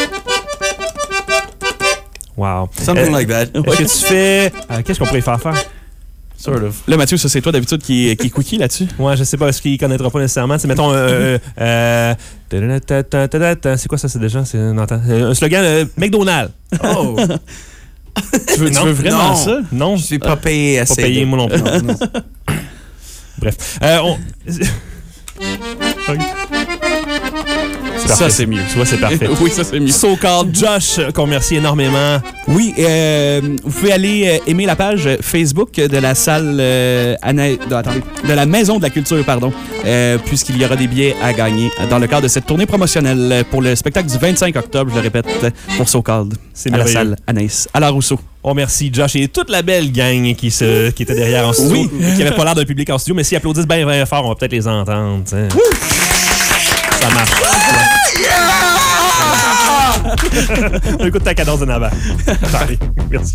Wow. Something euh, like that. Est-ce que tu fais... Euh, qu'est-ce qu'on pourrait faire faire? Sort of. Là, Mathieu, ça, c'est toi d'habitude qui, qui est cookie là-dessus? Ouais, je sais pas, est-ce qu'il connaîtra pas nécessairement. C'est, mettons, euh, euh, c'est quoi ça, c'est déjà? C'est un, un slogan euh, McDonald's. Oh! tu, veux, tu veux vraiment non. ça? Non. Je suis pas payé assez. Pas payé, de... moi non plus. non, non. Bref. Euh, on... Ça, c'est mieux. Tu vois, c'est parfait. Oui, ça, c'est mieux. So-called Josh, qu'on remercie énormément. Oui, euh, vous pouvez aller euh, aimer la page Facebook de la salle... Euh, Ana... de, attendez, de la Maison de la Culture, pardon, euh, puisqu'il y aura des billets à gagner dans le cadre de cette tournée promotionnelle pour le spectacle du vingt-cinq octobre, je le répète, pour So-called, c'est à la salle Anaïs Allard-Rousseau. On remercie Josh et toute la belle gang qui, se, qui était derrière en studio, oui. qui n'avait pas l'air d'un public en studio, mais s'ils applaudissent bien, bien fort, on va peut-être les entendre. T'sais. Ça marche. On écoute ta cadence de Navarre. Allez, merci.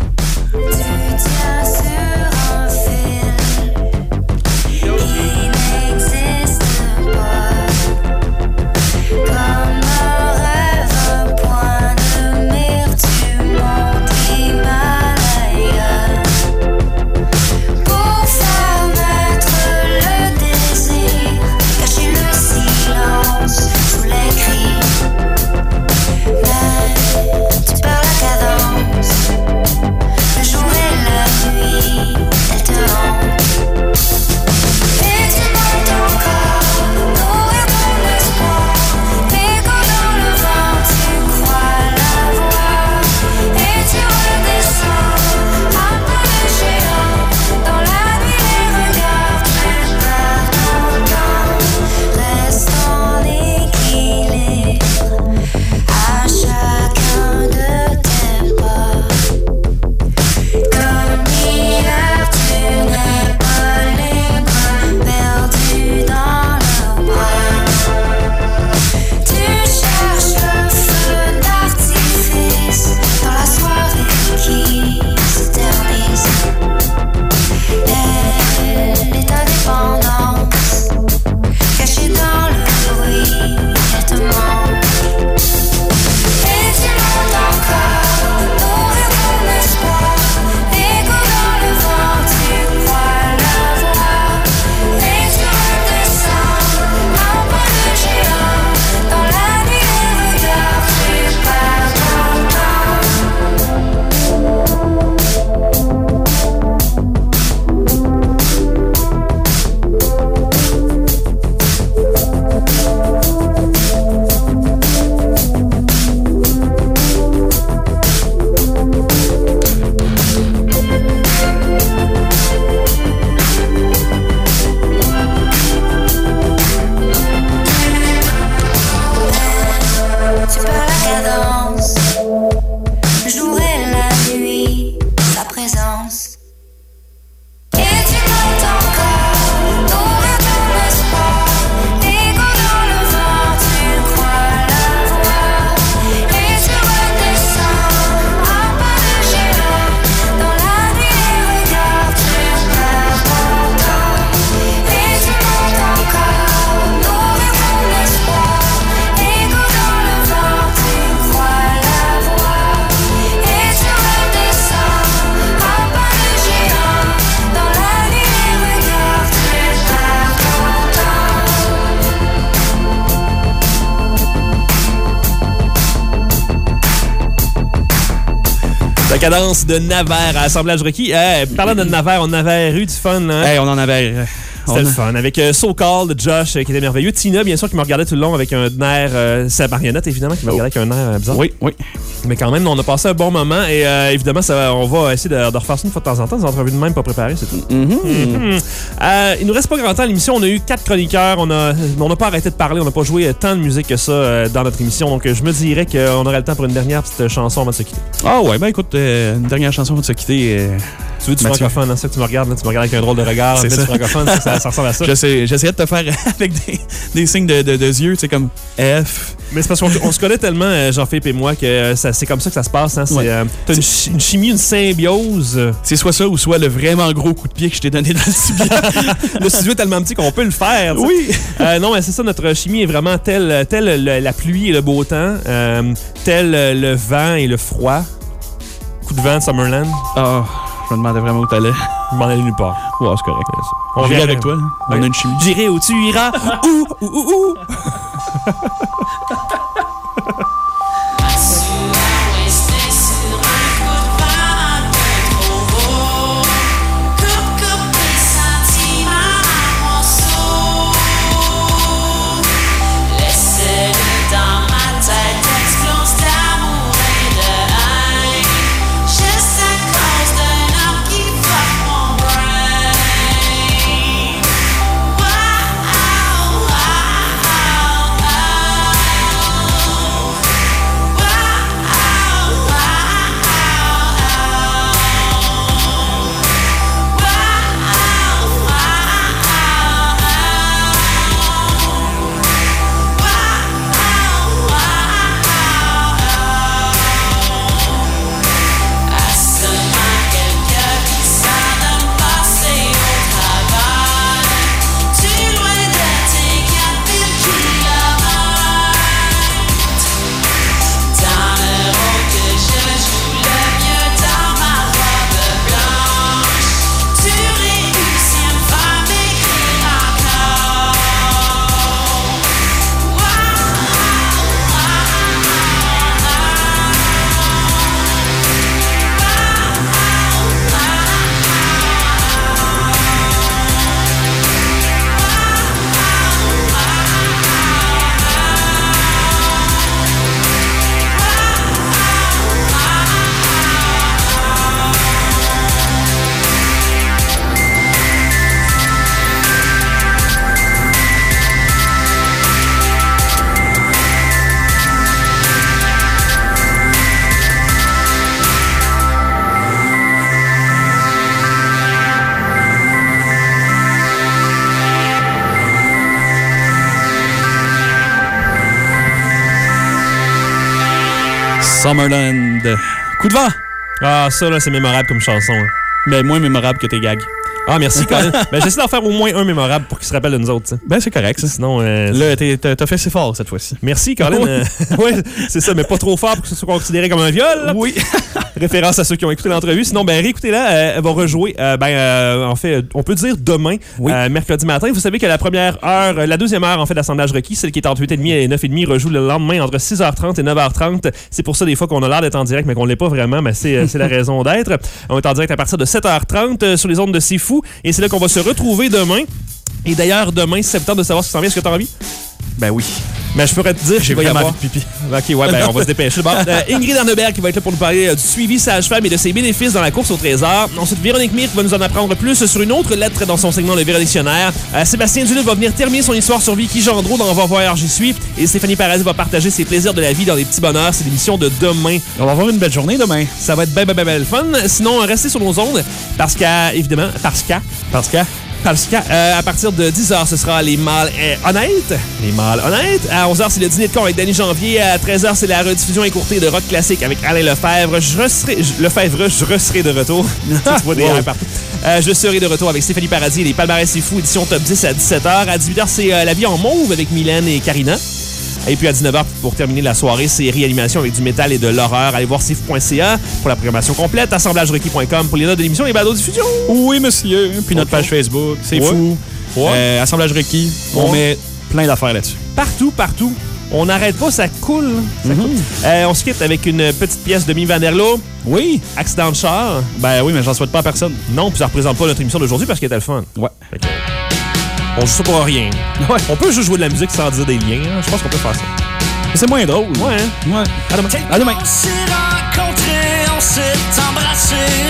Tu perds la cadence, le jour et la nuit. Cadence de Navarre à Assemblage requis. Hey, parlant de Navarre, on avait eu du fun. Hein? Hey, on en avait... Euh... C'était le fun. Avec euh, So Called, Josh, euh, qui était merveilleux. Tina, bien sûr, qui me regardait tout le long avec un air... Euh, c'est la marionnette, évidemment, qui me regardait avec un air euh, bizarre. Oui, oui. Mais quand même, on a passé un bon moment. Et euh, évidemment, ça, on va essayer de, de refaire ça une fois de temps en temps. Des entrevues de même pas préparées, c'est tout. Mm-hmm. Mm-hmm. Euh, il nous reste pas grand temps à l'émission. On a eu quatre chroniqueurs. On a, on n'a pas arrêté de parler. On n'a pas joué tant de musique que ça euh, dans notre émission. Donc, je me dirais qu'on aurait le temps pour une dernière petite chanson avant de se quitter. Ah ouais, ben écoute, euh, une dernière chanson avant de se quitter... Euh... Tu veux du francophone, hein, ça que tu me regardes, là, tu me regardes avec un drôle de regard, c'est ça. Du francophone, ça, ça, ça ressemble à ça. J'essaie, j'essayais de te faire avec des, des signes de, de, de yeux, tu sais, comme F. Mais c'est parce qu'on on se connaît tellement, euh, Jean-Philippe et moi, que euh, ça, c'est comme ça que ça se passe. Hein, c'est, ouais. euh, t'as une, ch- une chimie, une symbiose. C'est soit ça ou soit le vraiment gros coup de pied que je t'ai donné dans le tibia. Le studio est tellement petit qu'on peut le faire. T'sais. Oui. Euh, non, mais c'est ça, notre chimie est vraiment telle, telle le, la pluie et le beau temps, euh, tel le vent et le froid. Coup de vent de Summerland. Ah. Oh. Je me demandais vraiment où t'allais. Je m'en allais nulle part. Ouais, c'est correct. On, On vient avec toi. On a une chimie. J'irai où tu iras. Ouh, ouh, ouh, ouh. Summerland. Coup de vent. Ah, ça, là, c'est mémorable comme chanson. Hein. Mais moins mémorable que tes gags. Ah, merci, Colin. Ben, j'essaie d'en faire au moins un mémorable pour qu'il se rappelle de nous autres. T'sais. Ben, c'est correct, ça. Sinon. Euh, là, t'es, t'as, t'as fait assez fort cette fois-ci. Merci, Colin. Oui, euh, ouais, c'est ça, mais pas trop fort pour que ce soit considéré comme un viol. Oui. Référence à ceux qui ont écouté l'entrevue. Sinon, ben, réécoutez-la. Euh, elle va rejouer, euh, ben, euh, en fait, on peut dire demain, oui. euh, mercredi matin. Vous savez que la première heure, la deuxième heure, en fait, d'assemblage requis, celle qui est entre huit heures trente et neuf heures trente, rejoue le lendemain entre six heures trente et neuf heures trente. C'est pour ça, des fois, qu'on a l'air d'être en direct, mais qu'on l'est pas vraiment. Mais c'est, c'est la raison d'être. On est en direct à partir de sept heures trente sur les ondes de C'est Fou. Et c'est là qu'on va se retrouver demain. Et d'ailleurs, demain, c'est septembre de savoir ce qui s'en vient. Est-ce que tu as envie? Ben oui. Mais je pourrais te dire j'ai qu'il va y avoir... envie de pipi. OK, ouais, ben on va se dépêcher. Bon, euh, Ingrid Arneberg qui va être là pour nous parler euh, du suivi sage-femme et de ses bénéfices dans la course au trésor. Ensuite, Véronique Mire qui va nous en apprendre plus sur une autre lettre dans son segment Le Vérodictionnaire. Euh, Sébastien Duluth va venir terminer son histoire sur Vicky Gendreau dans On va voir, j'y suis. Et Stéphanie Paradis va partager ses plaisirs de la vie dans les petits bonheurs. C'est l'émission de demain. On va avoir une belle journée demain. Ça va être ben, ben, ben, ben fun. Sinon, restez sur nos ondes parce qu'à, évidemment, parce qu'à... Parce qu'à... Parce qu'à euh, à partir de dix heures, ce sera les mâles euh, honnêtes. Les mâles honnêtes. À onze heures, c'est le dîner de con avec Danny Janvier. À treize heures, c'est la rediffusion écourtée de rock classique avec Alain Lefebvre. Je serai, je, Lefebvre, je serai de retour. tu vois des wow. partout. Euh, je serai de retour avec Stéphanie Paradis et les Palmarès C'est Fou, édition top dix à dix-sept heures. À dix-huit heures, c'est euh, La vie en mauve avec Mylène et Karina. Et puis à dix-neuf heures, pour terminer la soirée, c'est Réanimation avec du métal et de l'horreur. Allez voir c'est fou point c a pour la programmation complète. Assemblage requis point com pour les notes de l'émission et balado-diffusion. Oui, monsieur. Puis notre page Facebook, c'est ouais. fou. Ouais. Euh, Assemblage requis, on ouais. met plein d'affaires là-dessus. Partout, partout. On n'arrête pas, ça coule. Ça Mm-hmm. coule. Euh, on se quitte avec une petite pièce de Mi Vanderlo. Oui. Accident de char. Ben oui, mais j'en souhaite pas à personne. Non, puis ça représente pas notre émission d'aujourd'hui parce qu'elle était le fun. Ouais. Fait que, on joue ça pour rien. Ouais. On peut juste jouer de la musique sans dire des liens. Hein. Je pense qu'on peut faire ça. C'est moins drôle. Ouais, hein? Ouais. À demain. À demain. On s'est rencontrés, on s'est embrassés.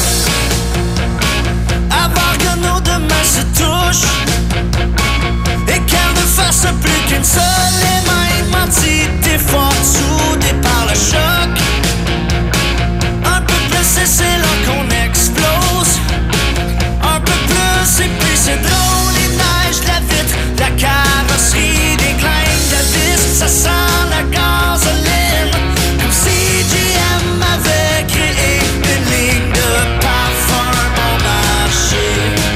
Avant que nos deux mains se touchent. Et qu'elle ne fasse plus qu'une seule et même entité forte soudée par le choc. Un peu plus et c'est là qu'on explose. Un peu plus et puis c'est drôle. Les neiges, la vitre, la carrosserie, des glindes, la vis, ça sent la gasoline. Comme si G M avait créé une ligne de parfum bon marché.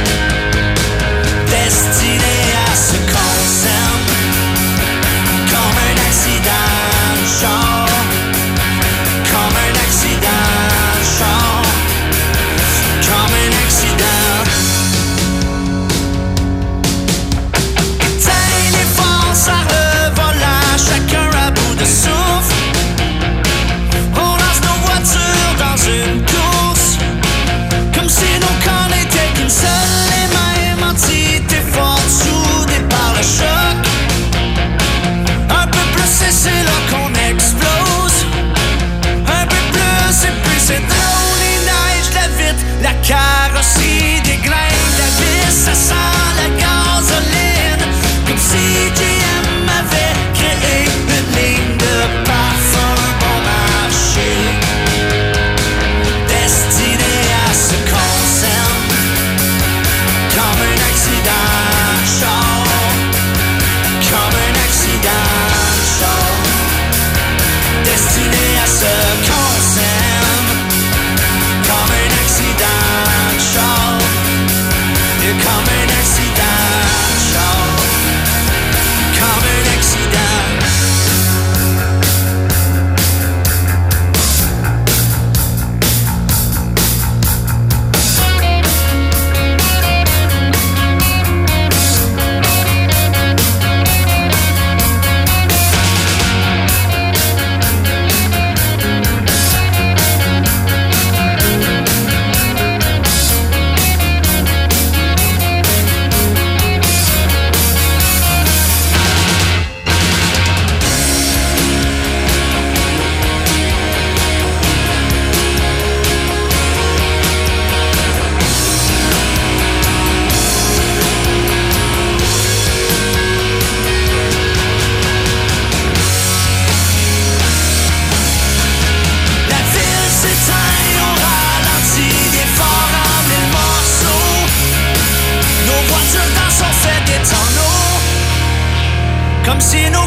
Destinée à ce qu'on s'aime. Comme un accident de char. Comme un accident de char. Comme un accident. Éteins les forces à le volant, chacun à bout de souffle. On lance nos voitures dans une course. Comme si nos corps n'étaient qu'une seule et même entité forte soudée par le choc. Un peu plus et c'est là qu'on explose. Un peu plus et puis c'est drôle. Les neiges, la vitre, la carrosserie, des glindes, la vis, ça sent la gasoline. Comme si G M avait créé une ligne de parfum bon marché. Destinée à ce qu'on s'aime. Comme un accident de char. Comme un accident de char. Destiné à ce qu'on s'aime. Comme un accident de char. Et comme un accident de char. Comme un accident. La ville s'éteint, on ralentit, des forts en mille morceaux. Nos voitures dans sont faites des tonneaux. Comme si nos